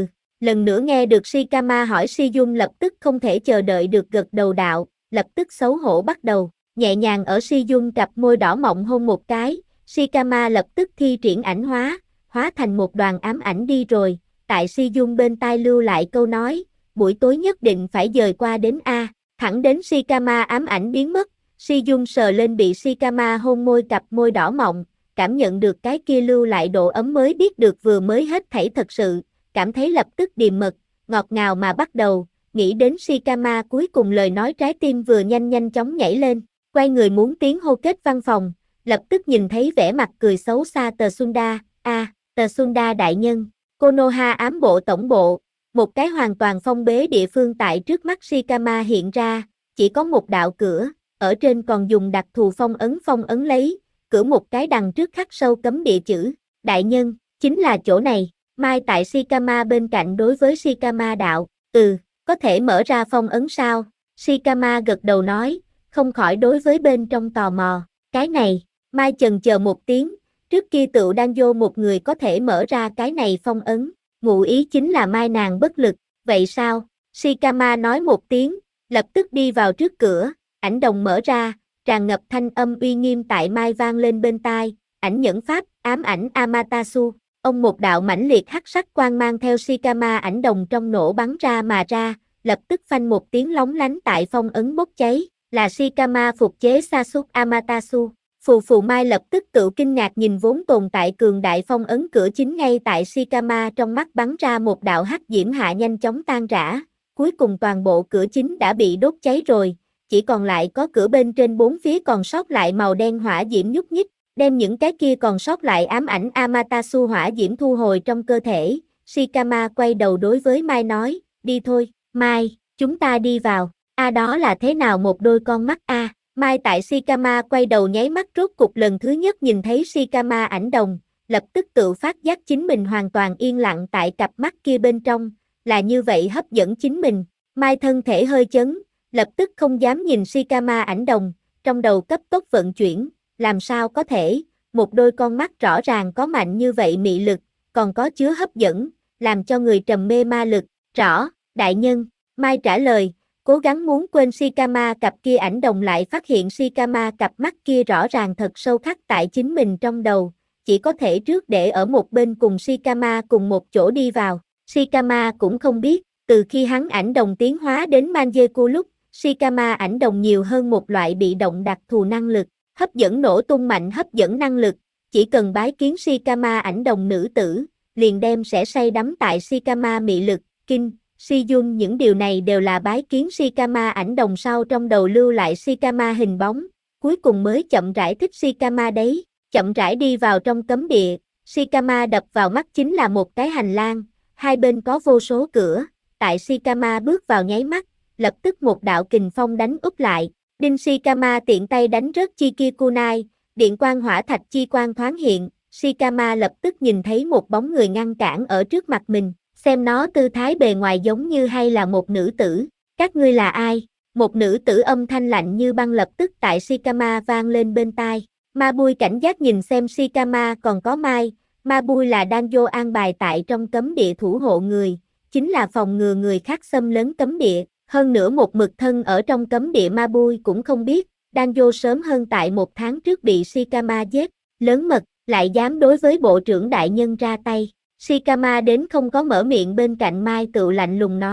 lần nữa nghe được Shikama hỏi Si Dung lập tức không thể chờ đợi được gật đầu đạo, lập tức xấu hổ bắt đầu, nhẹ nhàng ở Si Dung cặp môi đỏ mọng hôn một cái, Shikama lập tức thi triển ảnh hóa thành một đoàn ám ảnh đi rồi, tại Si Dung bên tai lưu lại câu nói, buổi tối nhất định phải dời qua đến A, thẳng đến Shikama ám ảnh biến mất, Si Dung sờ lên bị Shikama hôn môi cặp môi đỏ mọng, cảm nhận được cái kia lưu lại độ ấm mới biết được vừa mới hết thảy thật sự, cảm thấy lập tức điềm mật, ngọt ngào mà bắt đầu, nghĩ đến Shikama cuối cùng lời nói trái tim vừa nhanh chóng nhảy lên, quay người muốn tiến hô kết văn phòng, lập tức nhìn thấy vẻ mặt cười xấu xa Tờ Sunda, Tờ Sunda đại nhân, Konoha ám bộ tổng bộ, một cái hoàn toàn phong bế địa phương tại trước mắt Shikama hiện ra, chỉ có một đạo cửa, ở trên còn dùng đặc thù phong ấn lấy, cửa một cái đằng trước khắc sâu cấm địa chữ, đại nhân, chính là chỗ này, Mai tại Shikama bên cạnh đối với Shikama đạo, có thể mở ra phong ấn sao? Shikama gật đầu nói, không khỏi đối với bên trong tò mò, cái này, Mai chần chờ một tiếng, trước kia tựu đang vô một người có thể mở ra cái này phong ấn, ngụ ý chính là Mai nàng bất lực, vậy sao? Shikama nói một tiếng, lập tức đi vào trước cửa, ảnh đồng mở ra, tràn ngập thanh âm uy nghiêm tại Mai vang lên bên tai, ảnh nhẫn pháp, ám ảnh Amaterasu, ông một đạo mãnh liệt hắc sắc quang mang theo Shikama ảnh đồng trong nổ bắn ra mà ra, lập tức phanh một tiếng lóng lánh tại phong ấn bốc cháy, là Shikama phục chế Sasuke Amaterasu. Phù Mai lập tức tự kinh ngạc nhìn vốn tồn tại cường đại phong ấn cửa chính ngay tại Shikama trong mắt bắn ra một đạo hắc diễm hạ nhanh chóng tan rã, cuối cùng toàn bộ cửa chính đã bị đốt cháy rồi, chỉ còn lại có cửa bên trên bốn phía còn sót lại màu đen hỏa diễm nhúc nhích, đem những cái kia còn sót lại ám ảnh Amaterasu hỏa diễm thu hồi trong cơ thể, Shikama quay đầu đối với Mai nói, đi thôi, Mai, chúng ta đi vào, đó là thế nào một đôi con mắt Mai tại Shikama quay đầu nháy mắt rốt cục lần thứ nhất nhìn thấy Shikama ảnh đồng, lập tức tự phát giác chính mình hoàn toàn yên lặng tại cặp mắt kia bên trong, là như vậy hấp dẫn chính mình, Mai thân thể hơi chấn, lập tức không dám nhìn Shikama ảnh đồng, trong đầu cấp tốc vận chuyển, làm sao có thể, một đôi con mắt rõ ràng có mạnh như vậy mị lực, còn có chứa hấp dẫn, làm cho người trầm mê ma lực, rõ, đại nhân, Mai trả lời, cố gắng muốn quên Shikama cặp kia ảnh đồng lại phát hiện Shikama cặp mắt kia rõ ràng thật sâu khắc tại chính mình trong đầu, chỉ có thể trước để ở một bên cùng Shikama cùng một chỗ đi vào, Shikama cũng không biết, từ khi hắn ảnh đồng tiến hóa đến Manjeku lúc, Shikama ảnh đồng nhiều hơn một loại bị động đặc thù năng lực, hấp dẫn nổ tung mạnh hấp dẫn năng lực, chỉ cần bái kiến Shikama ảnh đồng nữ tử, liền đem sẽ say đắm tại Shikama mị lực, kinh. Shiyun những điều này đều là bái kiến Shikama ảnh đồng sau trong đầu lưu lại Shikama hình bóng, cuối cùng mới chậm rãi thích Shikama đấy, chậm rãi đi vào trong cấm địa, Shikama đập vào mắt chính là một cái hành lang, hai bên có vô số cửa, tại Shikama bước vào nháy mắt, lập tức một đạo kình phong đánh úp lại, đinh Shikama tiện tay đánh rớt Chiki Kunai, điện quang hỏa thạch chi quang thoáng hiện, Shikama lập tức nhìn thấy một bóng người ngăn cản ở trước mặt mình. Xem nó tư thái bề ngoài giống như hay là một nữ tử, các ngươi là ai? Một nữ tử âm thanh lạnh như băng lập tức tại Shikama vang lên bên tai. Mabui cảnh giác nhìn xem Shikama còn có Mai, Mabui là Danjo an bài tại trong cấm địa thủ hộ người, chính là phòng ngừa người khác xâm lấn cấm địa, hơn nữa một mực thân ở trong cấm địa Mabui cũng không biết, Danjo sớm hơn tại một tháng trước bị Shikama giết, lớn mật, lại dám đối với bộ trưởng đại nhân ra tay. Shikama đến không có mở miệng bên cạnh Mai tự lạnh lùng nói,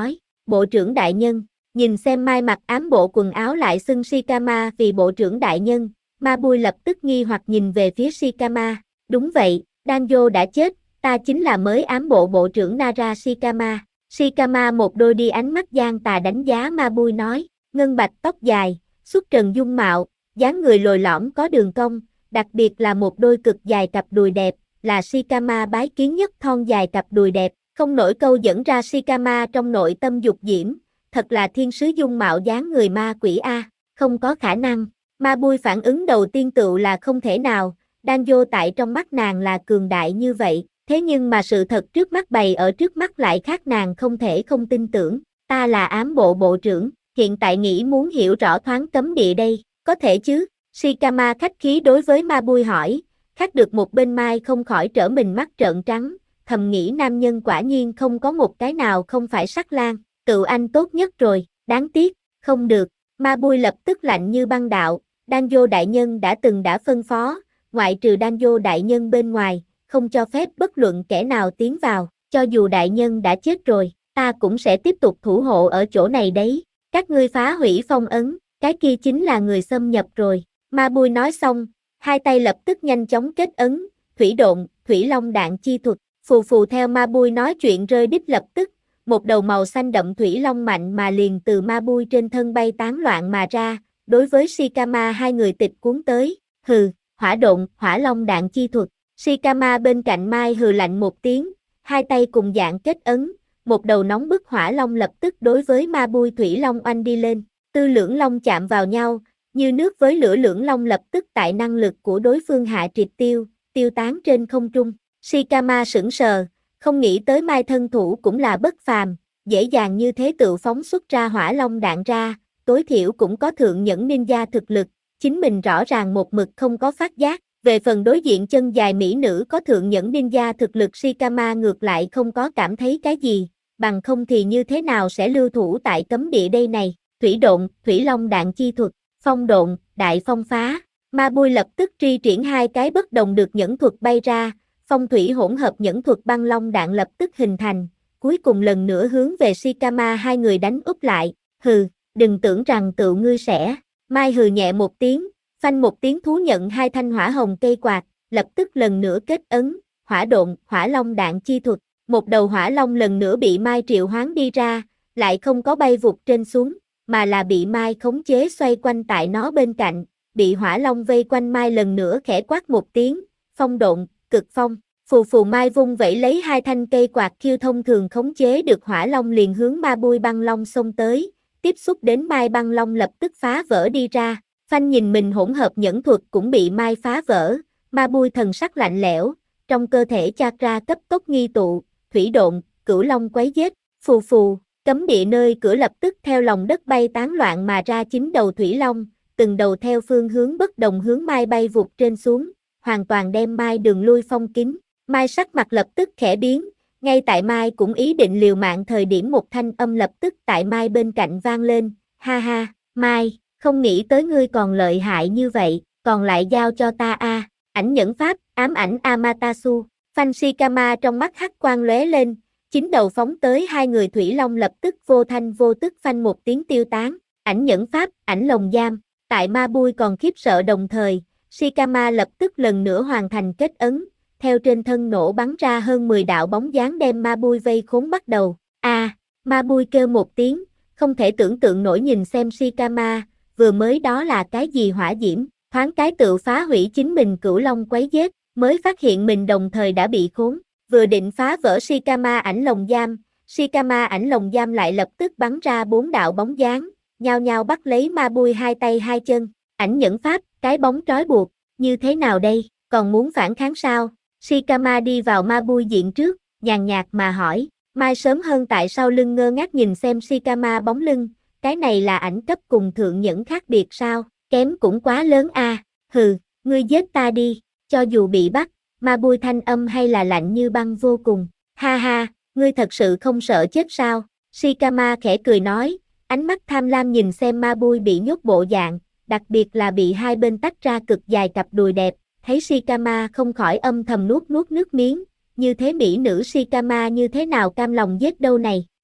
bộ trưởng đại nhân, nhìn xem Mai mặc ám bộ quần áo lại xưng Shikama vì bộ trưởng đại nhân, Mabui lập tức nghi hoặc nhìn về phía Shikama, đúng vậy, Danjo đã chết, ta chính là mới ám bộ bộ trưởng Nara Shikama. Shikama một đôi đi ánh mắt gian tà đánh giá Mabui nói, ngân bạch tóc dài, xuất trần dung mạo, dáng người lồi lõm có đường cong, đặc biệt là một đôi cực dài cặp đùi đẹp, là Shikama bái kiến nhất thon dài cặp đùi đẹp, không nổi câu dẫn ra Shikama trong nội tâm dục diễm, thật là thiên sứ dung mạo dáng người ma quỷ a, không có khả năng. Mabui phản ứng đầu tiên tựu là không thể nào, Danjo tại trong mắt nàng là cường đại như vậy, thế nhưng mà sự thật trước mắt bày ở trước mắt lại khác nàng không thể không tin tưởng, ta là ám bộ bộ trưởng, hiện tại nghĩ muốn hiểu rõ thoáng cấm địa đây, có thể chứ, Shikama khách khí đối với Mabui hỏi, khác được một bên Mai không khỏi trở mình mắt trợn trắng, thầm nghĩ nam nhân quả nhiên không có một cái nào không phải sắc lang, cựu anh tốt nhất rồi, đáng tiếc, không được, Mabui lập tức lạnh như băng đạo, Danjo đại nhân đã phân phó, ngoại trừ Danjo đại nhân bên ngoài, không cho phép bất luận kẻ nào tiến vào, cho dù đại nhân đã chết rồi, ta cũng sẽ tiếp tục thủ hộ ở chỗ này đấy, các ngươi phá hủy phong ấn, cái kia chính là người xâm nhập rồi, Mabui nói xong, hai tay lập tức nhanh chóng kết ấn, thủy độn, thủy long đạn chi thuật, phù phù theo Mabui nói chuyện rơi đích lập tức, một đầu màu xanh đậm thủy long mạnh mà liền từ Mabui trên thân bay tán loạn mà ra, đối với Shikama hai người tịch cuốn tới, hừ, hỏa độn, hỏa long đạn chi thuật, Shikama bên cạnh Mai hừ lạnh một tiếng, hai tay cùng dạng kết ấn, một đầu nóng bức hỏa long lập tức đối với Mabui thủy long oanh đi lên, tư lưỡng long chạm vào nhau, như nước với lửa lưỡng long lập tức tại năng lực của đối phương hạ triệt tiêu tán trên không trung, Shikama sững sờ, không nghĩ tới Mai thân thủ cũng là bất phàm, dễ dàng như thế tự phóng xuất ra hỏa long đạn ra, tối thiểu cũng có thượng nhẫn ninja thực lực, chính mình rõ ràng một mực không có phát giác, về phần đối diện chân dài mỹ nữ có thượng nhẫn ninja thực lực Shikama ngược lại không có cảm thấy cái gì, bằng không thì như thế nào sẽ lưu thủ tại cấm địa đây này, thủy độn, thủy long đạn chi thuật, phong độn, đại phong phá, Mabui lập tức tri triển hai cái bất đồng được nhẫn thuật bay ra, phong thủy hỗn hợp nhẫn thuật băng long đạn lập tức hình thành, cuối cùng lần nữa hướng về Shikama hai người đánh úp lại, hừ, đừng tưởng rằng tựu ngươi sẽ, Mai hừ nhẹ một tiếng, phanh một tiếng thú nhận hai thanh hỏa hồng cây quạt, lập tức lần nữa kết ấn, hỏa độn, hỏa long đạn chi thuật, một đầu hỏa long lần nữa bị Mai triệu hoán đi ra, lại không có bay vụt trên xuống, mà là bị Mai khống chế xoay quanh tại nó bên cạnh, bị hỏa long vây quanh Mai lần nữa khẽ quát một tiếng, phong độn, cực phong, phù phù Mai vung vẩy lấy hai thanh cây quạt khiêu thông thường khống chế được hỏa long liền hướng Mabui băng long xông tới, tiếp xúc đến Mai băng long lập tức phá vỡ đi ra, phanh nhìn mình hỗn hợp nhẫn thuật cũng bị Mai phá vỡ, Mabui thần sắc lạnh lẽo, trong cơ thể chakra cấp tốc nghi tụ, thủy độn, cửu long quấy giết, phù phù, cấm địa nơi cửa lập tức theo lòng đất bay tán loạn mà ra 9 đầu thủy long, từng đầu theo phương hướng bất đồng hướng Mai bay vụt trên xuống, hoàn toàn đem Mai đường lui phong kín, Mai sắc mặt lập tức khẽ biến, ngay tại Mai cũng ý định liều mạng thời điểm một thanh âm lập tức tại Mai bên cạnh vang lên, ha ha, Mai, không nghĩ tới ngươi còn lợi hại như vậy, còn lại giao cho ta a. Ảnh nhẫn pháp, ám ảnh Amaterasu, phanh Shikama trong mắt hắc quang lóe lên, 9 đầu phóng tới hai người thủy long lập tức vô thanh vô tức phanh một tiếng tiêu tán, ảnh nhẫn pháp, ảnh lồng giam, tại Mabui còn khiếp sợ đồng thời, Shikama lập tức lần nữa hoàn thành kết ấn, theo trên thân nổ bắn ra hơn 10 đạo bóng dáng đem Mabui vây khốn bắt đầu, Mabui kêu một tiếng, không thể tưởng tượng nổi nhìn xem Shikama, vừa mới đó là cái gì hỏa diễm, thoáng cái tự phá hủy chính mình cửu long quấy giết, mới phát hiện mình đồng thời đã bị khốn, vừa định phá vỡ Shikama ảnh lồng giam, Shikama ảnh lồng giam lại lập tức bắn ra 4 đạo bóng dáng, nhao nhao bắt lấy Mabui hai tay hai chân, ảnh nhẫn pháp, cái bóng trói buộc, như thế nào đây, còn muốn phản kháng sao? Shikama đi vào Mabui diện trước, nhàn nhạt mà hỏi, Mai sớm hơn tại sau lưng ngơ ngác nhìn xem Shikama bóng lưng, cái này là ảnh cấp cùng thượng nhẫn khác biệt sao, kém cũng quá lớn a. Hừ, ngươi giết ta đi, cho dù bị bắt, Mabui thanh âm hay là lạnh như băng vô cùng, ha ha, ngươi thật sự không sợ chết sao, Shikama khẽ cười nói, ánh mắt tham lam nhìn xem Mabui bị nhốt bộ dạng, đặc biệt là bị hai bên tách ra cực dài cặp đùi đẹp, thấy Shikama không khỏi âm thầm nuốt nuốt nước miếng, như thế mỹ nữ Shikama như thế nào cam lòng giết đâu này,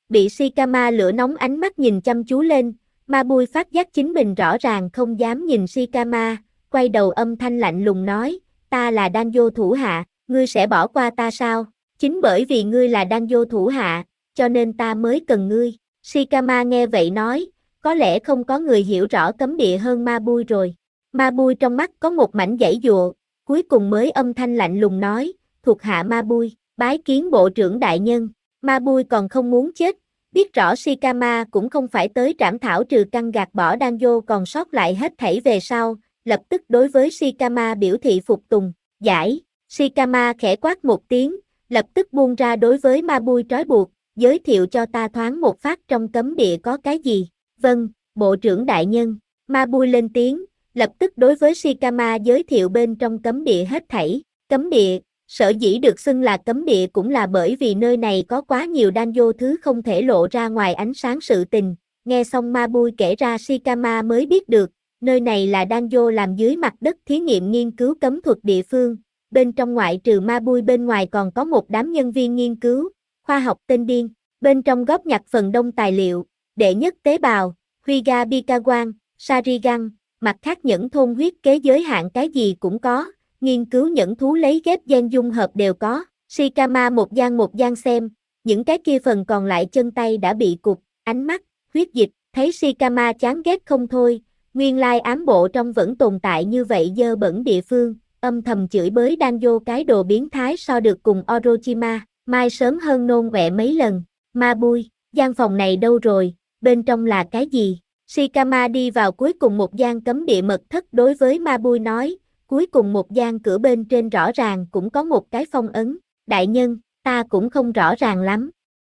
Bị Shikama lửa nóng ánh mắt nhìn chăm chú lên, Mabui phát giác chính mình rõ ràng không dám nhìn Shikama, quay đầu âm thanh lạnh lùng nói, ta là Danjo thủ hạ, ngươi sẽ bỏ qua ta sao? Chính bởi vì ngươi là Danjo thủ hạ, cho nên ta mới cần ngươi. Shikama nghe vậy nói, có lẽ không có người hiểu rõ cấm địa hơn Mabui rồi. Mabui trong mắt có một mảnh giãy giụa, cuối cùng mới âm thanh lạnh lùng nói, thuộc hạ Mabui, bái kiến bộ trưởng đại nhân. Mabui còn không muốn chết, biết rõ Shikama cũng không phải tới trảm thảo trừ căn gạt bỏ Danjo còn sót lại hết thảy về sau, lập tức đối với Shikama biểu thị phục tùng, giải. Shikama khẽ quát một tiếng, lập tức buông ra đối với Mabui trói buộc, giới thiệu cho ta thoáng một phát trong cấm địa có cái gì. Vâng, bộ trưởng đại nhân. Mabui lên tiếng, lập tức đối với Shikama giới thiệu bên trong cấm địa hết thảy. Cấm địa, sở dĩ được xưng là cấm địa cũng là bởi vì nơi này có quá nhiều Danjo thứ không thể lộ ra ngoài ánh sáng sự tình. Nghe xong Mabui kể ra Shikama mới biết được, nơi này là Danjo làm dưới mặt đất thí nghiệm nghiên cứu cấm thuật địa phương. Bên trong ngoại trừ Mabui bên ngoài còn có một đám nhân viên nghiên cứu, khoa học tên điên. Bên trong góp nhặt phần đông tài liệu, đệ nhất tế bào, Huyga Bikawan, Sarigan, mặt khác những thôn huyết kế giới hạn cái gì cũng có, nghiên cứu những thú lấy ghép gen dung hợp đều có. Shikama một gian xem, những cái kia phần còn lại chân tay đã bị cụt, ánh mắt, huyết dịch, thấy Shikama chán ghét không thôi, nguyên lai ám bộ trong vẫn tồn tại như vậy dơ bẩn địa phương, âm thầm chửi bới Danjo cái đồ biến thái so được cùng Orochima, mai sớm hơn nôn ọe mấy lần. Mabui, gian phòng này đâu rồi, bên trong là cái gì? Shikama đi vào cuối cùng một gian cấm địa mật thất đối với Mabui nói, cuối cùng một gian cửa bên trên rõ ràng cũng có một cái phong ấn. Đại nhân, ta cũng không rõ ràng lắm.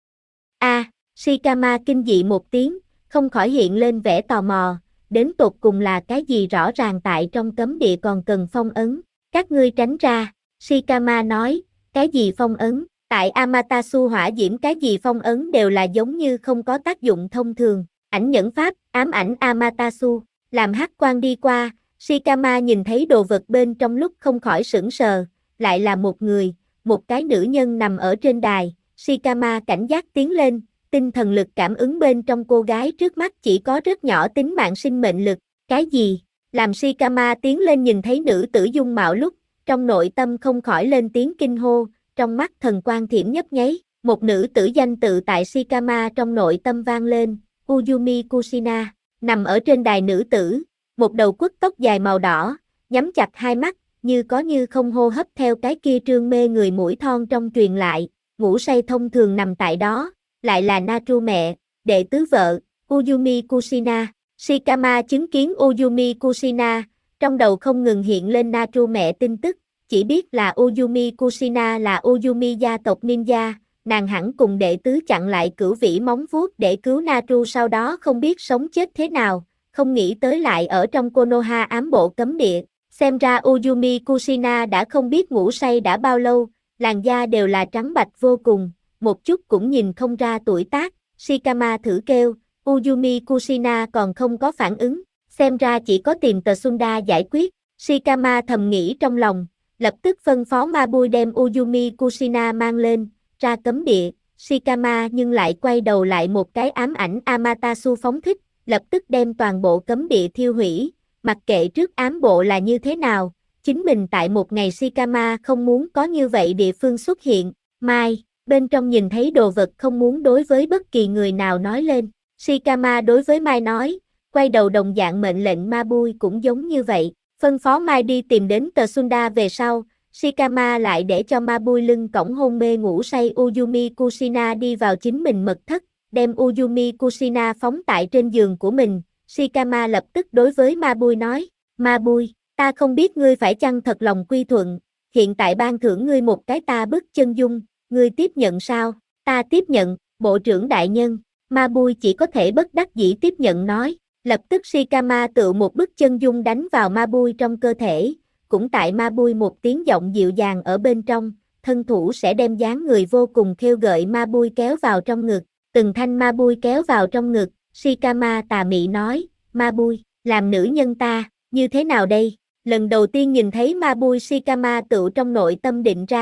Shikama kinh dị một tiếng, không khỏi hiện lên vẻ tò mò, đến tột cùng là cái gì rõ ràng tại trong cấm địa còn cần phong ấn. Các ngươi tránh ra, Shikama nói, cái gì phong ấn? Tại Amaterasu hỏa diễm cái gì phong ấn đều là giống như không có tác dụng thông thường. Ảnh nhẫn pháp, ám ảnh Amaterasu, làm hắc quang đi qua, Shikama nhìn thấy đồ vật bên trong lúc không khỏi sững sờ, lại là một người, một cái nữ nhân nằm ở trên đài. Shikama cảnh giác tiến lên, tinh thần lực cảm ứng bên trong cô gái trước mắt chỉ có rất nhỏ tính mạng sinh mệnh lực. Cái gì? Làm Shikama tiến lên nhìn thấy nữ tử dung mạo lúc, trong nội tâm không khỏi lên tiếng kinh hô, trong mắt thần quang thiểm nhấp nháy, một nữ tử danh tự tại Shikama trong nội tâm vang lên, Uyumi Kushina, nằm ở trên đài nữ tử, một đầu quất tóc dài màu đỏ, nhắm chặt hai mắt, như có như không hô hấp theo cái kia trương mê người mũi thon trong truyền lại, ngủ say thông thường nằm tại đó, lại là Natru mẹ, đệ tứ vợ, Uyumi Kushina. Shikama chứng kiến Uyumi Kushina, trong đầu không ngừng hiện lên Natru mẹ tin tức, chỉ biết là Uyumi Kushina là Uyumi gia tộc ninja, nàng hẳn cùng đệ tứ chặn lại cửu vĩ móng vuốt để cứu Natru sau đó không biết sống chết thế nào, không nghĩ tới lại ở trong Konoha ám bộ cấm địa. Xem ra Uyumi Kushina đã không biết ngủ say đã bao lâu, làn da đều là trắng bạch vô cùng, một chút cũng nhìn không ra tuổi tác. Shikama thử kêu, Uyumi Kushina còn không có phản ứng, xem ra chỉ có tìm Tsunda giải quyết. Shikama thầm nghĩ trong lòng, lập tức phân phó Mabui đem Uyumi Kushina mang lên, ra cấm địa. Shikama nhưng lại quay đầu lại một cái ám ảnh Amaterasu phóng thích, lập tức đem toàn bộ cấm địa thiêu hủy, mặc kệ trước ám bộ là như thế nào, chính mình tại một ngày Shikama không muốn có như vậy địa phương xuất hiện. Mai, bên trong nhìn thấy đồ vật không muốn đối với bất kỳ người nào nói lên. Shikama đối với Mai nói, quay đầu đồng dạng mệnh lệnh Mabui cũng giống như vậy, phân phó Mai đi tìm đến Tsunda về sau, Shikama lại để cho Mabui lưng cõng hôn mê ngủ say Uyumi Kushina đi vào chính mình mật thất, đem Uyumi Kushina phóng tại trên giường của mình. Shikama lập tức đối với Mabui nói, Mabui, ta không biết ngươi phải chăng thật lòng quy thuận, hiện tại ban thưởng ngươi một cái ta bức chân dung, ngươi tiếp nhận sao? Ta tiếp nhận, bộ trưởng đại nhân. Mabui chỉ có thể bất đắc dĩ tiếp nhận nói, lập tức Shikama tự một bức chân dung đánh vào Mabui trong cơ thể, cũng tại Mabui một tiếng giọng dịu dàng ở bên trong, thân thủ sẽ đem dáng người vô cùng khêu gợi Mabui kéo vào trong ngực, từng thanh Mabui kéo vào trong ngực, Shikama tà mị nói, Mabui, làm nữ nhân ta, như thế nào đây? Lần đầu tiên nhìn thấy Mabui Shikama tự trong nội tâm định ra,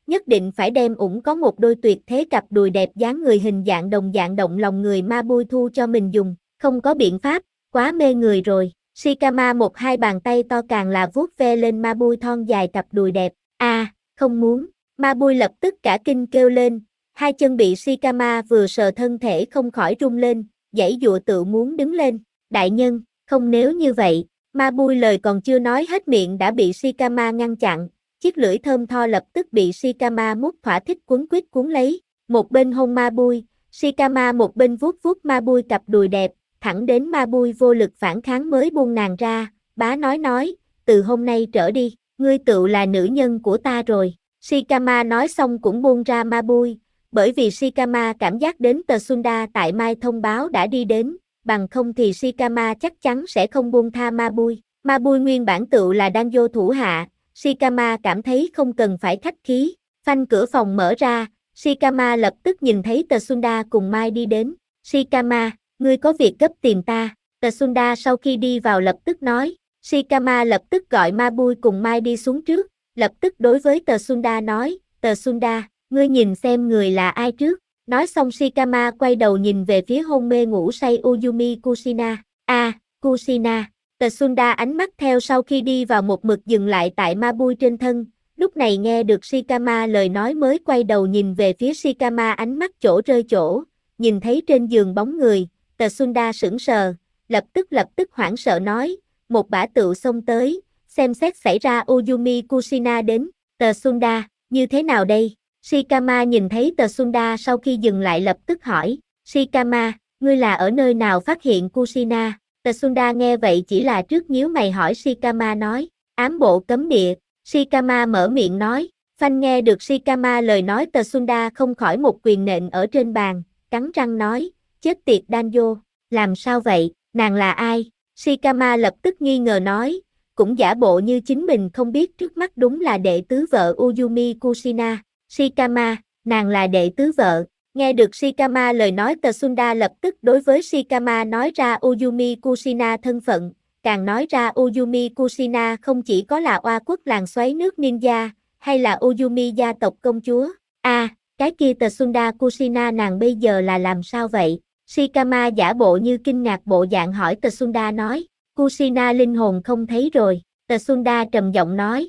nhất định phải đem có một đôi tuyệt thế cặp đùi đẹp dáng người hình dạng đồng dạng động lòng người ma bui thu cho mình dùng, không có biện pháp, quá mê người rồi. Shikama một hai bàn tay to càng là vuốt ve lên ma bui thon dài cặp đùi đẹp. Không muốn. Ma bui lập tức cả kinh kêu lên, hai chân bị Shikama vừa sờ thân thể không khỏi rung lên, giãy giụa tự muốn đứng lên. Đại nhân, không nếu như vậy. Ma bui lời còn chưa nói hết miệng đã bị Shikama ngăn chặn, chiếc lưỡi thơm tho lập tức bị Shikama mút thỏa thích cuốn quýt cuốn lấy, một bên hôn ma bui, Shikama một bên vuốt vuốt ma bui cặp đùi đẹp, thẳng đến ma bui vô lực phản kháng mới buông nàng ra, bá nói, từ hôm nay trở đi, ngươi tựu là nữ nhân của ta rồi. Shikama nói xong cũng buông ra ma bui, bởi vì Shikama cảm giác đến Tsunda tại Mai thông báo đã đi đến, bằng không thì Shikama chắc chắn sẽ không buông tha ma bui. Ma bui nguyên bản tựu là đang vô thủ hạ, Shikama cảm thấy không cần phải khách khí, phanh cửa phòng mở ra, Shikama lập tức nhìn thấy Tsunda cùng Mai đi đến. Shikama, ngươi có việc gấp tìm ta. Tsunda sau khi đi vào lập tức nói. Shikama lập tức gọi ma bui cùng Mai đi xuống trước, lập tức đối với Tsunda nói, Tsunda, ngươi nhìn xem người là ai trước. Nói xong Shikama quay đầu nhìn về phía hôn mê ngủ say Uyumi Kushina. Kushina. Tsunda ánh mắt theo sau khi đi vào một mực dừng lại tại ma bui trên thân, lúc này nghe được Shikama lời nói mới quay đầu nhìn về phía Shikama ánh mắt chỗ rơi chỗ, nhìn thấy trên giường bóng người, Tsunda sững sờ, lập tức hoảng sợ nói, một bả tựu xông tới, xem xét xảy ra Uyumi Kushina đến, Tsunda, như thế nào đây? Shikama nhìn thấy Tsunda sau khi dừng lại lập tức hỏi, Shikama, ngươi là ở nơi nào phát hiện Kushina? Tsunda nghe vậy chỉ là trước nhíu mày hỏi Shikama nói, ám bộ cấm địa, Shikama mở miệng nói, phanh nghe được Shikama lời nói Tsunda không khỏi một quyền nện ở trên bàn, cắn răng nói, chết tiệt Danjo, làm sao vậy, nàng là ai? Shikama lập tức nghi ngờ nói, cũng giả bộ như chính mình không biết trước mắt đúng là đệ tứ vợ Uyumi Kushina. Shikama, nàng là đệ tứ vợ. Nghe được Shikama lời nói Tsunda lập tức đối với Shikama nói ra Uyumi Kushina thân phận, càng nói ra Uyumi Kushina không chỉ có là oa quốc làng xoáy nước ninja, hay là Uyumi gia tộc công chúa. Cái kia Tsunda Kushina nàng bây giờ là làm sao vậy? Shikama giả bộ như kinh ngạc bộ dạng hỏi Tsunda nói, Kushina linh hồn không thấy rồi. Tsunda trầm giọng nói,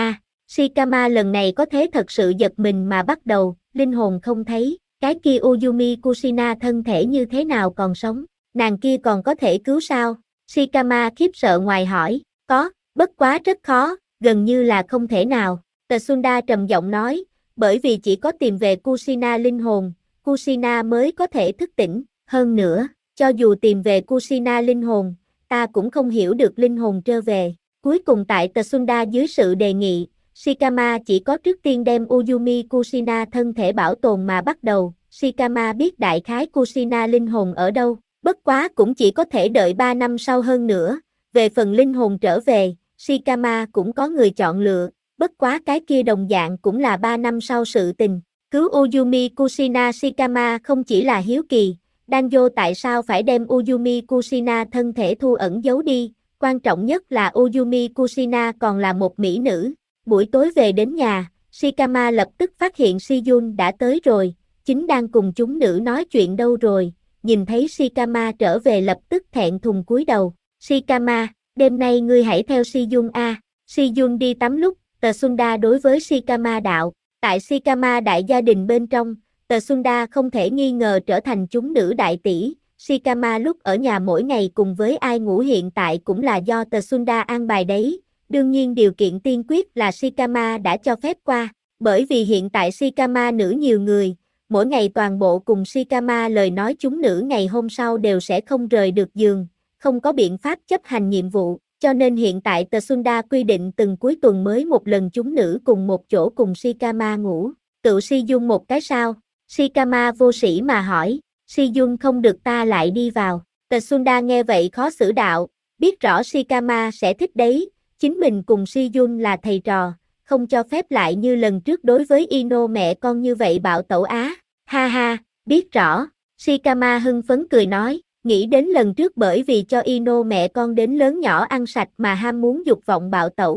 Shikama lần này có thế thật sự giật mình mà bắt đầu, linh hồn không thấy, cái kia Uyumi Kushina thân thể như thế nào còn sống, nàng kia còn có thể cứu sao? Shikama khiếp sợ ngoài hỏi, có, bất quá rất khó, gần như là không thể nào. Tsunda trầm giọng nói, bởi vì chỉ có tìm về Kushina linh hồn, Kushina mới có thể thức tỉnh, hơn nữa, cho dù tìm về Kushina linh hồn, ta cũng không hiểu được linh hồn trơ về. Cuối cùng tại Tsunda dưới sự đề nghị, Shikama chỉ có trước tiên đem Uyumi Kushina thân thể bảo tồn mà bắt đầu, Shikama biết đại khái Kushina linh hồn ở đâu, bất quá cũng chỉ có thể đợi 3 năm sau hơn nữa, về phần linh hồn trở về, Shikama cũng có người chọn lựa, bất quá cái kia đồng dạng cũng là 3 năm sau sự tình, cứu Uyumi Kushina. Shikama không chỉ là hiếu kỳ, Danjo tại sao phải đem Uyumi Kushina thân thể thu ẩn giấu đi, quan trọng nhất là Uyumi Kushina còn là một mỹ nữ. Buổi tối về đến nhà, Shikama lập tức phát hiện Shiyun đã tới rồi, chính đang cùng chúng nữ nói chuyện đâu rồi, nhìn thấy Shikama trở về lập tức thẹn thùng cúi đầu, Shikama, đêm nay ngươi hãy theo Shiyun a. Shiyun đi tắm lúc, Tsunda đối với Shikama đạo, tại Shikama đại gia đình bên trong, Tsunda không thể nghi ngờ trở thành chúng nữ đại tỷ, Shikama lúc ở nhà mỗi ngày cùng với ai ngủ hiện tại cũng là do Tsunda an bài đấy. Đương nhiên điều kiện tiên quyết là Shikama đã cho phép qua, bởi vì hiện tại Shikama nữ nhiều người, mỗi ngày toàn bộ cùng Shikama lời nói chúng nữ ngày hôm sau đều sẽ không rời được giường, không có biện pháp chấp hành nhiệm vụ, cho nên hiện tại Tsunda quy định từng cuối tuần mới một lần chúng nữ cùng một chỗ cùng Shikama ngủ, tự Shiyun một cái sao? Shikama vô sĩ mà hỏi, Shiyun không được ta lại đi vào, Tsunda nghe vậy khó xử đạo, biết rõ Shikama sẽ thích đấy. Chính mình cùng Shiyun là thầy trò, không cho phép lại như lần trước đối với Ino mẹ con như vậy bạo tẩu á. Ha ha, biết rõ. Shikama hưng phấn cười nói, nghĩ đến lần trước bởi vì cho Ino mẹ con đến lớn nhỏ ăn sạch mà ham muốn dục vọng bạo tẩu,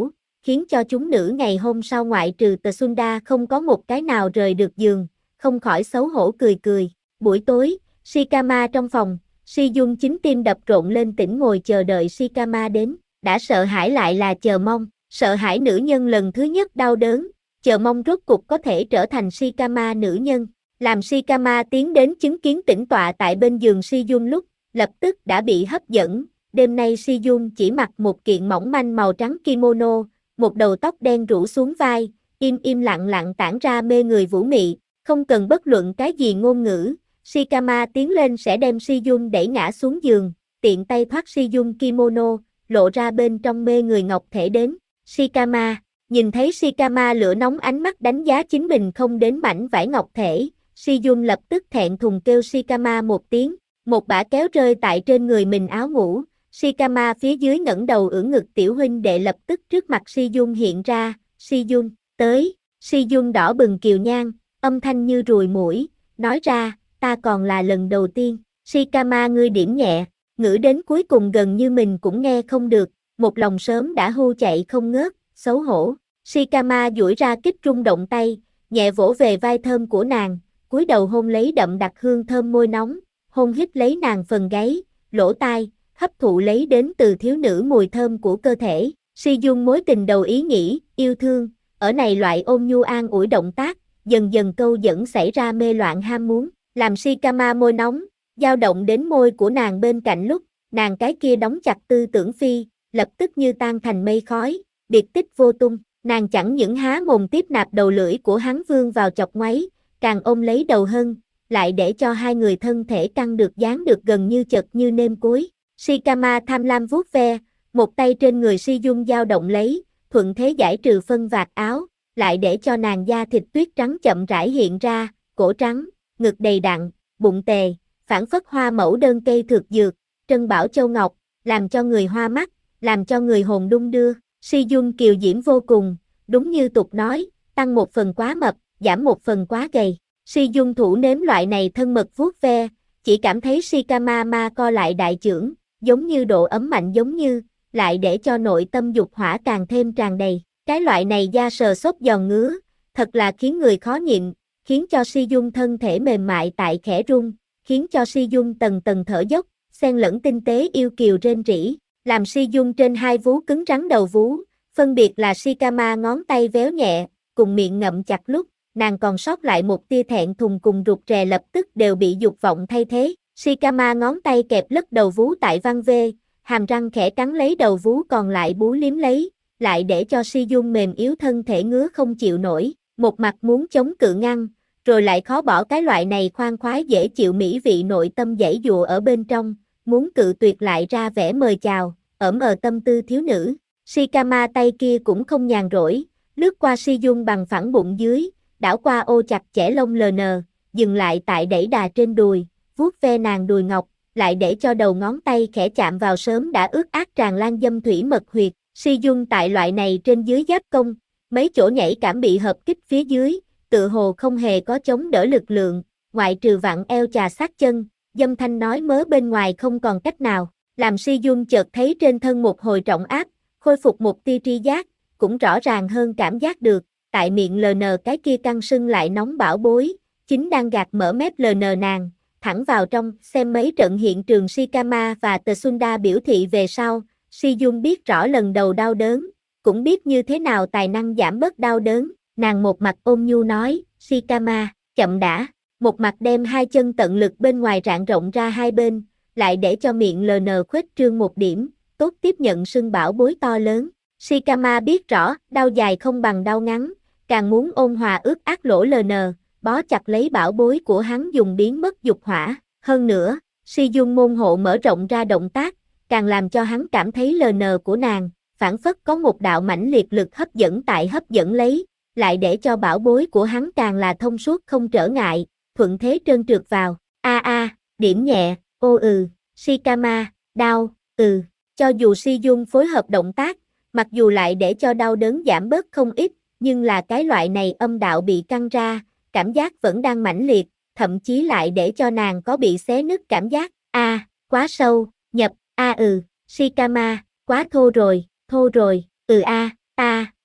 khiến cho chúng nữ ngày hôm sau ngoại trừ Tsunda không có một cái nào rời được giường, không khỏi xấu hổ cười cười. Buổi tối, Shikama trong phòng, Sejun chính tim đập rộn lên tỉnh ngồi chờ đợi Shikama đến, đã sợ hãi lại là chờ mong, sợ hãi nữ nhân lần thứ nhất đau đớn, chờ mong rốt cục có thể trở thành Shikama nữ nhân. Làm Shikama tiến đến chứng kiến tĩnh tọa tại bên giường Sejun lúc, lập tức đã bị hấp dẫn. Đêm nay Sejun chỉ mặc một kiện mỏng manh màu trắng kimono, một đầu tóc đen rủ xuống vai, im im lặng lặng tản ra mê người vũ mị, không cần bất luận cái gì ngôn ngữ. Shikama tiến lên sẽ đem Sejun đẩy ngã xuống giường, tiện tay thoát Sejun kimono, lộ ra bên trong mê người ngọc thể đến. Shikama, nhìn thấy Shikama lửa nóng ánh mắt đánh giá chính mình không đến mảnh vải ngọc thể, Sejun lập tức thẹn thùng kêu Shikama một tiếng, một bả kéo rơi tại trên người mình áo ngủ. Shikama phía dưới ngẩng đầu ưỡn ngực tiểu huynh đệ lập tức trước mặt Sejun hiện ra, Sejun, tới, Sejun đỏ bừng kiều nhan, âm thanh như ruồi muỗi, nói ra, ta còn là lần đầu tiên. Shikama ngươi điểm nhẹ, ngữ đến cuối cùng gần như mình cũng nghe không được, một lòng sớm đã hưu chạy không ngớt, xấu hổ. Shikama duỗi ra kích rung động tay, nhẹ vỗ về vai thơm của nàng, cúi đầu hôn lấy đậm đặc hương thơm môi nóng, hôn hít lấy nàng phần gáy, lỗ tai, hấp thụ lấy đến từ thiếu nữ mùi thơm của cơ thể. Sejun mối tình đầu ý nghĩ, yêu thương, ở này loại ôn nhu an ủi động tác, dần dần câu dẫn xảy ra mê loạn ham muốn, làm Shikama môi nóng, dao động đến môi của nàng bên cạnh lúc, nàng cái kia đóng chặt tư tưởng phi, lập tức như tan thành mây khói, biệt tích vô tung, nàng chẳng những há mồm tiếp nạp đầu lưỡi của hắn vương vào chọc ngoáy, càng ôm lấy đầu hơn, lại để cho hai người thân thể căng được dán được gần như chật như nêm cối. Shikama tham lam vuốt ve, một tay trên người Sejun dao động lấy, thuận thế giải trừ phân vạt áo, lại để cho nàng da thịt tuyết trắng chậm rãi hiện ra, cổ trắng, ngực đầy đặn, bụng tề, phảng phất hoa mẫu đơn cây thực dược, trân bảo châu ngọc, làm cho người hoa mắt, làm cho người hồn đung đưa. Sejun kiều diễm vô cùng, đúng như tục nói, tăng một phần quá mập, giảm một phần quá gầy. Sejun thủ nếm loại này thân mật vuốt ve, chỉ cảm thấy Shikama ma co lại đại chưởng, giống như độ ấm mạnh giống như, lại để cho nội tâm dục hỏa càng thêm tràn đầy. Cái loại này da sờ xốp giòn ngứa, thật là khiến người khó nhịn, khiến cho Sejun thân thể mềm mại tại khẽ rung, khiến cho Sejun tầng tầng thở dốc, xen lẫn tinh tế yêu kiều rên rỉ, làm Sejun trên hai vú cứng rắn đầu vú, phân biệt là Shikama ngón tay véo nhẹ, cùng miệng ngậm chặt lúc, nàng còn sót lại một tia thẹn thùng cùng rụt rè lập tức đều bị dục vọng thay thế. Shikama ngón tay kẹp lất đầu vú tại văn vê, hàm răng khẽ cắn lấy đầu vú còn lại bú liếm lấy, lại để cho Sejun mềm yếu thân thể ngứa không chịu nổi, một mặt muốn chống cự ngăn, rồi lại khó bỏ cái loại này khoan khoái dễ chịu mỹ vị nội tâm giãy giụa ở bên trong, muốn cự tuyệt lại ra vẻ mời chào, ỡm tâm tư thiếu nữ. Shikama tay kia cũng không nhàn rỗi, lướt qua Sejun bằng phẳng bụng dưới, đảo qua ô chặt chẽ lông LN, dừng lại tại đẩy đà trên đùi, vuốt ve nàng đùi ngọc, lại để cho đầu ngón tay khẽ chạm vào sớm đã ướt át tràn lan dâm thủy mật huyệt. Sejun tại loại này trên dưới giáp công, mấy chỗ nhảy cảm bị hợp kích phía dưới, tự hồ không hề có chống đỡ lực lượng, ngoại trừ vặn eo chà sát chân, dâm thanh nói mớ bên ngoài không còn cách nào, làm Sejun chợt thấy trên thân một hồi trọng áp, khôi phục một tia tri giác, cũng rõ ràng hơn cảm giác được, tại miệng LN cái kia căng sưng lại nóng bão bối, chính đang gạt mở mép LN nàng, thẳng vào trong, xem mấy trận hiện trường Shikama và Tsunda biểu thị về sau, Sejun biết rõ lần đầu đau đớn, cũng biết như thế nào tài năng giảm bớt đau đớn, nàng một mặt ôn nhu nói, Shikama, chậm đã, một mặt đem hai chân tận lực bên ngoài rạn rộng ra hai bên, lại để cho miệng LN khuếch trương một điểm, tốt tiếp nhận sưng bão bối to lớn. Shikama biết rõ, đau dài không bằng đau ngắn, càng muốn ôn hòa ướt át lỗ LN, bó chặt lấy bảo bối của hắn dùng biến mất dục hỏa. Hơn nữa, Sejun môn hộ mở rộng ra động tác, càng làm cho hắn cảm thấy LN của nàng, phảng phất có một đạo mãnh liệt lực hấp dẫn tại hấp dẫn lấy, lại để cho bảo bối của hắn càng là thông suốt không trở ngại, thuận thế trơn trượt vào. Điểm nhẹ, Shikama, đau, Cho dù Sejun phối hợp động tác, mặc dù lại để cho đau đớn giảm bớt không ít, nhưng là cái loại này âm đạo bị căng ra, cảm giác vẫn đang mãnh liệt, thậm chí lại để cho nàng có bị xé nứt cảm giác. Quá sâu, nhập, Shikama, quá thô rồi, ta,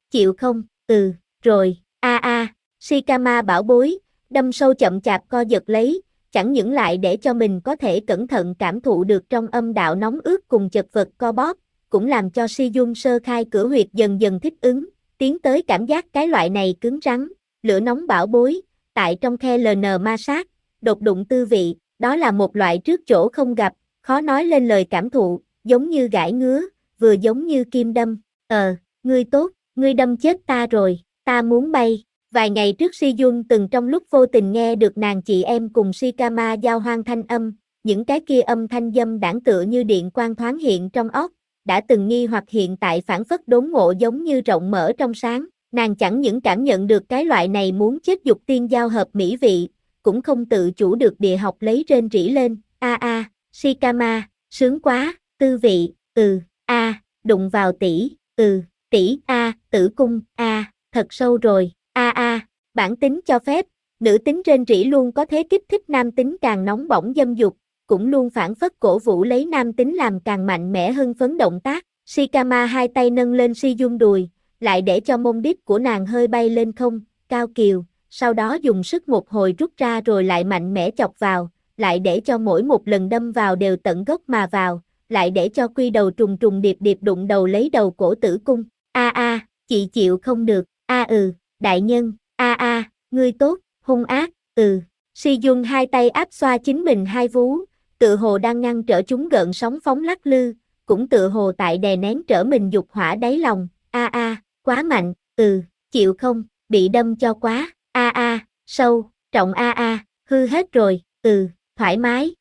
chịu không, rồi, Shikama bảo bối, đâm sâu chậm chạp co giật lấy, chẳng những lại để cho mình có thể cẩn thận cảm thụ được trong âm đạo nóng ướt cùng chật vật co bóp, cũng làm cho Sejun sơ khai cửa huyệt dần dần thích ứng, tiến tới cảm giác cái loại này cứng rắn, lửa nóng bảo bối, tại trong khe LN ma sát, đột đụng tư vị, đó là một loại trước chỗ không gặp, khó nói lên lời cảm thụ, giống như gãi ngứa, vừa giống như kim đâm, ngươi tốt, ngươi đâm chết ta rồi, ta muốn bay. Vài ngày trước Sejun từng trong lúc vô tình nghe được nàng chị em cùng Shikama giao hoan thanh âm, những cái kia âm thanh dâm đãng tựa như điện quang thoáng hiện trong óc, đã từng nghi hoặc hiện tại phản phất đốn ngộ giống như rộng mở trong sáng, nàng chẳng những cảm nhận được cái loại này muốn chết dục tiên giao hợp mỹ vị, cũng không tự chủ được địa học lấy rên rỉ lên, Shikama, sướng quá, tư vị, đụng vào tỷ, tỷ, tử cung, thật sâu rồi, bản tính cho phép, nữ tính rên rỉ luôn có thế kích thích nam tính càng nóng bỏng dâm dục, cũng luôn phản phất cổ vũ lấy nam tính làm càng mạnh mẽ hưng phấn động tác. Shikama hai tay nâng lên Sejun đùi, lại để cho mông đít của nàng hơi bay lên không, cao kiều, sau đó dùng sức một hồi rút ra rồi lại mạnh mẽ chọc vào, lại để cho mỗi một lần đâm vào đều tận gốc mà vào, lại để cho quy đầu trùng trùng điệp điệp đụng đầu lấy đầu cổ tử cung. Chị chịu không được, đại nhân, ngươi tốt, hung ác, Sejun hai tay áp xoa chính mình hai vú, tự hồ đang ngăn trở chúng gợn sóng phóng lắc lư, cũng tự hồ tại đè nén trở mình dục hỏa đáy lòng, quá mạnh, chịu không, bị đâm cho quá, sâu, trọng hư hết rồi, thoải mái,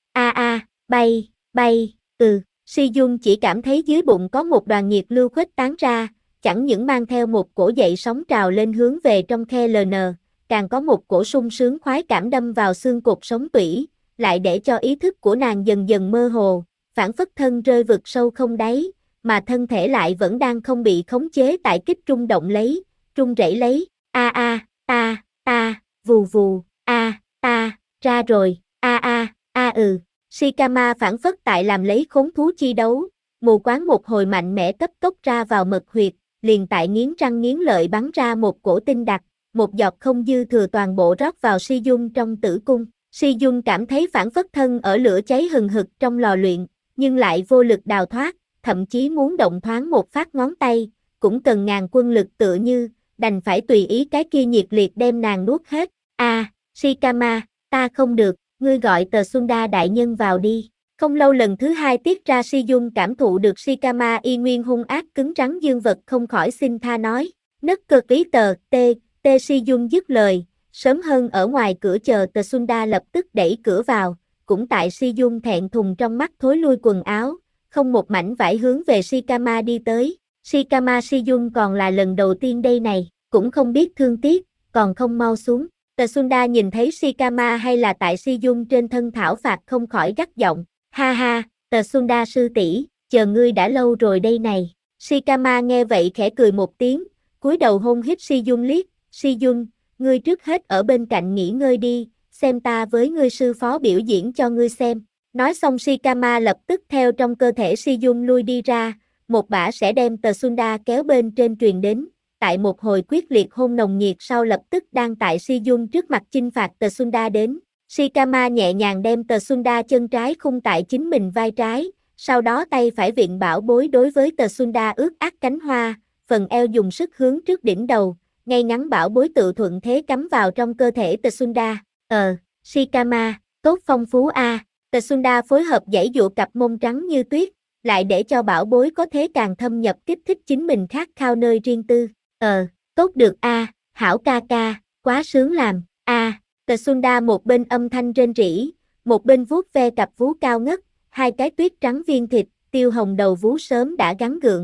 bay, Sejun chỉ cảm thấy dưới bụng có một đoàn nhiệt lưu khuếch tán ra, chẳng những mang theo một cổ dậy sóng trào lên hướng về trong khe LN, càng có một cổ sung sướng khoái cảm đâm vào xương cột sống tủy, lại để cho ý thức của nàng dần dần mơ hồ, phản phất thân rơi vực sâu không đáy, mà thân thể lại vẫn đang không bị khống chế tại kích rung động lấy, rung rẩy lấy, vù vù, ta, ra rồi, Shikama phản phất tại làm lấy khốn thú chi đấu, mù quáng một hồi mạnh mẽ cấp tốc ra vào mật huyệt, liền tại nghiến răng nghiến lợi bắn ra một cổ tinh đặc, một giọt không dư thừa toàn bộ rót vào Sejun trong tử cung. Sejun cảm thấy phản phất thân ở lửa cháy hừng hực trong lò luyện, nhưng lại vô lực đào thoát, thậm chí muốn động thoáng một phát ngón tay, cũng cần ngàn quân lực tựa như, đành phải tùy ý cái kia nhiệt liệt đem nàng nuốt hết. Shikama, ta không được, ngươi gọi tờ Sunda đại nhân vào đi. Không lâu lần thứ hai tiết ra Sejun cảm thụ được Shikama y nguyên hung ác cứng rắn dương vật không khỏi xin tha nói, nấc cực ý tờ, Sejun dứt lời, sớm hơn ở ngoài cửa chờ tờ Sunda lập tức đẩy cửa vào, cũng tại Sejun thẹn thùng trong mắt thối lui quần áo, không một mảnh vải hướng về Shikama đi tới, Shikama Sejun còn là lần đầu tiên đây này, cũng không biết thương tiếc, còn không mau xuống. Tờ Sunda nhìn thấy Shikama hay là tại Sejun trên thân thảo phạt không khỏi gắt giọng, ha, tờ Sunda sư tỷ, chờ ngươi đã lâu rồi đây này. Shikama nghe vậy khẽ cười một tiếng, cúi đầu hôn hít Sejun liếc, Sejun, ngươi trước hết ở bên cạnh nghỉ ngơi đi, xem ta với ngươi sư phó biểu diễn cho ngươi xem. Nói xong Shikama lập tức theo trong cơ thể Sejun lui đi ra, một bả sẽ đem tờ Sunda kéo bên trên truyền đến. Tại một hồi quyết liệt hôn nồng nhiệt sau lập tức đang tại Sejun trước mặt chinh phạt tờ Sunda đến. Shikama nhẹ nhàng đem tờ Sunda chân trái khung tại chính mình vai trái, sau đó tay phải vịn bảo bối đối với tờ Sunda ướt át cánh hoa, phần eo dùng sức hướng trước đỉnh đầu, ngay ngắn bảo bối tự thuận thế cắm vào trong cơ thể tờ Sunda. Shikama, tốt phong phú Tờ Sunda phối hợp giãy giụa cặp mông trắng như tuyết, lại để cho bảo bối có thế càng thâm nhập kích thích chính mình khát khao nơi riêng tư. Tốt được hảo ca ca, quá sướng làm, Tờ Sunda một bên âm thanh rên rỉ, một bên vuốt ve cặp vú cao ngất, hai cái tuyết trắng viên thịt, tiêu hồng đầu vú sớm đã gắn gượng,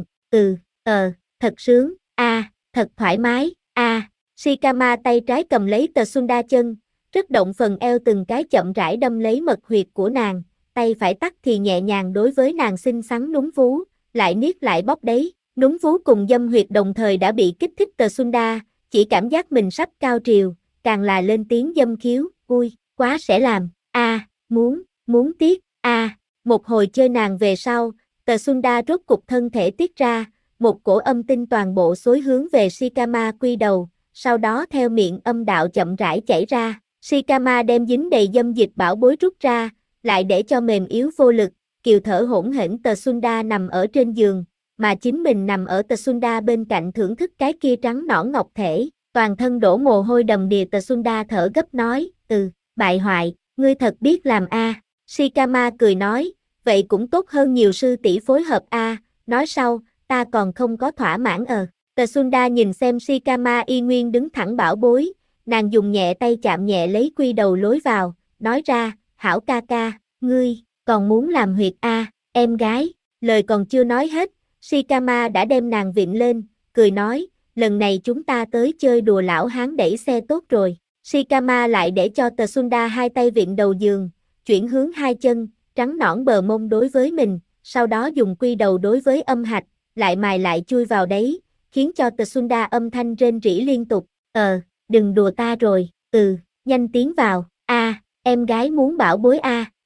thật sướng, thật thoải mái, Shikama tay trái cầm lấy tờ Sunda chân, rất động phần eo từng cái chậm rãi đâm lấy mật huyệt của nàng, tay phải tắt thì nhẹ nhàng đối với nàng xinh xắn núm vú, lại niết lại bóp đấy. Núm vú cùng dâm huyệt đồng thời đã bị kích thích tờ Sunda, chỉ cảm giác mình sắp cao triều, càng là lên tiếng dâm khiếu, ui, quá sẽ làm, muốn tiếc, một hồi chơi nàng về sau, tờ Sunda rốt cục thân thể tiết ra, một cổ âm tinh toàn bộ xối hướng về Shikama quy đầu, sau đó theo miệng âm đạo chậm rãi chảy ra. Shikama đem dính đầy dâm dịch bảo bối rút ra, lại để cho mềm yếu vô lực, kiều thở hỗn hển. Tsunda nằm ở trên giường, mà chính mình nằm ở Tsunda bên cạnh thưởng thức cái kia trắng nõn ngọc thể, toàn thân đổ mồ hôi đầm đìa. Tsunda thở gấp nói, bại hoại, ngươi thật biết làm a. Shikama cười nói, vậy cũng tốt hơn nhiều sư tỷ phối hợp a. Nói sau, ta còn không có thỏa mãn. Tsunda nhìn xem Shikama y nguyên đứng thẳng bảo bối, nàng dùng nhẹ tay chạm nhẹ lấy quy đầu lối vào, nói ra, hảo ca ca, ngươi, còn muốn làm huyệt a, em gái. Lời còn chưa nói hết, Shikama đã đem nàng vịn lên, cười nói, lần này chúng ta tới chơi đùa lão hán đẩy xe tốt rồi. Shikama lại để cho Tsunda hai tay vịn đầu giường, chuyển hướng hai chân, trắng nõn bờ mông đối với mình, sau đó dùng quy đầu đối với âm hạch, lại mài lại chui vào đấy, khiến cho Tsunda âm thanh rên rỉ liên tục, đừng đùa ta rồi, nhanh tiến vào, em gái muốn bảo bối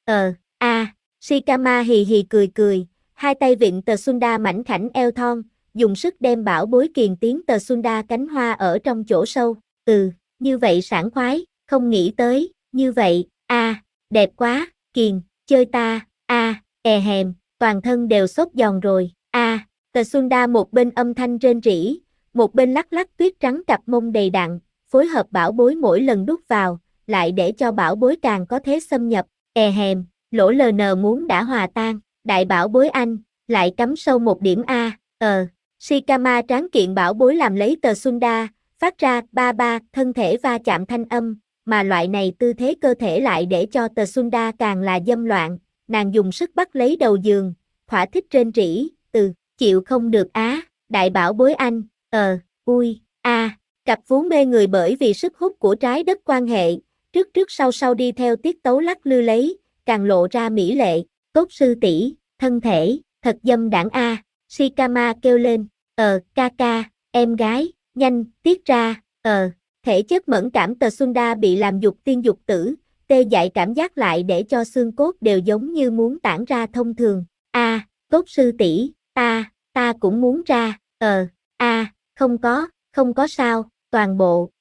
Shikama hì hì cười cười, hai tay vịn Tsunda mảnh khảnh eo thon, dùng sức đem bảo bối kiền tiến Tsunda cánh hoa ở trong chỗ sâu, như vậy sảng khoái, không nghĩ tới, như vậy, đẹp quá, kiền, chơi ta, hèm, toàn thân đều xốp giòn rồi, Tsunda một bên âm thanh rên rỉ, một bên lắc lắc tuyết trắng cặp mông đầy đặn, phối hợp bảo bối mỗi lần đút vào, lại để cho bảo bối càng có thế xâm nhập, hèm, lỗ LN muốn đã hòa tan, đại bảo bối anh, lại cắm sâu một điểm Shikama tráng kiện bảo bối làm lấy Tsunda, phát ra ba ba thân thể va chạm thanh âm, mà loại này tư thế cơ thể lại để cho Tsunda càng là dâm loạn, nàng dùng sức bắt lấy đầu giường, thỏa thích rên rỉ, chịu không được đại bảo bối anh, cặp vú mê người bởi vì sức hút của trái đất quan hệ, trước trước sau sau đi theo tiết tấu lắc lư lấy, càng lộ ra mỹ lệ, tốt sư tỷ, thân thể, thật dâm đảng Shikama kêu lên, ca ca, em gái, nhanh, tiết ra, thể chất mẫn cảm Tsunda bị làm dục tiên dục tử, tê dại cảm giác lại để cho xương cốt đều giống như muốn tản ra thông thường, tốt sư tỷ, ta cũng muốn ra, không có sao, toàn bộ,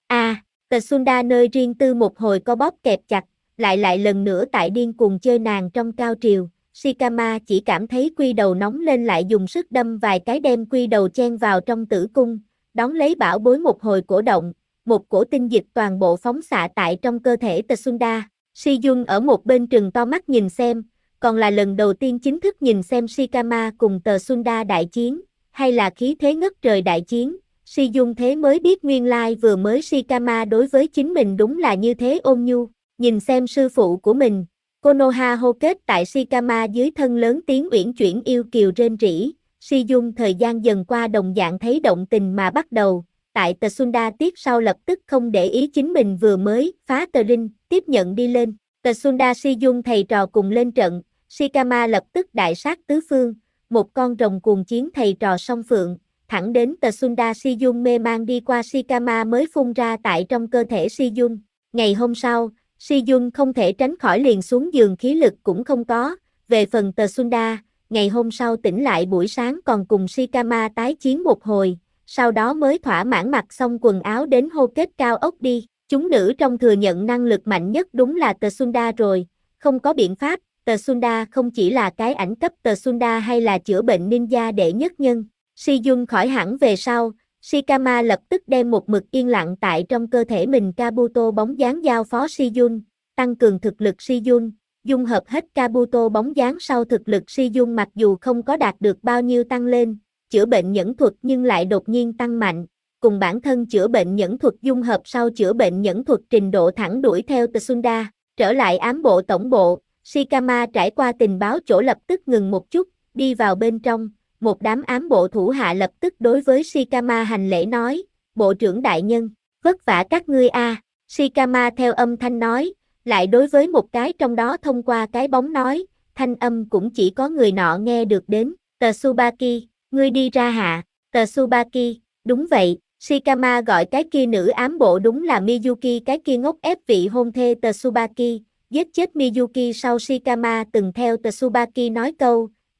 Tsunda nơi riêng tư một hồi co bóp kẹp chặt, lại lần nữa tại điên cuồng chơi nàng trong cao triều, Shikama chỉ cảm thấy quy đầu nóng lên lại dùng sức đâm vài cái đem quy đầu chen vào trong tử cung, đón lấy bảo bối một hồi cổ động, một cổ tinh dịch toàn bộ phóng xạ tại trong cơ thể Tsunda. Shiyun ở một bên trừng to mắt nhìn xem, còn là lần đầu tiên chính thức nhìn xem Shikama cùng Tsunda đại chiến, hay là khí thế ngất trời đại chiến. Shiyun thế mới biết nguyên lai vừa mới Shikama đối với chính mình đúng là như thế ôn nhu, nhìn xem sư phụ của mình, Konoha hô kết tại Shikama dưới thân lớn tiếng uyển chuyển yêu kiều rên rỉ. Shiyun thời gian dần qua đồng dạng thấy động tình mà bắt đầu, tại Tsunda tiếp sau lập tức không để ý chính mình vừa mới phá tờ ring, tiếp nhận đi lên. Tsunda Shiyun thầy trò cùng lên trận, Shikama lập tức đại sát tứ phương, một con rồng cuồng chiến thầy trò song phượng, thẳng đến Tsunda Shiyun mê man đi qua Shikama mới phun ra tại trong cơ thể Shiyun. Ngày hôm sau, Shiyun không thể tránh khỏi liền xuống giường khí lực cũng không có, về phần Tsunda, ngày hôm sau tỉnh lại buổi sáng còn cùng Shikama tái chiến một hồi, sau đó mới thỏa mãn mặc xong quần áo đến hô kết cao ốc đi. Chúng nữ trong thừa nhận năng lực mạnh nhất đúng là Tsunda rồi, không có biện pháp, Tsunda không chỉ là cái ảnh cấp Tsunda hay là chữa bệnh ninja đệ nhất nhân. Shiyun khỏi hẳn về sau, Shikama lập tức đem một mực yên lặng tại trong cơ thể mình Kabuto bóng dáng giao phó Shiyun, tăng cường thực lực Shiyun, dung hợp hết Kabuto bóng dáng sau thực lực Shiyun mặc dù không có đạt được bao nhiêu tăng lên, chữa bệnh nhẫn thuật nhưng lại đột nhiên tăng mạnh, cùng bản thân chữa bệnh nhẫn thuật dung hợp sau chữa bệnh nhẫn thuật trình độ thẳng đuổi theo Tsunda, trở lại ám bộ tổng bộ, Shikama trải qua tình báo chỗ lập tức ngừng một chút, đi vào bên trong, một đám ám bộ thủ hạ lập tức đối với Shikama hành lễ nói, bộ trưởng đại nhân, vất vả các ngươi Shikama theo âm thanh nói, lại đối với một cái trong đó thông qua cái bóng nói, thanh âm cũng chỉ có người nọ nghe được đến, Tsubaki, ngươi đi ra hạ, Tsubaki, đúng vậy, Shikama gọi cái kia nữ ám bộ đúng là Miyuki cái kia ngốc ép vị hôn thê Tsubaki, giết chết Miyuki sau Shikama từng theo Tsubaki nói câu,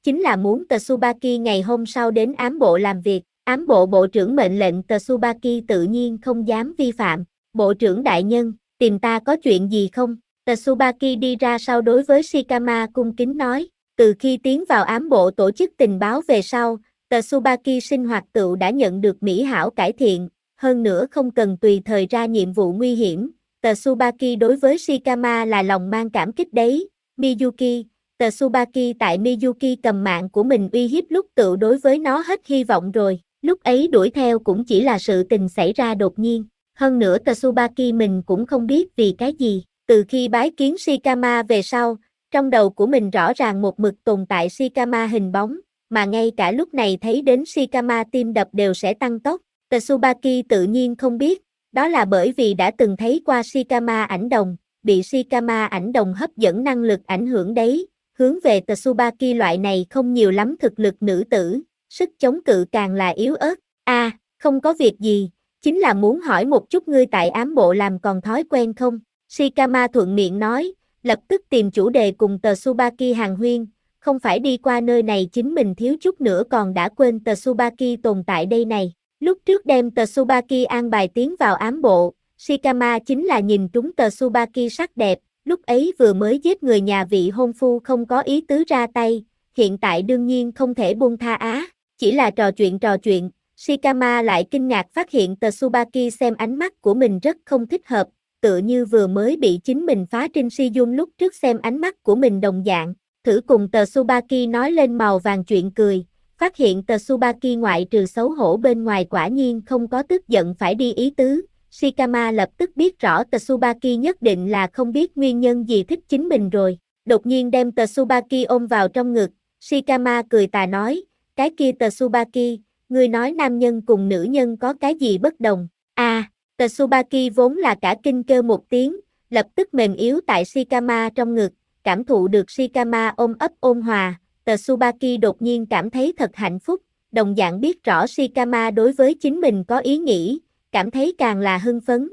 chính là muốn Tsubaki ngày hôm sau đến ám bộ làm việc. Ám bộ bộ trưởng mệnh lệnh Tsubaki tự nhiên không dám vi phạm. Bộ trưởng đại nhân, tìm ta có chuyện gì không? Tsubaki đi ra sau đối với Shikama cung kính nói. Từ khi tiến vào ám bộ tổ chức tình báo về sau, Tsubaki sinh hoạt tựu đã nhận được mỹ hảo cải thiện, hơn nữa không cần tùy thời ra nhiệm vụ nguy hiểm. Tsubaki đối với Shikama là lòng mang cảm kích đấy. Miyuki, Tsubaki tại Miyuki cầm mạng của mình uy hiếp lúc tựu đối với nó hết hy vọng rồi. Lúc ấy đuổi theo cũng chỉ là sự tình xảy ra đột nhiên. Hơn nữa Tsubaki mình cũng không biết vì cái gì. Từ khi bái kiến Shikama về sau, trong đầu của mình rõ ràng một mực tồn tại Shikama hình bóng, mà ngay cả lúc này thấy đến Shikama tim đập đều sẽ tăng tốc. Tsubaki tự nhiên không biết, đó là bởi vì đã từng thấy qua Shikama ảnh đồng, bị Shikama ảnh đồng hấp dẫn năng lực ảnh hưởng đấy, hướng về Tsubaki loại này không nhiều lắm thực lực nữ tử, sức chống cự càng là yếu ớt. Không có việc gì, chính là muốn hỏi một chút ngươi tại ám bộ làm còn thói quen không? Shikama thuận miệng nói, lập tức tìm chủ đề cùng Tsubaki hàn huyên, không phải đi qua nơi này chính mình thiếu chút nữa còn đã quên Tsubaki tồn tại đây này. Lúc trước đem Tsubaki an bài tiến vào ám bộ, Shikama chính là nhìn trúng Tsubaki sắc đẹp, lúc ấy vừa mới giết người nhà vị hôn phu không có ý tứ ra tay, hiện tại đương nhiên không thể buông tha chỉ là trò chuyện, Shikama lại kinh ngạc phát hiện Tsubaki xem ánh mắt của mình rất không thích hợp, tựa như vừa mới bị chính mình phá Trinh Siyun lúc trước xem ánh mắt của mình đồng dạng, thử cùng Tsubaki nói lên màu vàng chuyện cười, phát hiện Tsubaki ngoại trừ xấu hổ bên ngoài quả nhiên không có tức giận phải đi ý tứ, Shikama lập tức biết rõ Tsubaki nhất định là không biết nguyên nhân gì thích chính mình rồi, đột nhiên đem Tsubaki ôm vào trong ngực, Shikama cười tà nói, cái kia Tsubaki, ngươi nói nam nhân cùng nữ nhân có cái gì bất đồng, Tsubaki vốn là cả kinh kêu một tiếng, lập tức mềm yếu tại Shikama trong ngực, cảm thụ được Shikama ôm ấp ôn hòa, Tsubaki đột nhiên cảm thấy thật hạnh phúc, đồng dạng biết rõ Shikama đối với chính mình có ý nghĩ, cảm thấy càng là hưng phấn,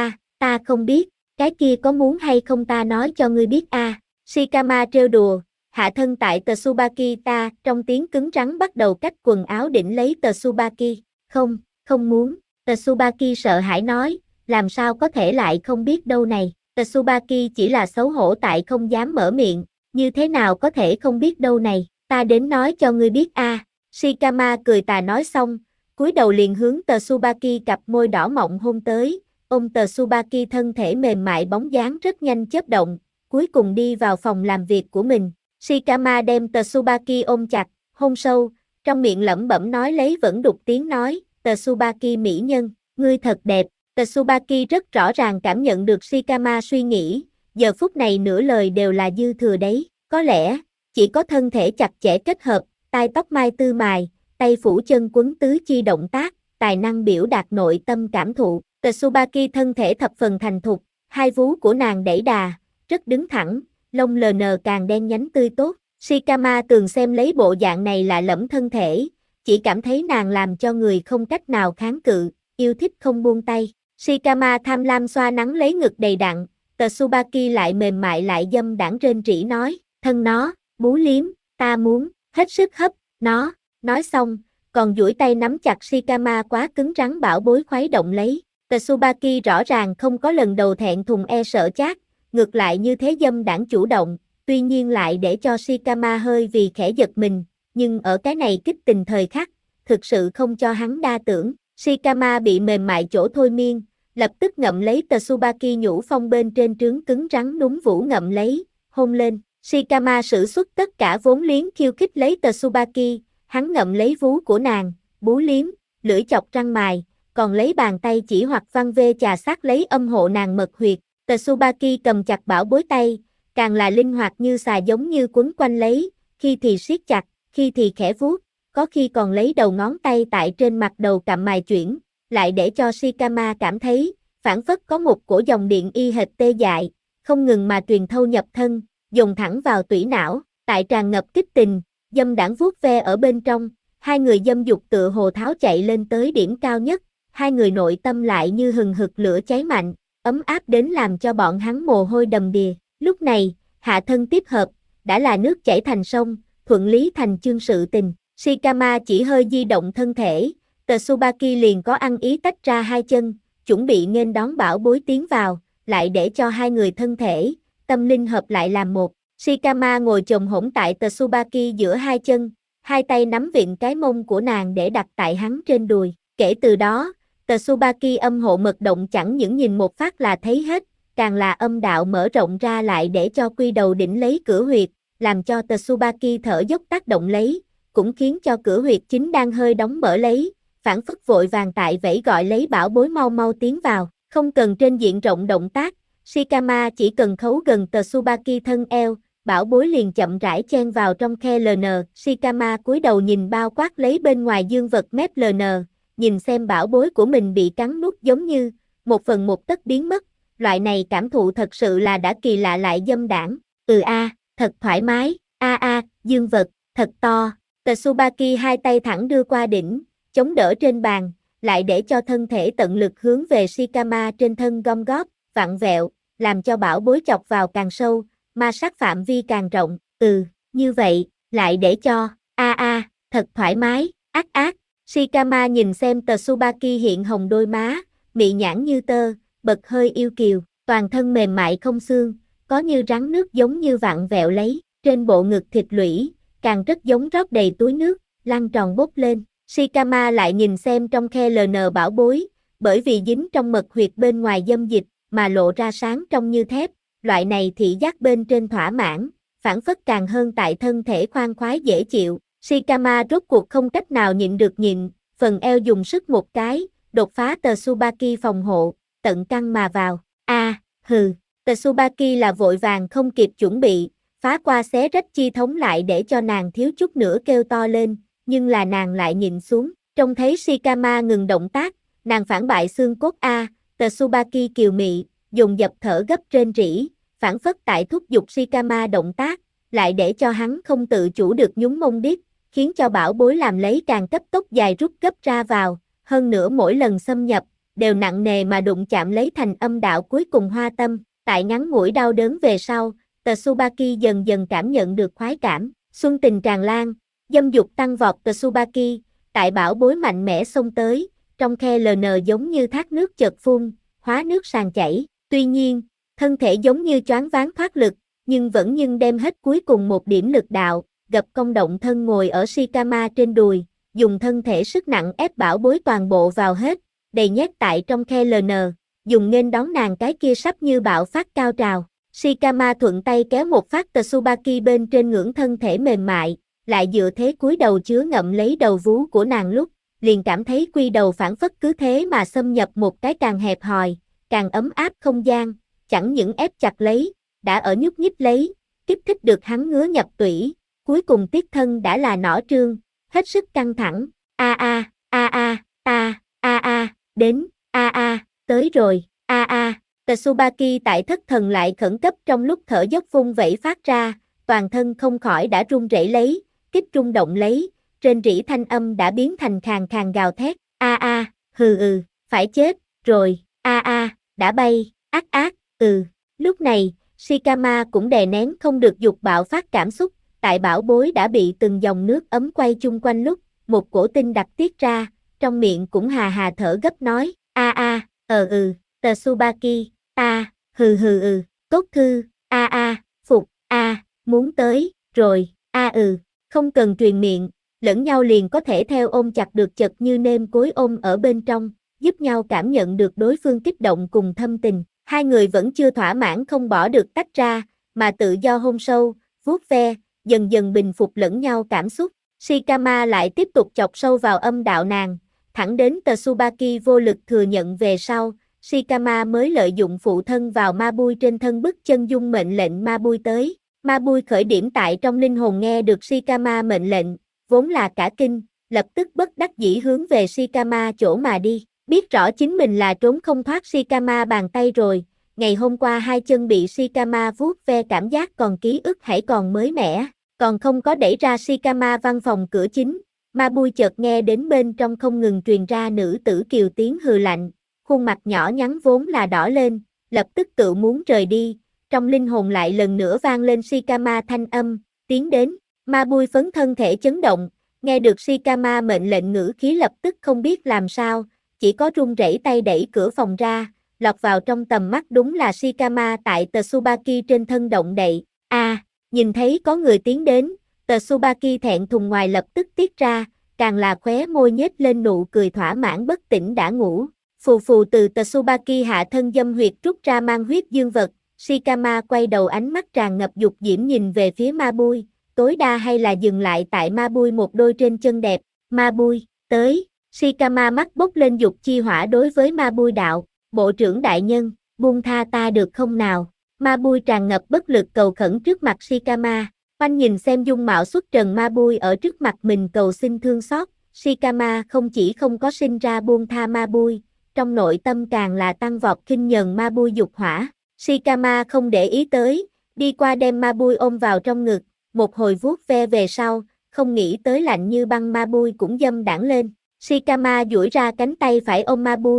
ta không biết, cái kia có muốn hay không ta nói cho ngươi biết Shikama trêu đùa, hạ thân tại Tsubaki ta, trong tiếng cứng rắn bắt đầu cách quần áo đỉnh lấy Tsubaki, không muốn. Tsubaki sợ hãi nói, làm sao có thể lại không biết đâu này, Tsubaki chỉ là xấu hổ tại không dám mở miệng, như thế nào có thể không biết đâu này, ta đến nói cho ngươi biết Shikama cười tà nói xong, cúi đầu liền hướng Tsubaki cặp môi đỏ mọng hôn tới, ôm Tsubaki thân thể mềm mại bóng dáng rất nhanh chớp động, cuối cùng đi vào phòng làm việc của mình, Shikama đem Tsubaki ôm chặt, hôn sâu, trong miệng lẩm bẩm nói lấy vẫn đục tiếng nói, Tsubaki mỹ nhân, ngươi thật đẹp, Tsubaki rất rõ ràng cảm nhận được Shikama suy nghĩ, giờ phút này nửa lời đều là dư thừa đấy, có lẽ, chỉ có thân thể chặt chẽ kết hợp, tai tóc mai tư mài, tay phủ chân quấn tứ chi động tác, tài năng biểu đạt nội tâm cảm thụ, Tsubaki thân thể thập phần thành thục, hai vú của nàng đẩy đà, rất đứng thẳng, lông lờ nờ càng đen nhánh tươi tốt, Shikama từng xem lấy bộ dạng này lạ lẫm thân thể, chỉ cảm thấy nàng làm cho người không cách nào kháng cự, yêu thích không buông tay. Shikama tham lam xoa nắng lấy ngực đầy đặn, Tsubaki lại mềm mại lại dâm đãng rên rỉ nói, thân nó, bú liếm, ta muốn, hết sức hấp, nó, nói xong, còn duỗi tay nắm chặt Shikama quá cứng rắn bảo bối khuấy động lấy. Tsubaki rõ ràng không có lần đầu thẹn thùng sợ chát, ngược lại như thế dâm đãng chủ động, tuy nhiên lại để cho Shikama hơi vì khẽ giật mình. Nhưng ở cái này kích tình thời khắc, thực sự không cho hắn đa tưởng, Shikama bị mềm mại chỗ thôi miên, lập tức ngậm lấy Tsubaki nhũ phong bên trên trướng cứng rắn núm vũ ngậm lấy, hôn lên, Shikama sử xuất tất cả vốn liếng khiêu khích lấy Tsubaki, hắn ngậm lấy vú của nàng, bú liếm, lưỡi chọc răng mài, còn lấy bàn tay chỉ hoặc văn vê chà sát lấy âm hộ nàng mật huyệt, Tsubaki cầm chặt bảo bối tay, càng là linh hoạt như xà giống như quấn quanh lấy, khi thì siết chặt, khi thì khẽ vuốt, có khi còn lấy đầu ngón tay tại trên mặt đầu cặm mài chuyển, lại để cho Shikama cảm thấy, phảng phất có một cổ dòng điện y hệt tê dại, không ngừng mà truyền thâu nhập thân, dồn thẳng vào tủy não, tại tràn ngập kích tình, dâm đãng vuốt ve ở bên trong, hai người dâm dục tựa hồ tháo chạy lên tới điểm cao nhất, hai người nội tâm lại như hừng hực lửa cháy mạnh, ấm áp đến làm cho bọn hắn mồ hôi đầm đìa, lúc này, hạ thân tiếp hợp, đã là nước chảy thành sông, thuận lý thành chương sự tình. Shikama chỉ hơi di động thân thể, Tsubaki liền có ăn ý tách ra hai chân, chuẩn bị nghênh đón bảo bối tiến vào, lại để cho hai người thân thể, tâm linh hợp lại làm một. Shikama ngồi chồm hổm tại Tsubaki giữa hai chân, hai tay nắm vịn cái mông của nàng để đặt tại hắn trên đùi. Kể từ đó, Tsubaki âm hộ mật động chẳng những nhìn một phát là thấy hết, càng là âm đạo mở rộng ra lại để cho quy đầu đỉnh lấy cửa huyệt, làm cho Tsubaki thở dốc tác động lấy, cũng khiến cho cửa huyệt chính đang hơi đóng mở lấy, phản phất vội vàng tại vẫy gọi lấy bảo bối mau mau tiến vào, không cần trên diện rộng động tác, Shikama chỉ cần khấu gần Tsubaki thân eo, bảo bối liền chậm rãi chen vào trong khe LN, Shikama cúi đầu nhìn bao quát lấy bên ngoài dương vật mép LN, nhìn xem bảo bối của mình bị cắn nuốt giống như, 1/1 biến mất, loại này cảm thụ thật sự là đã kỳ lạ lại dâm đãng, thật thoải mái, dương vật, thật to, Tsubaki hai tay thẳng đưa qua đỉnh, chống đỡ trên bàn, lại để cho thân thể tận lực hướng về Shikama trên thân gom góp, vặn vẹo, làm cho bảo bối chọc vào càng sâu, ma sát phạm vi càng rộng, như vậy, lại để cho, thật thoải mái, Shikama nhìn xem Tsubaki hiện hồng đôi má, mị nhãn như tơ, bật hơi yêu kiều, toàn thân mềm mại không xương, có như rắn nước giống như vặn vẹo lấy, trên bộ ngực thịt lũy, càng rất giống rót đầy túi nước, lăn tròn bốc lên. Shikama lại nhìn xem trong khe LN bảo bối, bởi vì dính trong mật huyệt bên ngoài dâm dịch, mà lộ ra sáng trong như thép, loại này thị giác bên trên thỏa mãn, phản phất càng hơn tại thân thể khoan khoái dễ chịu. Shikama rốt cuộc không cách nào nhịn được nhịn, phần eo dùng sức một cái, đột phá Tsubaki phòng hộ, tận căng mà vào. Tsubaki là vội vàng không kịp chuẩn bị, phá qua xé rách chi thống lại để cho nàng thiếu chút nữa kêu to lên, nhưng là nàng lại nhìn xuống, trông thấy Shikama ngừng động tác, nàng phản bại xương cốt Tsubaki kiều mị, dùng dập thở gấp rên rỉ, phản phất tại thúc giục Shikama động tác, lại để cho hắn không tự chủ được nhún mông đít, khiến cho bảo bối làm lấy càng cấp tốc dài rút gấp ra vào, hơn nữa mỗi lần xâm nhập, đều nặng nề mà đụng chạm lấy thành âm đạo cuối cùng hoa tâm, tại ngắn ngủi đau đớn về sau, Tsubaki dần dần cảm nhận được khoái cảm, xuân tình tràn lan, dâm dục tăng vọt Tsubaki, tại bảo bối mạnh mẽ xông tới, trong khe LN giống như thác nước chợt phun, hóa nước sàn chảy, tuy nhiên, thân thể giống như choáng váng thoát lực, nhưng vẫn đem hết cuối cùng một điểm lực đạo, gập cong động thân ngồi ở Shikama trên đùi, dùng thân thể sức nặng ép bảo bối toàn bộ vào hết, đầy nhét tại trong khe LN, dùng nghênh đón nàng cái kia sắp như bạo phát cao trào. Shikama thuận tay kéo một phát Tsubaki bên trên ngưỡng thân thể mềm mại, lại dựa thế cúi đầu chứa ngậm lấy đầu vú của nàng lúc, liền cảm thấy quy đầu phản phất cứ thế mà xâm nhập một cái càng hẹp hòi, càng ấm áp không gian, chẳng những ép chặt lấy, đã ở nhúc nhích lấy, kích thích được hắn ngứa nhập tủy, cuối cùng tiết thân đã là nỏ trương, hết sức căng thẳng, đến, tới rồi, Tsubaki tại thất thần lại khẩn cấp trong lúc thở dốc vung vẩy phát ra, toàn thân không khỏi đã run rẩy lấy, kích rung động lấy, rên rỉ thanh âm đã biến thành khàn khàn gào thét, phải chết, rồi, đã bay, Lúc này, Shikama cũng đè nén không được dục bạo phát cảm xúc, tại bảo bối đã bị từng dòng nước ấm quay chung quanh lúc, một cổ tinh đặc tiết ra, trong miệng cũng hà hà thở gấp nói, Tsubaki, cốt thư, phục, muốn tới, rồi, không cần truyền miệng, lẫn nhau liền có thể theo ôm chặt được chật như nêm cối ôm ở bên trong, giúp nhau cảm nhận được đối phương kích động cùng thâm tình. Hai người vẫn chưa thỏa mãn không bỏ được tách ra, mà tự do hôn sâu, vuốt ve, dần dần bình phục lẫn nhau cảm xúc. Shikama lại tiếp tục chọc sâu vào âm đạo nàng, thẳng đến Tsubaki vô lực thừa nhận về sau, Shikama mới lợi dụng phụ thân vào Mabui trên thân bức chân dung mệnh lệnh Mabui tới. Mabui khởi điểm tại trong linh hồn nghe được Shikama mệnh lệnh, vốn là cả kinh, lập tức bất đắc dĩ hướng về Shikama chỗ mà đi. Biết rõ chính mình là trốn không thoát Shikama bàn tay rồi, ngày hôm qua hai chân bị Shikama vuốt ve cảm giác còn ký ức hãy còn mới mẻ, còn không có đẩy ra Shikama văn phòng cửa chính, Mabui chợt nghe đến bên trong không ngừng truyền ra nữ tử kiều tiếng hừ lạnh, khuôn mặt nhỏ nhắn vốn là đỏ lên, lập tức tự muốn rời đi, trong linh hồn lại lần nữa vang lên Shikama thanh âm, tiến đến, Ma Bui phấn thân thể chấn động, nghe được Shikama mệnh lệnh ngữ khí lập tức không biết làm sao, chỉ có run rẩy tay đẩy cửa phòng ra, lọt vào trong tầm mắt đúng là Shikama tại Tsubaki trên thân động đậy. Nhìn thấy có người tiến đến, Tsubaki thẹn thùng ngoài lập tức tiết ra, càng là khóe môi nhếch lên nụ cười thỏa mãn bất tỉnh đã ngủ. Phù phù từ Tsubaki hạ thân dâm huyệt rút ra mang huyết dương vật, Shikama quay đầu ánh mắt tràn ngập dục diễm nhìn về phía Ma Bui, tối đa hay là dừng lại tại Ma Bui một đôi trên chân đẹp. Ma Bui, tới, Shikama mắt bốc lên dục chi hỏa đối với Ma Bui đạo, bộ trưởng đại nhân, buông tha ta được không nào? Ma Bui tràn ngập bất lực cầu khẩn trước mặt Shikama, oanh nhìn xem dung mạo xuất trần Ma Bui ở trước mặt mình cầu xin thương xót, Shikama không chỉ không có sinh ra buông tha Ma Bui, trong nội tâm càng là tăng vọt khinh nhờn Ma Bui dục hỏa. Shikama không để ý tới, đi qua đem Ma Bui ôm vào trong ngực, một hồi vuốt ve về sau, không nghĩ tới lạnh như băng Ma Bui cũng dâm đãng lên. Shikama duỗi ra cánh tay phải ôm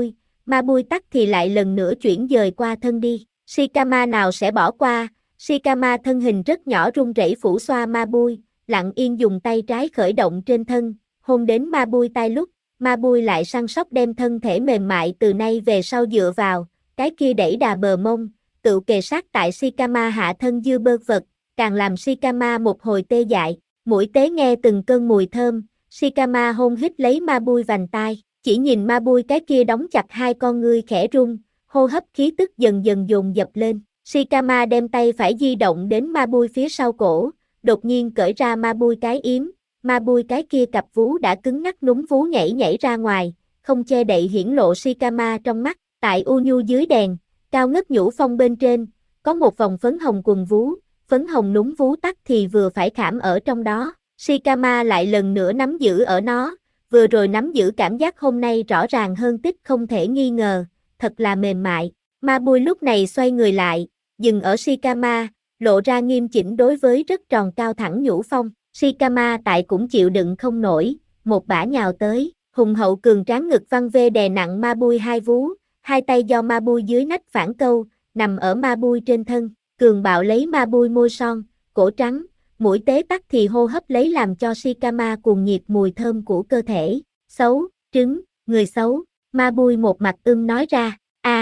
Ma Bui tắt thì lại lần nữa chuyển dời qua thân đi. Shikama nào sẽ bỏ qua, Shikama thân hình rất nhỏ run rẩy phủ xoa Ma Bui, lặng yên dùng tay trái khởi động trên thân, hôn đến Ma Bui tai lúc, Ma Bui lại săn sóc đem thân thể mềm mại từ nay về sau dựa vào, cái kia đẩy đà bờ mông, tự kề sát tại Shikama hạ thân dư bơ vật, càng làm Shikama một hồi tê dại, mũi tế nghe từng cơn mùi thơm, Shikama hôn hít lấy Ma Bui vành tai, chỉ nhìn Ma Bui cái kia đóng chặt hai con ngươi khẽ run, hô hấp khí tức dần dần dồn dập lên, Shikama đem tay phải di động đến Ma Bui phía sau cổ, đột nhiên cởi ra Ma Bui cái yếm, Ma Bui cái kia cặp vú đã cứng ngắc núm vú nhảy ra ngoài, không che đậy hiển lộ Shikama trong mắt, tại u nhu dưới đèn, cao ngất nhũ phong bên trên, có một vòng phấn hồng quần vú, phấn hồng núm vú tắc thì vừa phải khảm ở trong đó, Shikama lại lần nữa nắm giữ ở nó, vừa rồi nắm giữ cảm giác hôm nay rõ ràng hơn tích không thể nghi ngờ, thật là mềm mại, Ma Bui lúc này xoay người lại, dừng ở Shikama, lộ ra nghiêm chỉnh đối với rất tròn cao thẳng nhũ phong, Shikama tại cũng chịu đựng không nổi, một bả nhào tới, hùng hậu cường tráng ngực văng vê đè nặng Ma Bui hai vú, hai tay do Ma Bui dưới nách phản câu, nằm ở Ma Bui trên thân, cường bạo lấy Ma Bui môi son, cổ trắng, mũi tế tắc thì hô hấp lấy làm cho Shikama cuồng nhiệt mùi thơm của cơ thể, xấu, trứng, người xấu, Ma Bui một mặt nói ra,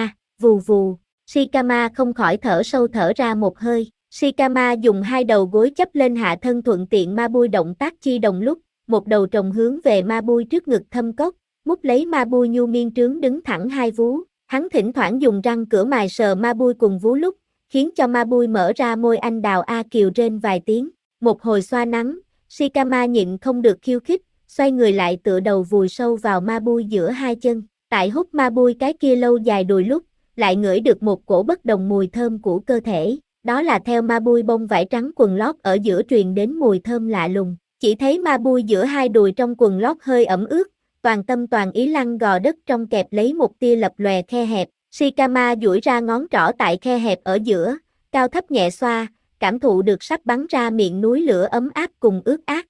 vù vù, Shikama không khỏi thở sâu thở ra một hơi, Shikama dùng hai đầu gối chấp lên hạ thân thuận tiện Ma Bui động tác chi đồng lúc, một đầu trồng hướng về Ma Bui trước ngực thâm cốc, mút lấy Ma Bui nhu miên trướng đứng thẳng hai vú, hắn thỉnh thoảng dùng răng cửa mài sờ Ma Bui cùng vú lúc, khiến cho Ma Bui mở ra môi anh đào a kiều rên vài tiếng, một hồi xoa nắng, Shikama nhịn không được khiêu khích, xoay người lại tựa đầu vùi sâu vào Ma Bui giữa hai chân, tại hút Ma Bui cái kia lâu dài đùi lúc, lại ngửi được một cổ bất đồng mùi thơm của cơ thể, đó là theo Ma Bui bông vải trắng quần lót ở giữa truyền đến mùi thơm lạ lùng, chỉ thấy Ma Bui giữa hai đùi trong quần lót hơi ẩm ướt, toàn tâm toàn ý lăn gò đất trong kẹp lấy một tia lập lòe khe hẹp, Shikama duỗi ra ngón trỏ tại khe hẹp ở giữa, cao thấp nhẹ xoa, cảm thụ được sắp bắn ra miệng núi lửa ấm áp cùng ướt át,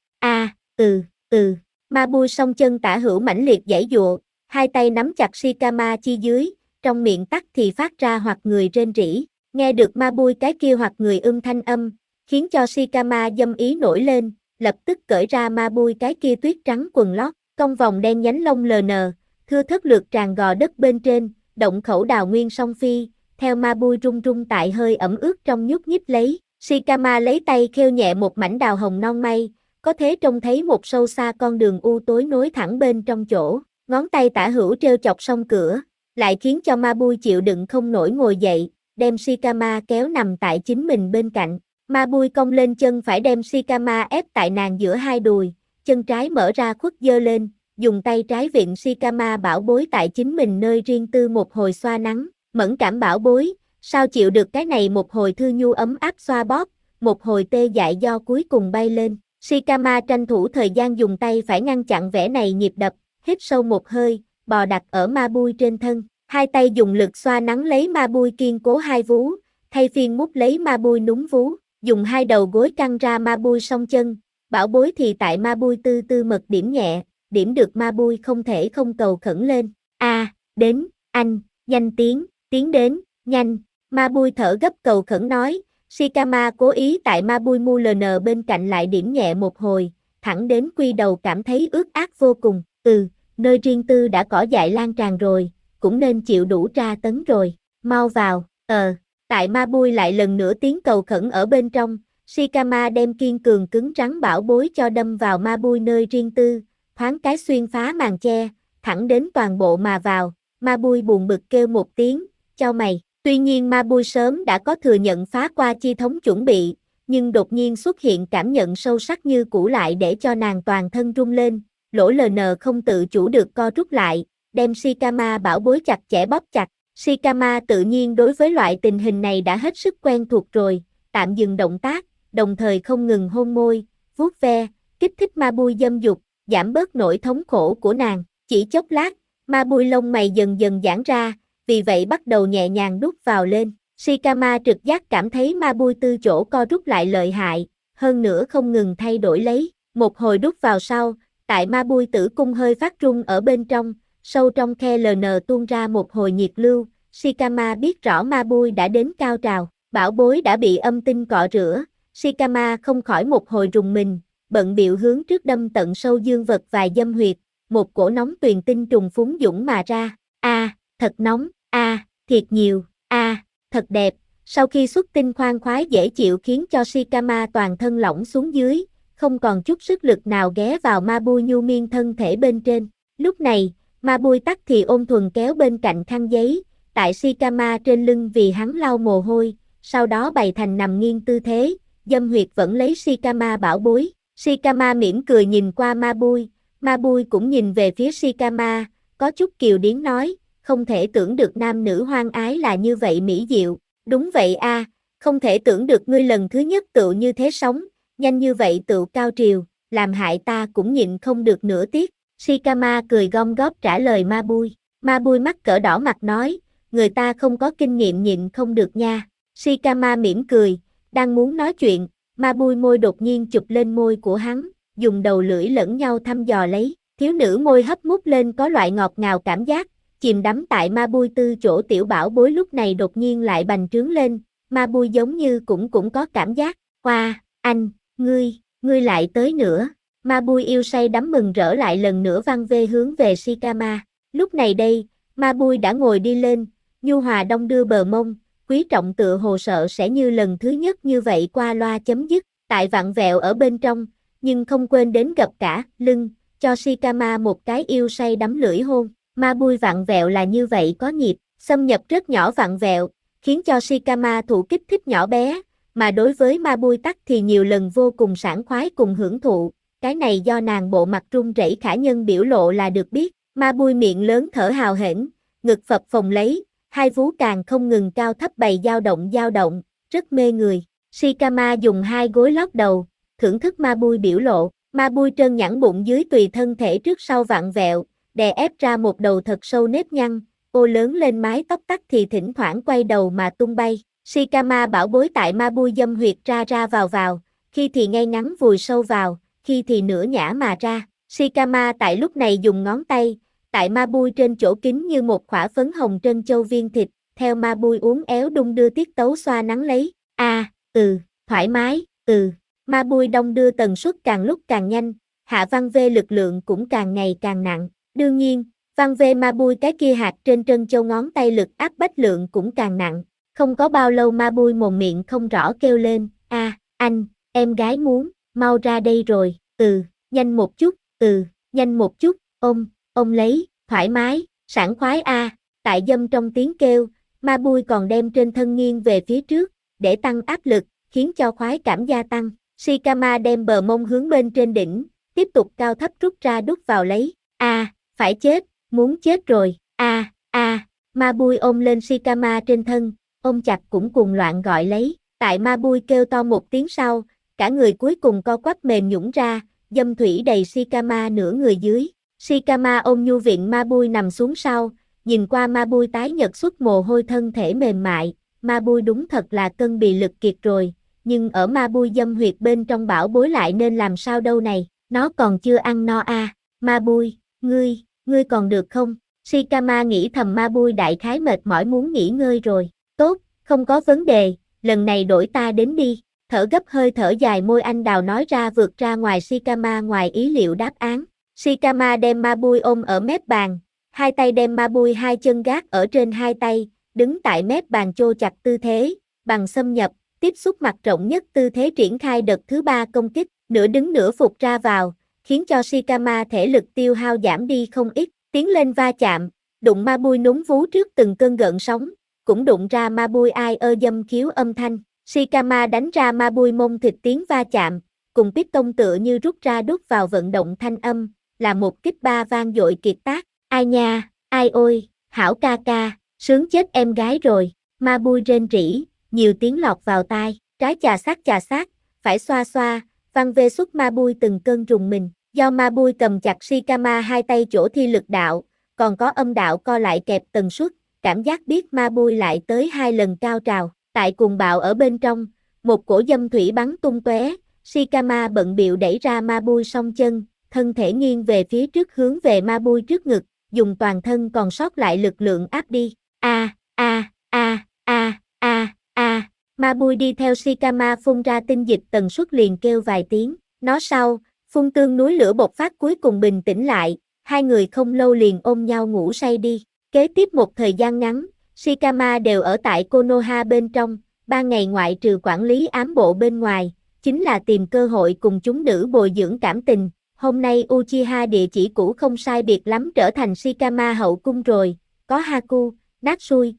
Ma Bui song chân tả hữu mãnh liệt giãy giụa, hai tay nắm chặt Shikama chi dưới, trong miệng tắc thì phát ra hoặc người rên rỉ, nghe được Ma Bui cái kia hoặc người thanh âm, khiến cho Shikama dâm ý nổi lên, lập tức cởi ra Ma Bui cái kia tuyết trắng quần lót, cong vòng đen nhánh lông lờ nờ, thưa thớt lượt tràn gò đất bên trên, động khẩu đào nguyên song phi, theo Ma Bui rung rung tại hơi ẩm ướt trong nhúc nhích lấy, Shikama lấy tay khêu nhẹ một mảnh đào hồng non may, có thế trông thấy một sâu xa con đường u tối nối thẳng bên trong chỗ, ngón tay tả hữu treo chọc song cửa, lại khiến cho Ma Bui chịu đựng không nổi ngồi dậy, đem Shikama kéo nằm tại chính mình bên cạnh. Ma Bui cong lên chân phải đem Shikama ép tại nàng giữa hai đùi, chân trái mở ra khuất giơ lên, dùng tay trái vịn Shikama bảo bối tại chính mình nơi riêng tư một hồi xoa nắng, mẫn cảm bảo bối, sao chịu được cái này một hồi thư nhu ấm áp xoa bóp, một hồi tê dại do cuối cùng bay lên. Shikama tranh thủ thời gian dùng tay phải ngăn chặn vẻ này nhịp đập, hít sâu một hơi, bò đặt ở Ma Bui trên thân, hai tay dùng lực xoa nắng lấy Ma Bui kiên cố hai vú, thay phiên mút lấy Ma Bui núm vú, dùng hai đầu gối căng ra Ma Bui song chân, bảo bối thì tại Ma Bui tư tư mật điểm nhẹ, điểm được Ma Bui không thể không cầu khẩn lên, đến, anh, nhanh tiến đến, nhanh, Ma Bui thở gấp cầu khẩn nói, Shikama cố ý tại Mabui Muln bên cạnh lại điểm nhẹ một hồi, thẳng đến quy đầu cảm thấy ướt át vô cùng. Nơi riêng tư đã cỏ dại lan tràn rồi, cũng nên chịu đủ tra tấn rồi, mau vào. Tại Mabui lại lần nữa tiếng cầu khẩn ở bên trong, Shikama đem kiên cường cứng rắn bảo bối cho đâm vào Mabui nơi riêng tư, thoáng cái xuyên phá màn che, thẳng đến toàn bộ mà vào. Mabui buồn bực kêu một tiếng, chau mày. Tuy nhiên Mabui sớm đã có thừa nhận phá qua chi thống chuẩn bị, nhưng đột nhiên xuất hiện cảm nhận sâu sắc như cũ lại để cho nàng toàn thân rung lên, lỗ LN không tự chủ được co rút lại, đem Shikama bảo bối chặt chẽ bóp chặt. Shikama tự nhiên đối với loại tình hình này đã hết sức quen thuộc rồi, tạm dừng động tác, đồng thời không ngừng hôn môi, vuốt ve, kích thích Mabui dâm dục, giảm bớt nỗi thống khổ của nàng. Chỉ chốc lát, Mabui lông mày dần dần giãn ra, vì vậy bắt đầu nhẹ nhàng đút vào lên. Shikama trực giác cảm thấy Mabui tư chỗ co rút lại lợi hại, hơn nữa không ngừng thay đổi lấy. Một hồi đút vào sau, tại Mabui tử cung hơi phát rung ở bên trong, sâu trong khe LN tuôn ra một hồi nhiệt lưu. Shikama biết rõ Mabui đã đến cao trào, bảo bối đã bị âm tinh cọ rửa. Shikama không khỏi một hồi rùng mình, bận bịu hướng trước đâm tận sâu dương vật vài dâm huyệt, một cổ nóng tuyền tinh trùng phúng dũng mà ra. Thật nóng, thiệt nhiều, thật đẹp. Sau khi xuất tinh khoan khoái dễ chịu khiến cho Shikama toàn thân lỏng xuống dưới, không còn chút sức lực nào ghé vào Mabui nhu miên thân thể bên trên. Lúc này, Mabui tắc thì ôm thuần kéo bên cạnh khăn giấy, tại Shikama trên lưng vì hắn lau mồ hôi, sau đó bày thành nằm nghiêng tư thế, dâm huyệt vẫn lấy Shikama bảo bối. Shikama mỉm cười nhìn qua Mabui, Mabui cũng nhìn về phía Shikama, có chút kiều điến nói, không thể tưởng được nam nữ hoang ái là như vậy mỹ diệu. Đúng vậy không thể tưởng được ngươi lần thứ nhất tựu như thế sống, nhanh như vậy tựu cao triều, làm hại ta cũng nhịn không được nửa tiết. Shikama cười gom góp trả lời Mabui. Mabui mắt cỡ đỏ mặt nói, người ta không có kinh nghiệm nhịn không được nha. Shikama mỉm cười, đang muốn nói chuyện, Mabui môi đột nhiên chụp lên môi của hắn, dùng đầu lưỡi lẫn nhau thăm dò lấy. Thiếu nữ môi hấp mút lên có loại ngọt ngào cảm giác, chìm đắm tại Mabui tư chỗ tiểu bảo bối lúc này đột nhiên lại bành trướng lên. Mabui giống như cũng có cảm giác, anh, ngươi lại tới nữa. Mabui yêu say đắm mừng rỡ lại lần nữa văng về hướng về Shikama. Lúc này đây, Mabui đã ngồi đi lên, nhu hòa đong đưa bờ mông, quý trọng tựa hồ sợ sẽ như lần thứ nhất như vậy qua loa chấm dứt, tại vặn vẹo ở bên trong, nhưng không quên đến gập cả lưng, cho Shikama một cái yêu say đắm lưỡi hôn. Mabui vặn vẹo là như vậy có nhịp, xâm nhập rất nhỏ vặn vẹo, khiến cho Shikama thụ kích thích nhỏ bé, mà đối với Mabui tắc thì nhiều lần vô cùng sảng khoái cùng hưởng thụ, cái này do nàng bộ mặt run rẩy khả nhân biểu lộ là được biết. Mabui miệng lớn thở hào hển, ngực phập phồng lấy, hai vú càng không ngừng cao thấp bày dao động, rất mê người. Shikama dùng hai gối lót đầu, thưởng thức Mabui biểu lộ. Mabui trơn nhẵn bụng dưới tùy thân thể trước sau vặn vẹo, đè ép ra một đầu thật sâu nếp nhăn, ô lớn lên mái tóc tắc thì thỉnh thoảng quay đầu mà tung bay. Shikama bảo bối tại Mabui dâm huyệt ra ra vào, khi thì ngay ngắn vùi sâu vào, khi thì nửa nhả mà ra. Shikama tại lúc này dùng ngón tay, tại Mabui trên chỗ kín như một khỏa phấn hồng trân châu viên thịt, theo Mabui uốn éo đung đưa tiết tấu xoa nắn lấy. Thoải mái, Mabui đong đưa tần suất càng lúc càng nhanh, hạ văn vê lực lượng cũng càng ngày càng nặng. Đương nhiên, văn vê Mabui cái kia hạt trên trân châu ngón tay lực áp bách lượng cũng càng nặng. Không có bao lâu Mabui mồm miệng không rõ kêu lên, anh, em gái muốn, mau ra đây rồi, nhanh một chút, ôm lấy, thoải mái, sảng khoái tại dâm trong tiếng kêu, Mabui còn đem trên thân nghiêng về phía trước, để tăng áp lực, khiến cho khoái cảm gia tăng. Shikama đem bờ mông hướng bên trên đỉnh, tiếp tục cao thấp rút ra đút vào lấy, phải chết, muốn chết rồi, Mabui ôm lên Shikama trên thân, ôm chặt cũng cùng loạn gọi lấy, tại Mabui kêu to một tiếng sau, cả người cuối cùng co quắp mềm nhũn ra, dâm thủy đầy Shikama nửa người dưới. Shikama ôm nhu viện Mabui nằm xuống sau, nhìn qua Mabui tái nhợt xuất mồ hôi thân thể mềm mại, Mabui đúng thật là cân bì lực kiệt rồi, nhưng ở Mabui dâm huyệt bên trong bảo bối lại nên làm sao đâu này, nó còn chưa ăn no Mabui, ngươi còn được không? Shikama nghĩ thầm Mabui đại khái mệt mỏi muốn nghỉ ngơi rồi, tốt, không có vấn đề, lần này đổi ta đến đi, thở gấp hơi thở dài môi anh đào nói ra vượt ra ngoài Shikama ngoài ý liệu đáp án. Shikama đem Mabui ôm ở mép bàn, hai tay đem Mabui hai chân gác ở trên hai tay, đứng tại mép bàn chô chặt tư thế, bằng xâm nhập, tiếp xúc mặt rộng nhất tư thế triển khai đợt thứ ba công kích, nửa đứng nửa phục ra vào, khiến cho Shikama thể lực tiêu hao giảm đi không ít, tiến lên va chạm, đụng Mabui núm vú trước từng cơn gợn sóng, cũng đụng ra Mabui ai ơ dâm khiếu âm thanh, Shikama đánh ra Mabui mông thịt tiếng va chạm, cùng piston tựa như rút ra đút vào vận động thanh âm, là một kích ba vang dội kiệt tác, ai nha, ai ôi, hảo ca ca, sướng chết em gái rồi, Mabui rên rỉ, nhiều tiếng lọt vào tai, trái chà sát, phải xoa xoa, văng về xuất Mabui từng cơn rùng mình, do Mabui cầm chặt Shikama hai tay chỗ thi lực đạo, còn có âm đạo co lại kẹp tần suất, cảm giác biết Mabui lại tới hai lần cao trào, tại cuồng bạo ở bên trong, một cổ dâm thủy bắn tung tóe, Shikama bận bịu đẩy ra Mabui song chân, thân thể nghiêng về phía trước hướng về Mabui trước ngực, dùng toàn thân còn sót lại lực lượng áp đi, Mabui đi theo Shikama phun ra tinh dịch tần suất liền kêu vài tiếng, nó sau, phun tương núi lửa bộc phát cuối cùng bình tĩnh lại, hai người không lâu liền ôm nhau ngủ say đi, kế tiếp một thời gian ngắn, Shikama đều ở tại Konoha bên trong, 3 ngày ngoại trừ quản lý ám bộ bên ngoài, chính là tìm cơ hội cùng chúng nữ bồi dưỡng cảm tình, hôm nay Uchiha địa chỉ cũ không sai biệt lắm trở thành Shikama hậu cung rồi, có Haku, Natsui,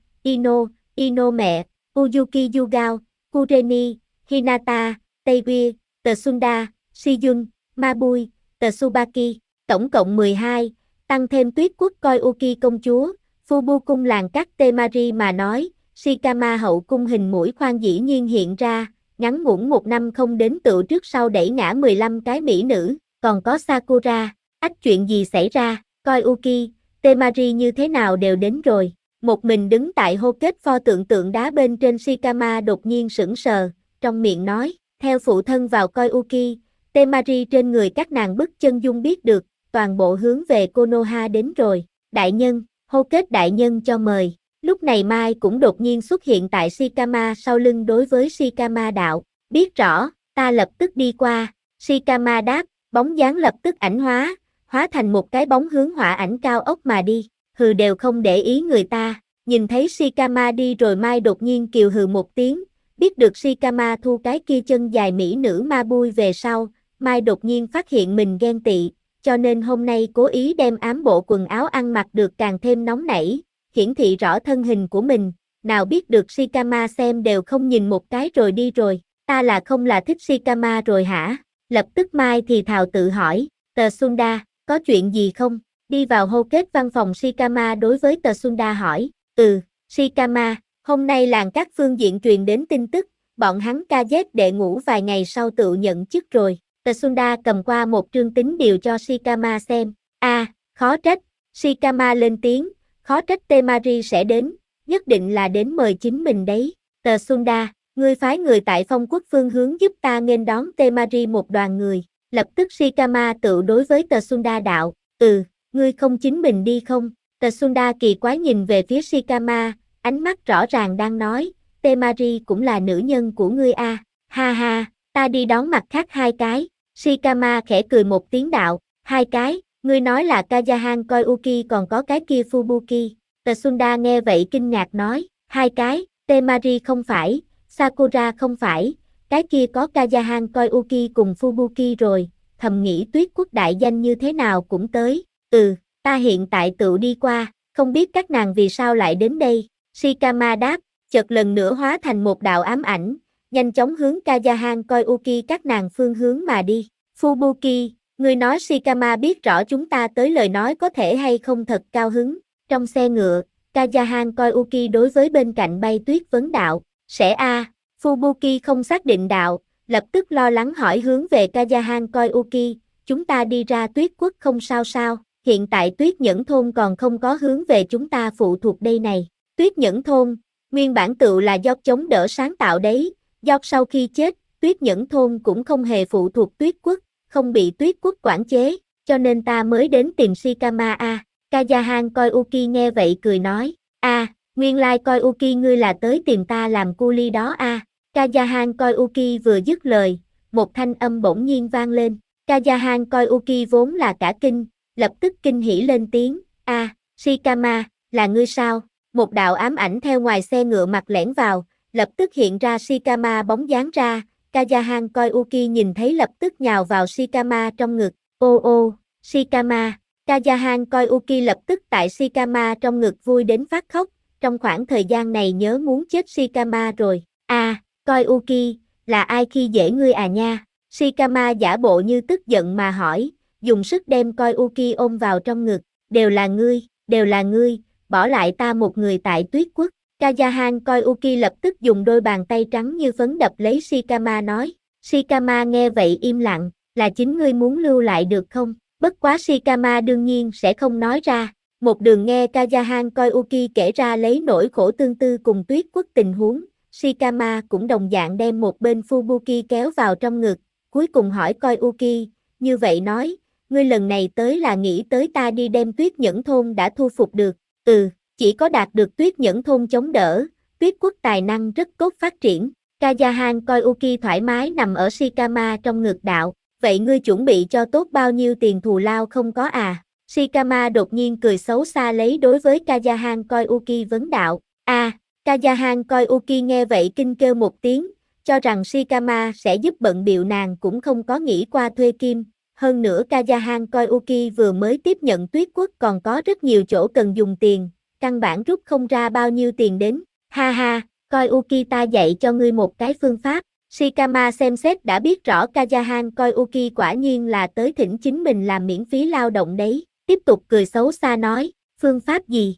Ino mẹ, Uyuki Yugao, Kureni, Hinata, Taewie, Tsunda, Shiyun, Mabui, Tsubaki, tổng cộng 12, tăng thêm Tuyết Quốc coi Uki công chúa, Fubu cung làng các Temari mà nói, Shikama hậu cung hình mũi khoan dĩ nhiên hiện ra, ngắn ngủn một năm không đến tựu trước sau đẩy ngã 15 cái mỹ nữ, còn có Sakura, chuyện gì xảy ra, coi Uki, Temari như thế nào đều đến rồi. Một mình đứng tại hô kết pho tượng đá bên trên Shikama đột nhiên sững sờ, trong miệng nói, theo phụ thân vào coi Uki, Temari trên người các nàng bức chân dung biết được, toàn bộ hướng về Konoha đến rồi, đại nhân, hô kết đại nhân cho mời, lúc này Mai cũng đột nhiên xuất hiện tại Shikama sau lưng đối với Shikama đạo, biết rõ, ta lập tức đi qua, Shikama đáp, bóng dáng lập tức ảnh hóa thành một cái bóng hướng hỏa ảnh cao ốc mà đi. Hừ đều không để ý người ta, nhìn thấy Shikama đi rồi Mai đột nhiên kiều hừ một tiếng, biết được Shikama thu cái kia chân dài mỹ nữ Mabui về sau, Mai đột nhiên phát hiện mình ghen tị, cho nên hôm nay cố ý đem ám bộ quần áo ăn mặc được càng thêm nóng nảy, hiển thị rõ thân hình của mình, nào biết được Shikama xem đều không nhìn một cái rồi đi rồi, ta là không là thích Shikama rồi hả? Lập tức Mai thì thào tự hỏi, Tsunda, có chuyện gì không? Đi vào hô kết văn phòng Shikama đối với Tsunda hỏi, Shikama, hôm nay làng các phương diện truyền đến tin tức, bọn hắn KZ đệ ngũ vài ngày sau tự nhận chức rồi. Tsunda cầm qua một trương tín điều cho Shikama xem, khó trách, Shikama lên tiếng, khó trách Temari sẽ đến, nhất định là đến mời chính mình đấy. Tsunda, ngươi phái người tại Phong Quốc phương hướng giúp ta nghênh đón Temari một đoàn người, lập tức Shikama tự đối với Tsunda đạo, ngươi không chính mình đi không? Tsunda kỳ quái nhìn về phía Shikama, ánh mắt rõ ràng đang nói, Temari cũng là nữ nhân của ngươi à, ha ha, ta đi đón mặt khác hai cái, Shikama khẽ cười một tiếng đạo, hai cái, ngươi nói là Kayahan Koyuki còn có cái kia Fubuki, Tsunda nghe vậy kinh ngạc nói, hai cái, Temari không phải, Sakura không phải, cái kia có Kayahan Koyuki cùng Fubuki rồi, thầm nghĩ Tuyết Quốc đại danh như thế nào cũng tới. Ta hiện tại tự đi qua, không biết các nàng vì sao lại đến đây. Shikama đáp, chợt lần nữa hóa thành một đạo ám ảnh, nhanh chóng hướng Kayahan Koyuki các nàng phương hướng mà đi. Fubuki, ngươi nói Shikama biết rõ chúng ta tới lời nói có thể hay không thật cao hứng. Trong xe ngựa, Kayahan Koyuki đối với bên cạnh Bay Tuyết vấn đạo, sẽ Fubuki không xác định đạo, lập tức lo lắng hỏi hướng về Kayahan Koyuki, chúng ta đi ra Tuyết Quốc không sao sao. Hiện tại Tuyết Nhẫn Thôn còn không có hướng về chúng ta phụ thuộc đây này. Tuyết Nhẫn Thôn, nguyên bản tựu là do chống đỡ sáng tạo đấy, do sau khi chết, Tuyết Nhẫn Thôn cũng không hề phụ thuộc Tuyết Quốc, không bị Tuyết Quốc quản chế, cho nên ta mới đến tìm Shikama Kayahan Koyuki nghe vậy cười nói, nguyên lai Koyuki ngươi là tới tìm ta làm cu ly đó Kayahan Koyuki vừa dứt lời, một thanh âm bỗng nhiên vang lên. Kayahan Koyuki vốn là cả kinh, lập tức kinh hỉ lên tiếng, Shikama, là ngươi sao? Một đạo ám ảnh theo ngoài xe ngựa mặt lẻn vào, lập tức hiện ra Shikama bóng dáng ra, Kayahan Koyuki nhìn thấy lập tức nhào vào Shikama trong ngực, ô, Shikama, Kayahan Koyuki lập tức tại Shikama trong ngực vui đến phát khóc, trong khoảng thời gian này nhớ muốn chết Shikama rồi, Koyuki, là ai khi dễ ngươi à nha? Shikama giả bộ như tức giận mà hỏi, dùng sức đem Koyuki ôm vào trong ngực, đều là ngươi, bỏ lại ta một người tại Tuyết Quốc. Kayahan Koyuki lập tức dùng đôi bàn tay trắng như phấn đập lấy Shikama nói. Shikama nghe vậy im lặng, là chính ngươi muốn lưu lại được không? Bất quá Shikama đương nhiên sẽ không nói ra. Một đường nghe Kayahan Koyuki kể ra lấy nỗi khổ tương tư cùng Tuyết Quốc tình huống, Shikama cũng đồng dạng đem một bên Fubuki kéo vào trong ngực, cuối cùng hỏi Koyuki, như vậy nói, ngươi lần này tới là nghĩ tới ta đi đem Tuyết Nhẫn Thôn đã thu phục được, chỉ có đạt được Tuyết Nhẫn Thôn chống đỡ, Tuyết Quốc tài năng rất tốt phát triển. Kayahan Koyuki thoải mái nằm ở Shikama trong ngực đạo, vậy ngươi chuẩn bị cho tốt bao nhiêu tiền thù lao không có à? Shikama đột nhiên cười xấu xa lấy đối với Kayahan Koyuki vấn đạo, Kayahan Koyuki nghe vậy kinh kêu một tiếng, cho rằng Shikama sẽ giúp bận bịu nàng cũng không có nghĩ qua thuê kim. Hơn nữa Kayahan Koyuki vừa mới tiếp nhận Tuyết Quốc còn có rất nhiều chỗ cần dùng tiền, căn bản rút không ra bao nhiêu tiền đến. Ha ha, Koyuki ta dạy cho ngươi một cái phương pháp. Shikama xem xét đã biết rõ Kayahan Koyuki quả nhiên là tới thỉnh chính mình làm miễn phí lao động đấy, tiếp tục cười xấu xa nói, phương pháp gì?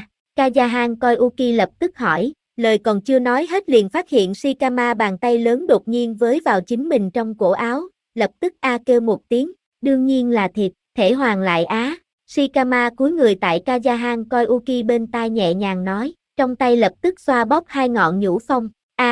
Kayahan Koyuki lập tức hỏi, lời còn chưa nói hết liền phát hiện Shikama bàn tay lớn đột nhiên với vào chính mình trong cổ áo, lập tức kêu một tiếng, đương nhiên là thịt, thể hoàn lại á. Shikama cúi người tại Kayahan Koyuki bên tai nhẹ nhàng nói, trong tay lập tức xoa bóp hai ngọn nhũ phong.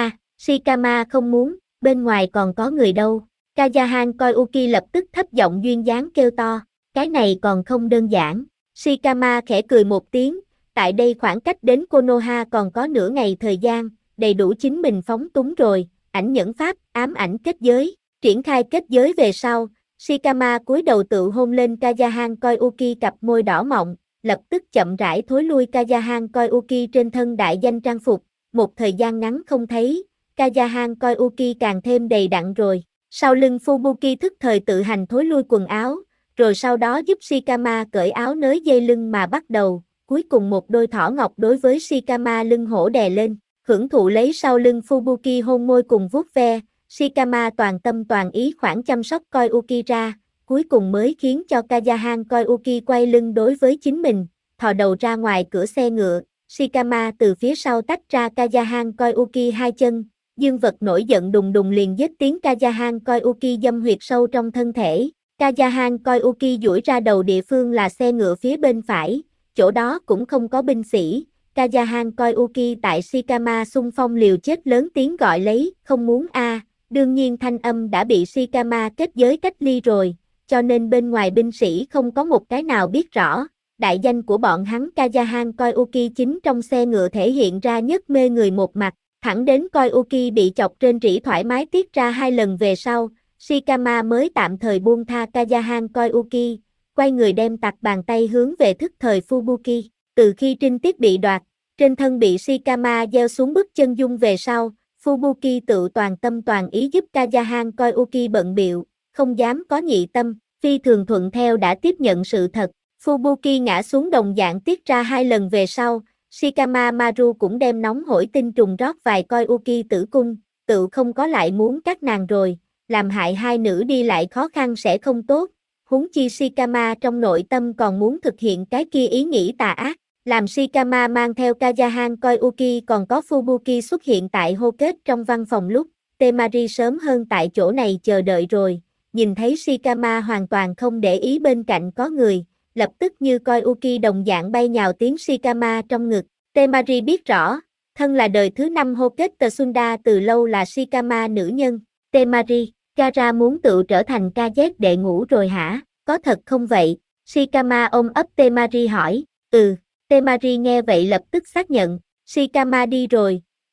Shikama không muốn, bên ngoài còn có người đâu. Kayahan Koyuki lập tức thấp giọng duyên dáng kêu to, cái này còn không đơn giản. Shikama khẽ cười một tiếng, tại đây khoảng cách đến Konoha còn có nửa ngày thời gian, đầy đủ chính mình phóng túng rồi, ảnh nhẫn pháp, ám ảnh kết giới. Triển khai kết giới về sau, Shikama cúi đầu tự hôn lên Kayahan Koyuki cặp môi đỏ mọng, lập tức chậm rãi thối lui Kayahan Koyuki trên thân đại danh trang phục, một thời gian ngắn không thấy, Kayahan Koyuki càng thêm đầy đặn rồi. Sau lưng Fubuki thức thời tự hành thối lui quần áo, rồi sau đó giúp Shikama cởi áo nới dây lưng mà bắt đầu, cuối cùng một đôi thỏ ngọc đối với Shikama lưng hổ đè lên, hưởng thụ lấy sau lưng Fubuki hôn môi cùng vuốt ve. Shikama toàn tâm toàn ý khoản chăm sóc Koyuki ra, cuối cùng mới khiến cho Kayahan Koyuki quay lưng đối với chính mình, thò đầu ra ngoài cửa xe ngựa, Shikama từ phía sau tách ra Kayahan Koyuki hai chân, dương vật nổi giận đùng đùng liền giết tiếng Kayahan Koyuki dâm huyệt sâu trong thân thể. Kayahan Koyuki duỗi ra đầu địa phương là xe ngựa phía bên phải, chỗ đó cũng không có binh sĩ. Kayahan Koyuki tại Shikama xung phong liều chết lớn tiếng gọi lấy, không muốn đương nhiên thanh âm đã bị Shikama kết giới cách ly rồi, cho nên bên ngoài binh sĩ không có một cái nào biết rõ. Đại danh của bọn hắn Kayahan Koyuki chính trong xe ngựa thể hiện ra nhất mê người một mặt, thẳng đến Koyuki bị chọc trên rỉ thoải mái tiết ra hai lần về sau, Shikama mới tạm thời buông tha Kayahan Koyuki, quay người đem tặc bàn tay hướng về thức thời Fubuki. Từ khi trinh tiết bị đoạt, trên thân bị Shikama gieo xuống bức chân dung về sau, Fubuki tự toàn tâm toàn ý giúp Kayahan Koyuki bận bịu, không dám có nhị tâm, phi thường thuận theo đã tiếp nhận sự thật. Fubuki ngã xuống đồng dạng tiết ra hai lần về sau, Shikama Maru cũng đem nóng hổi tinh trùng rót vài Koyuki tử cung, tự không có lại muốn các nàng rồi, làm hại hai nữ đi lại khó khăn sẽ không tốt, huống chi Shikama trong nội tâm còn muốn thực hiện cái kia ý nghĩ tà ác. Làm Shikama mang theo Kayahan Koyuki còn có Fubuki xuất hiện tại hô kết trong văn phòng lúc, Temari sớm hơn tại chỗ này chờ đợi rồi, nhìn thấy Shikama hoàn toàn không để ý bên cạnh có người, lập tức như Koyuki đồng dạng bay nhào tiến Shikama trong ngực. Temari biết rõ, thân là đời thứ 5 hô kết Tsunda từ lâu là Shikama nữ nhân. Temari, Kara muốn tự trở thành KZ đệ ngũ rồi hả? Có thật không vậy? Shikama ôm ấp Temari hỏi. Temari nghe vậy lập tức xác nhận, Shikama đi rồi,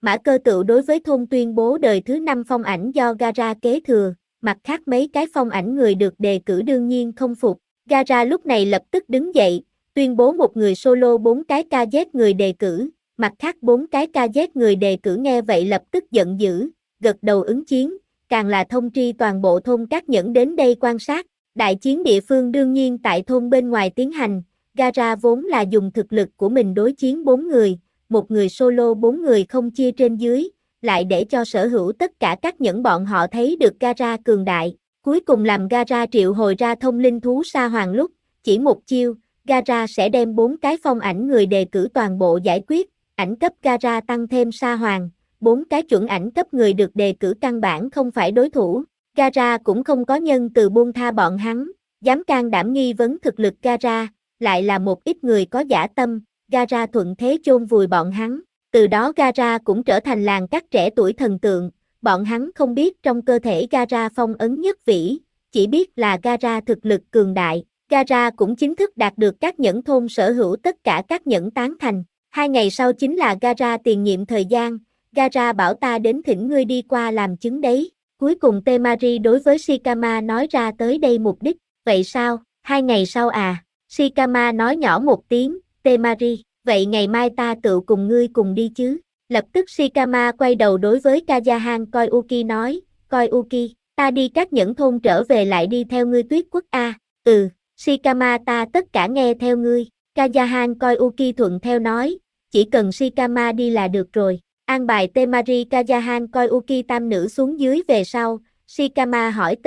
Mã Cơ Tựu đối với thôn tuyên bố đời thứ 5 phong ảnh do Gaara kế thừa, mặt khác mấy cái phong ảnh người được đề cử đương nhiên không phục. Gaara lúc này lập tức đứng dậy, tuyên bố một người solo 4 cái KZ người đề cử, mặt khác 4 cái KZ người đề cử nghe vậy lập tức giận dữ, gật đầu ứng chiến, càng là thông tri toàn bộ thôn các nhẫn đến đây quan sát. Đại chiến địa phương đương nhiên tại thôn bên ngoài tiến hành, Gaara vốn là dùng thực lực của mình đối chiến 4 người, một người solo 4 người không chia trên dưới, lại để cho sở hữu tất cả các nhẫn bọn họ thấy được Gaara cường đại, cuối cùng làm Gaara triệu hồi ra thông linh thú Sa Hoàng lúc, chỉ một chiêu, Gaara sẽ đem 4 cái phong ảnh người đề cử toàn bộ giải quyết, ảnh cấp Gaara tăng thêm Sa Hoàng, 4 cái chuẩn ảnh cấp người được đề cử căn bản không phải đối thủ. Gaara cũng không có nhân từ buông tha bọn hắn, dám can đảm nghi vấn thực lực Gaara, lại là một ít người có dã tâm, Gaara thuận thế chôn vùi bọn hắn. Từ đó Gaara cũng trở thành làng các trẻ tuổi thần tượng, bọn hắn không biết trong cơ thể Gaara phong ấn nhất vĩ, chỉ biết là Gaara thực lực cường đại. Gaara cũng chính thức đạt được các nhẫn thôn sở hữu tất cả các nhẫn tán thành. 2 ngày sau chính là Gaara tiền nhiệm thời gian, Gaara bảo ta đến thỉnh ngươi đi qua làm chứng đấy. Cuối cùng Temari đối với Shikama nói ra tới đây mục đích, vậy sao, 2 ngày sau à? Shikama nói nhỏ một tiếng, Temari, vậy ngày mai ta tự cùng ngươi cùng đi chứ? Lập tức Shikama quay đầu đối với Kayahan Koyuki nói, Koyuki, ta đi các nhẫn thôn trở về lại đi theo ngươi Tuyết Quốc a. Shikama ta tất cả nghe theo ngươi. Kayahan Koyuki thuận theo nói, chỉ cần Shikama đi là được rồi. An bài Temari Kayahan Koyuki tam nữ xuống dưới về sau, Shikama hỏi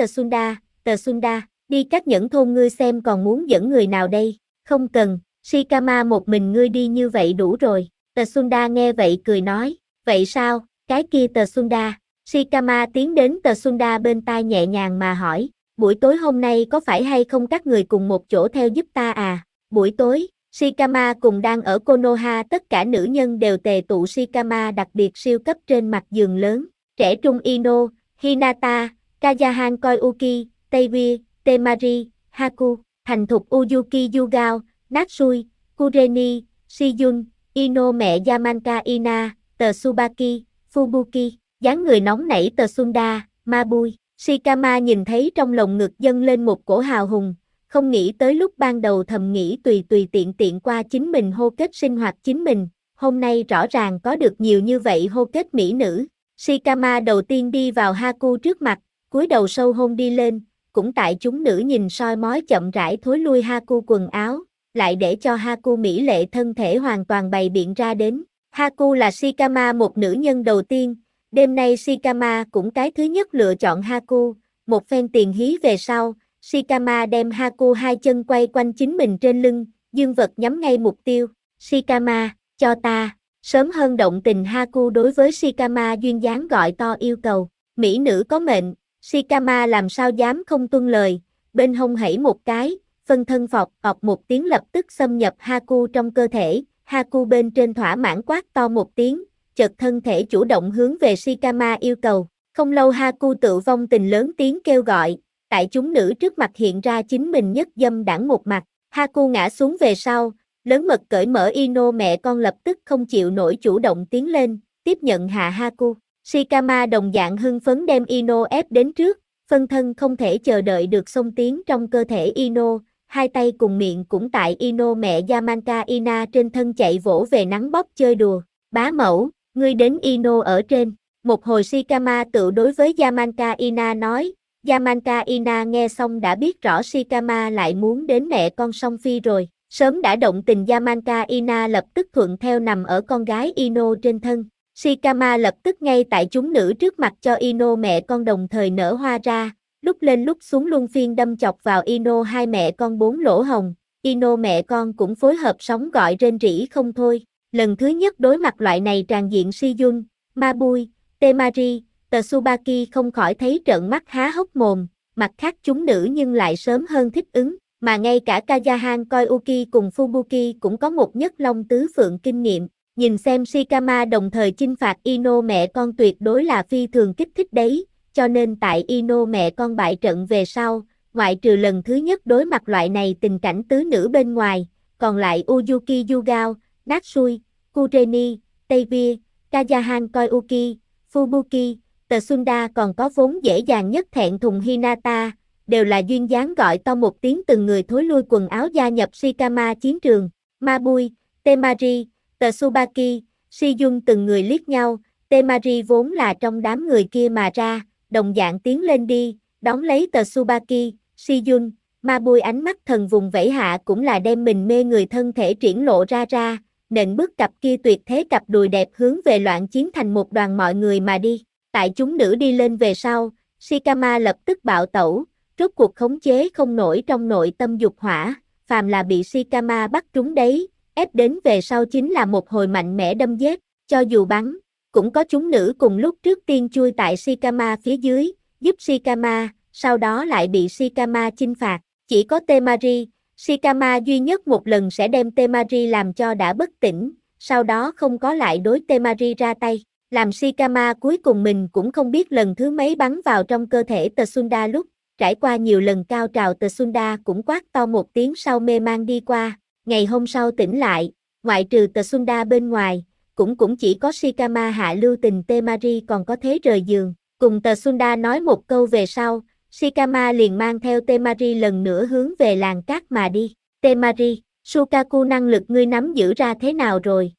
Tsunda, đi các nhẫn thôn ngươi xem còn muốn dẫn người nào đây? Không cần, Shikama một mình ngươi đi như vậy đủ rồi. Tsunda nghe vậy cười nói, vậy sao, cái kia Tsunda. Shikama tiến đến Tsunda bên tai nhẹ nhàng mà hỏi, buổi tối hôm nay có phải hay không các người cùng một chỗ theo giúp ta à? Buổi tối, Shikama cùng đang ở Konoha tất cả nữ nhân đều tề tụ Shikama đặc biệt siêu cấp trên mặt giường lớn. Trẻ trung Ino, Hinata, Kayahan Koyuki, Taewi, Temari, Haku, thành thục Uyuki Yugao, Natsui, Kureni, Shiyun, Ino mẹ Yamanka Ina, Tsubaki, Fubuki, dáng người nóng nảy Tsunda, Mabui. Shikama nhìn thấy trong lồng ngực dâng lên một cổ hào hùng, không nghĩ tới lúc ban đầu thầm nghĩ tùy tiện qua chính mình hô kết sinh hoạt chính mình, hôm nay rõ ràng có được nhiều như vậy hô kết mỹ nữ. Shikama đầu tiên đi vào Haku trước mặt, cúi đầu sâu hôn đi lên, cũng tại chúng nữ nhìn soi mói chậm rãi thối lui Haku quần áo, lại để cho Haku mỹ lệ thân thể hoàn toàn bày biện ra đến. Haku là Shikama một nữ nhân đầu tiên, đêm nay Shikama cũng cái thứ nhất lựa chọn Haku, một phen tiền hí về sau, Shikama đem Haku hai chân quay quanh chính mình trên lưng, dương vật nhắm ngay mục tiêu. Shikama, cho ta. Sớm hơn động tình Haku đối với Shikama duyên dáng gọi to yêu cầu. Mỹ nữ có mệnh, Shikama làm sao dám không tuân lời, bên hông hãy một cái, phân thân ọc một tiếng lập tức xâm nhập Haku trong cơ thể. Haku bên trên thỏa mãn quát to một tiếng, chợt thân thể chủ động hướng về Shikama yêu cầu. Không lâu Haku tự vong tình lớn tiếng kêu gọi, tại chúng nữ trước mặt hiện ra chính mình nhất dâm đãng một mặt. Haku ngã xuống về sau, lớn mật cởi mở Ino mẹ con lập tức không chịu nổi chủ động tiến lên, tiếp nhận hạ Haku. Shikama đồng dạng hưng phấn đem Ino ép đến trước, phân thân không thể chờ đợi được xông tiến trong cơ thể Ino, hai tay cùng miệng cũng tại Ino mẹ Yamanka Ina trên thân chạy vỗ về nắng bóp chơi đùa. Bá mẫu, ngươi đến Ino ở trên. Một hồi Shikama tự đối với Yamanka Ina nói, Yamanka Ina nghe xong đã biết rõ Shikama lại muốn đến mẹ con song phi rồi. Sớm đã động tình Yamanka Ina lập tức thuận theo nằm ở con gái Ino trên thân. Shikama lập tức ngay tại chúng nữ trước mặt cho Ino mẹ con đồng thời nở hoa ra, lúc lên lúc xuống luân phiên đâm chọc vào Ino hai mẹ con 4 lỗ hồng. Ino mẹ con cũng phối hợp sóng gọi rên rỉ không thôi. Lần thứ nhất đối mặt loại này tràn diện Shiyun, Mabui, Temari, Tsubaki không khỏi thấy trợn mắt há hốc mồm, mặt khác chúng nữ nhưng lại sớm hơn thích ứng, mà ngay cả Kayahan Koyuki cùng Fubuki cũng có một nhất long tứ phượng kinh nghiệm, nhìn xem Shikama đồng thời chinh phạt Ino mẹ con tuyệt đối là phi thường kích thích đấy, cho nên tại Ino mẹ con bại trận về sau, ngoại trừ lần thứ nhất đối mặt loại này tình cảnh tứ nữ bên ngoài, còn lại Uyuki Yugao, Natsui, Kureni, Taevi, Kayahan Koyuki, Fubuki, Tsunda còn có vốn dễ dàng nhất thẹn thùng Hinata, đều là duyên dáng gọi to một tiếng từng người thối lui quần áo gia nhập Shikama chiến trường. Mabui, Temari, Tsubaki, Shiyun từng người liếc nhau, Temari vốn là trong đám người kia mà ra, đồng dạng tiến lên đi, đón lấy Tsubaki, Shiyun, Mabui ánh mắt thần vùng vẫy hạ cũng là đem mình mê người thân thể triển lộ ra, nện bước cặp kia tuyệt thế cặp đùi đẹp hướng về loạn chiến thành một đoàn mọi người mà đi. Tại chúng nữ đi lên về sau, Shikama lập tức bạo tẩu, rốt cuộc khống chế không nổi trong nội tâm dục hỏa, phàm là bị Shikama bắt trúng đấy, ép đến về sau chính là một hồi mạnh mẽ đâm giết, cho dù bắn, cũng có chúng nữ cùng lúc trước tiên chui tại Shikama phía dưới, giúp Shikama, sau đó lại bị Shikama chinh phạt, chỉ có Temari, Shikama duy nhất một lần sẽ đem Temari làm cho đã bất tỉnh, sau đó không có lại đối Temari ra tay, làm Shikama cuối cùng mình cũng không biết lần thứ mấy bắn vào trong cơ thể Tsunda lúc, trải qua nhiều lần cao trào Tsunda cũng quát to một tiếng sau mê man đi qua, ngày hôm sau tỉnh lại, ngoại trừ Tsunda bên ngoài, cũng chỉ có Shikama hạ lưu tình Temari còn có thế rời giường, cùng Tsunda nói một câu về sau, Shikama liền mang theo Temari lần nữa hướng về làng cát mà đi. Temari, Sukaku năng lực ngươi nắm giữ ra thế nào rồi?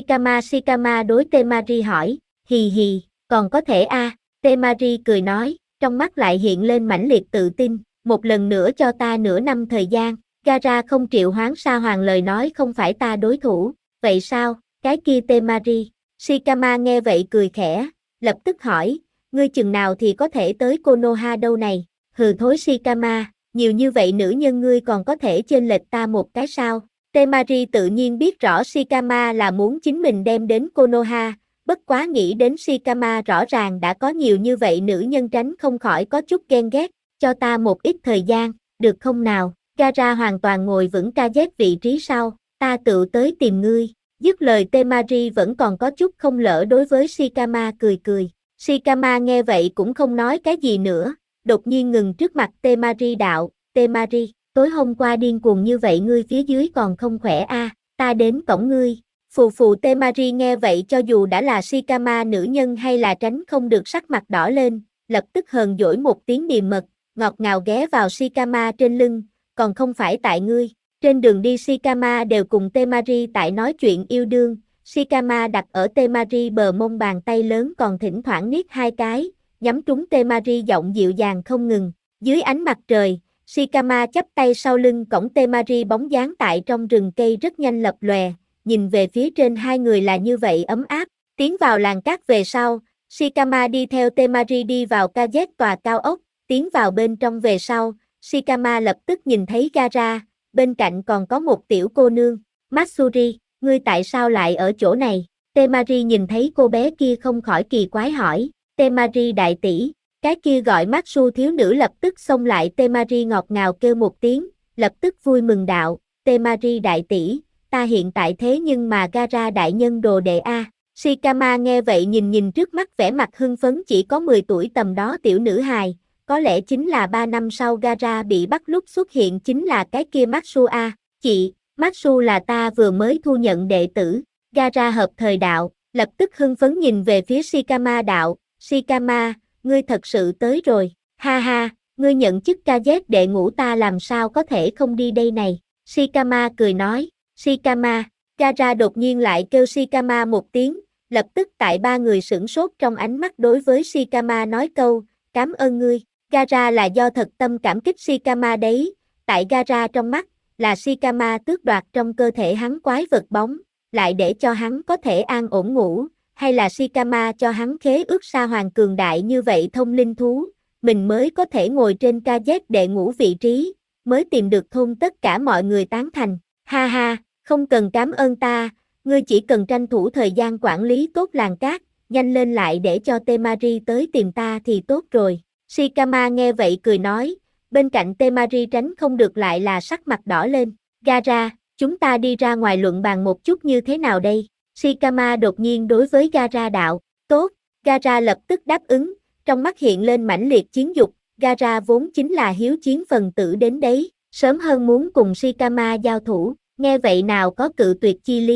Shikama đối Temari hỏi, hì hì, còn có thể Temari cười nói, trong mắt lại hiện lên mãnh liệt tự tin, một lần nữa cho ta nửa năm thời gian, Gaara không triệu hoán Sa Hoàng lời nói không phải ta đối thủ, vậy sao, cái kia Temari? Shikama nghe vậy cười khẽ, lập tức hỏi, ngươi chừng nào thì có thể tới Konoha đâu này, hừ thối Shikama, nhiều như vậy nữ nhân ngươi còn có thể chênh lệch ta một cái sao? Temari tự nhiên biết rõ Shikama là muốn chính mình đem đến Konoha, bất quá nghĩ đến Shikama rõ ràng đã có nhiều như vậy nữ nhân tránh không khỏi có chút ghen ghét, cho ta một ít thời gian, được không nào? Gaara hoàn toàn ngồi vững KZ vị trí sau, ta tự tới tìm ngươi, dứt lời Temari vẫn còn có chút không lỡ đối với Shikama cười. Shikama nghe vậy cũng không nói cái gì nữa, đột nhiên ngừng trước mặt Temari đạo, Temari, tối hôm qua điên cuồng như vậy ngươi phía dưới còn không khỏe ta đến cổng ngươi. Phù Temari nghe vậy cho dù đã là Shikama nữ nhân hay là tránh không được sắc mặt đỏ lên, lập tức hờn dỗi một tiếng điềm mật, ngọt ngào ghé vào Shikama trên lưng, còn không phải tại ngươi. Trên đường đi Shikama đều cùng Temari tại nói chuyện yêu đương, Shikama đặt ở Temari bờ mông bàn tay lớn còn thỉnh thoảng niết hai cái, nhắm trúng Temari giọng dịu dàng không ngừng. Dưới ánh mặt trời, Shikama chắp tay sau lưng cổng Temari bóng dáng tại trong rừng cây rất nhanh lập lòe, nhìn về phía trên hai người là như vậy ấm áp. Tiến vào làng cát về sau, Shikama đi theo Temari đi vào KZ tòa cao ốc, tiến vào bên trong về sau, Shikama lập tức nhìn thấy Gaara, bên cạnh còn có một tiểu cô nương, Matsuri, ngươi tại sao lại ở chỗ này? Temari nhìn thấy cô bé kia không khỏi kỳ quái hỏi, Temari đại tỷ, cái kia gọi Matsu thiếu nữ lập tức xông lại Temari ngọt ngào kêu một tiếng, lập tức vui mừng đạo, Temari đại tỷ, ta hiện tại thế nhưng mà Gaara đại nhân đồ đệ Shikama nghe vậy nhìn trước mắt vẻ mặt hưng phấn chỉ có 10 tuổi tầm đó tiểu nữ hài, có lẽ chính là 3 năm sau Gaara bị bắt lúc xuất hiện chính là cái kia Matsu chị, Matsu là ta vừa mới thu nhận đệ tử, Gaara hợp thời đạo, lập tức hưng phấn nhìn về phía Shikama đạo, Shikama, ngươi thật sự tới rồi, ha ha, ngươi nhận chức KZ đệ ngũ ta làm sao có thể không đi đây này, Shikama cười nói, Shikama, Gaara đột nhiên lại kêu Shikama một tiếng, lập tức tại ba người sửng sốt trong ánh mắt đối với Shikama nói câu, cảm ơn ngươi, Gaara là do thật tâm cảm kích Shikama đấy, tại Gaara trong mắt, là Shikama tước đoạt trong cơ thể hắn quái vật bóng, lại để cho hắn có thể an ổn ngủ, hay là Shikama cho hắn khế ước Sa Hoàng cường đại như vậy thông linh thú, mình mới có thể ngồi trên KZ đệ ngũ vị trí, mới tìm được thôn tất cả mọi người tán thành, ha ha, không cần cảm ơn ta, ngươi chỉ cần tranh thủ thời gian quản lý tốt làng cát, nhanh lên lại để cho Temari tới tìm ta thì tốt rồi. Shikama nghe vậy cười nói, bên cạnh Temari tránh không được lại là sắc mặt đỏ lên, Gaara, chúng ta đi ra ngoài luận bàn một chút như thế nào đây? Shikama đột nhiên đối với Gaara đạo, tốt, Gaara lập tức đáp ứng, trong mắt hiện lên mãnh liệt chiến dục, Gaara vốn chính là hiếu chiến phần tử đến đấy, sớm hơn muốn cùng Shikama giao thủ, nghe vậy nào có cự tuyệt chi lý,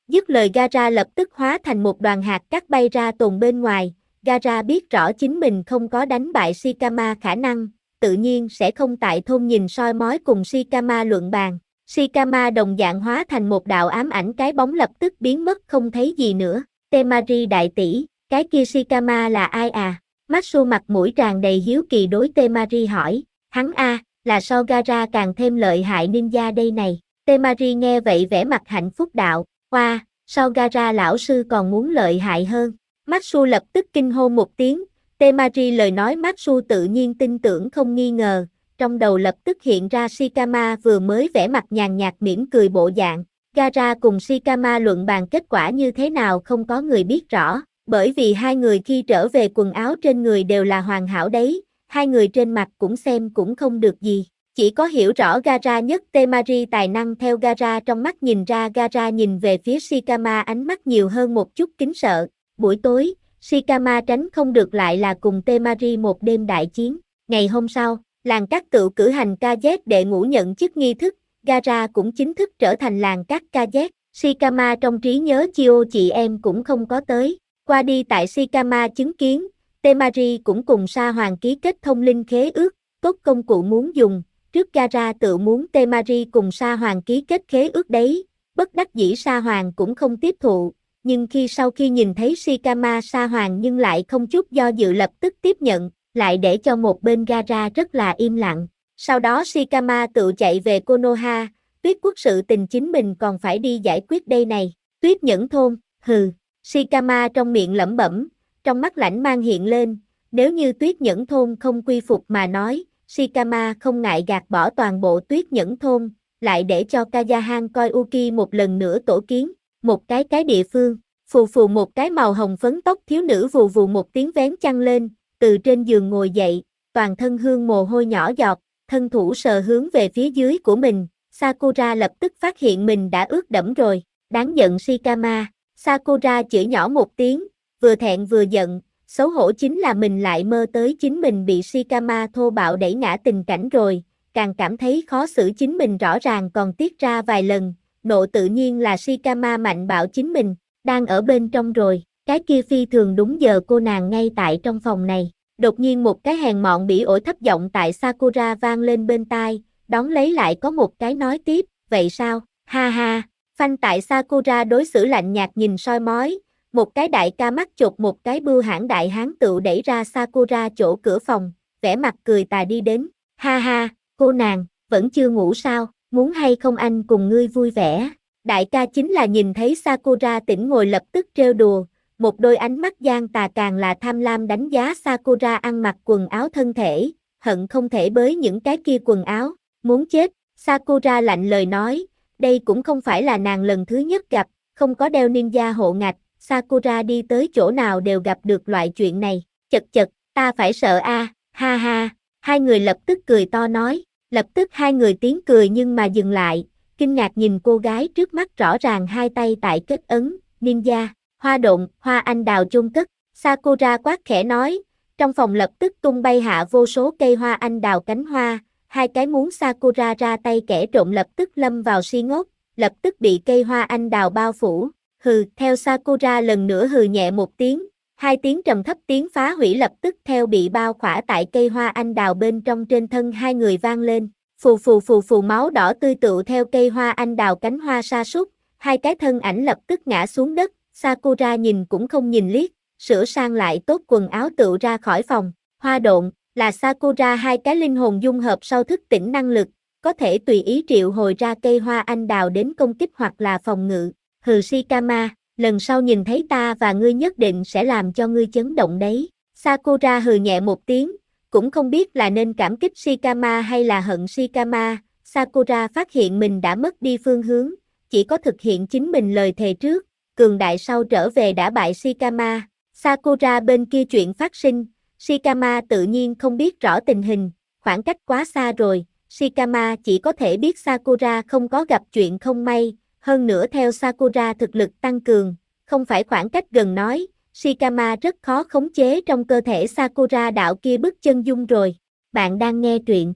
Dứt lời Gaara lập tức hóa thành một đoàn hạt cát bay ra tồn bên ngoài. Gaara biết rõ chính mình không có đánh bại Shikama khả năng, tự nhiên sẽ không tại thôn nhìn soi mói cùng Shikama luận bàn. Shikama đồng dạng hóa thành một đạo ám ảnh, cái bóng lập tức biến mất không thấy gì nữa. Temari đại tỷ, cái kia Shikama là ai à? Matsu mặt mũi tràn đầy hiếu kỳ đối Temari hỏi. Hắn a, là so Gaara càng thêm lợi hại ninja đây này. Temari nghe vậy vẻ mặt hạnh phúc đạo. Hoa, so Gaara lão sư còn muốn lợi hại hơn. Matsu lập tức kinh hô một tiếng. Temari lời nói Matsu tự nhiên tin tưởng không nghi ngờ. Trong đầu lập tức hiện ra Shikama vừa mới vẻ mặt nhàn nhạt mỉm cười bộ dạng. Gaara cùng Shikama luận bàn kết quả như thế nào không có người biết rõ, bởi vì hai người khi trở về quần áo trên người đều là hoàn hảo đấy, hai người trên mặt cũng xem cũng không được gì. Chỉ có hiểu rõ Gaara nhất Temari tài năng theo Gaara trong mắt nhìn ra Gaara nhìn về phía Shikama ánh mắt nhiều hơn một chút kính sợ. Buổi tối, Shikama tránh không được lại là cùng Temari một đêm đại chiến. Ngày hôm sau, làng cát tự cử hành KZ đệ ngũ nhận chức nghi thức, Gaara cũng chính thức trở thành làng cát KZ. Shikama trong trí nhớ Chio chị em cũng không có tới. Qua đi tại Shikama chứng kiến, Temari cũng cùng Sa Hoàng ký kết thông linh khế ước, tốt công cụ muốn dùng. Trước Gaara tự muốn Temari cùng Sa Hoàng ký kết khế ước đấy, bất đắc dĩ Sa Hoàng cũng không tiếp thụ, nhưng sau khi nhìn thấy Shikama Sa Hoàng nhưng lại không chút do dự lập tức tiếp nhận, lại để cho một bên Gaara rất là im lặng. Sau đó Shikama tự chạy về Konoha, Tuyết quốc sự tình chính mình còn phải đi giải quyết đây này. Tuyết Nhẫn thôn, hừ, Shikama trong miệng lẩm bẩm, trong mắt lãnh mang hiện lên, nếu như Tuyết Nhẫn thôn không quy phục mà nói, Shikama không ngại gạt bỏ toàn bộ Tuyết Nhẫn thôn, lại để cho Kayahan coi Uki một lần nữa tổ kiến, một cái địa phương, phù phù một cái màu hồng phấn tóc thiếu nữ vù vù một tiếng vén chăn lên, từ trên giường ngồi dậy, toàn thân hương mồ hôi nhỏ giọt, thân thủ sờ hướng về phía dưới của mình, Sakura lập tức phát hiện mình đã ướt đẫm rồi, đáng giận Shikama, Sakura chửi nhỏ một tiếng, vừa thẹn vừa giận, xấu hổ chính là mình lại mơ tới chính mình bị Shikama thô bạo đẩy ngã tình cảnh rồi, càng cảm thấy khó xử chính mình rõ ràng còn tiết ra vài lần, nộ tự nhiên là Shikama mạnh bạo chính mình, đang ở bên trong rồi, cái kia phi thường đúng giờ cô nàng ngay tại trong phòng này. Đột nhiên một cái hèn mọn bỉ ổi thấp giọng tại Sakura vang lên bên tai, đón lấy lại có một cái nói tiếp, vậy sao, ha ha, phanh tại Sakura đối xử lạnh nhạt nhìn soi mói, một cái đại ca mắt chột một cái bưu hãn đại hán tựu đẩy ra Sakura chỗ cửa phòng, vẻ mặt cười tà đi đến, ha ha, cô nàng, vẫn chưa ngủ sao, muốn hay không anh cùng ngươi vui vẻ, đại ca chính là nhìn thấy Sakura tỉnh ngồi lập tức trêu đùa, một đôi ánh mắt gian tà càng là tham lam đánh giá Sakura ăn mặc quần áo thân thể, hận không thể bới những cái kia quần áo, muốn chết, Sakura lạnh lời nói, đây cũng không phải là nàng lần thứ nhất gặp, không có đeo ninja hộ ngạch, Sakura đi tới chỗ nào đều gặp được loại chuyện này, chật chật, ta phải sợ a, ha ha, hai người lập tức cười to nói, lập tức hai người tiếng cười nhưng mà dừng lại, kinh ngạc nhìn cô gái trước mắt rõ ràng hai tay tại kết ấn, ninja. Hoa độn, hoa anh đào chôn cất, Sakura quát khẽ nói, trong phòng lập tức tung bay hạ vô số cây hoa anh đào cánh hoa, hai cái muốn Sakura ra tay kẻ trộm lập tức lâm vào si ngốc, lập tức bị cây hoa anh đào bao phủ, hừ, theo Sakura lần nữa hừ nhẹ một tiếng, hai tiếng trầm thấp tiếng phá hủy lập tức theo bị bao khỏa tại cây hoa anh đào bên trong trên thân hai người vang lên, phù phù phù phù máu đỏ tươi tựu theo cây hoa anh đào cánh hoa sa sút, hai cái thân ảnh lập tức ngã xuống đất. Sakura nhìn cũng không nhìn liếc, sửa sang lại tốt quần áo tựu ra khỏi phòng, hoa độn, là Sakura hai cái linh hồn dung hợp sau thức tỉnh năng lực, có thể tùy ý triệu hồi ra cây hoa anh đào đến công kích hoặc là phòng ngự, hừ Shikama, lần sau nhìn thấy ta và ngươi nhất định sẽ làm cho ngươi chấn động đấy, Sakura hừ nhẹ một tiếng, cũng không biết là nên cảm kích Shikama hay là hận Shikama, Sakura phát hiện mình đã mất đi phương hướng, chỉ có thực hiện chính mình lời thề trước. Cường đại sau trở về đã bại Shikama, Sakura bên kia chuyện phát sinh, Shikama tự nhiên không biết rõ tình hình, khoảng cách quá xa rồi, Shikama chỉ có thể biết Sakura không có gặp chuyện không may, hơn nữa theo Sakura thực lực tăng cường, không phải khoảng cách gần nói, Shikama rất khó khống chế trong cơ thể Sakura đạo kia bức chân dung rồi, bạn đang nghe truyện.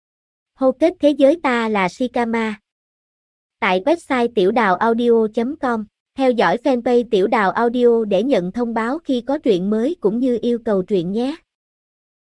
Hô kết thế giới ta là Shikama. Tại website tiểu đào audio.com Theo dõi fanpage Tiểu Đào Audio để nhận thông báo khi có truyện mới cũng như yêu cầu truyện nhé.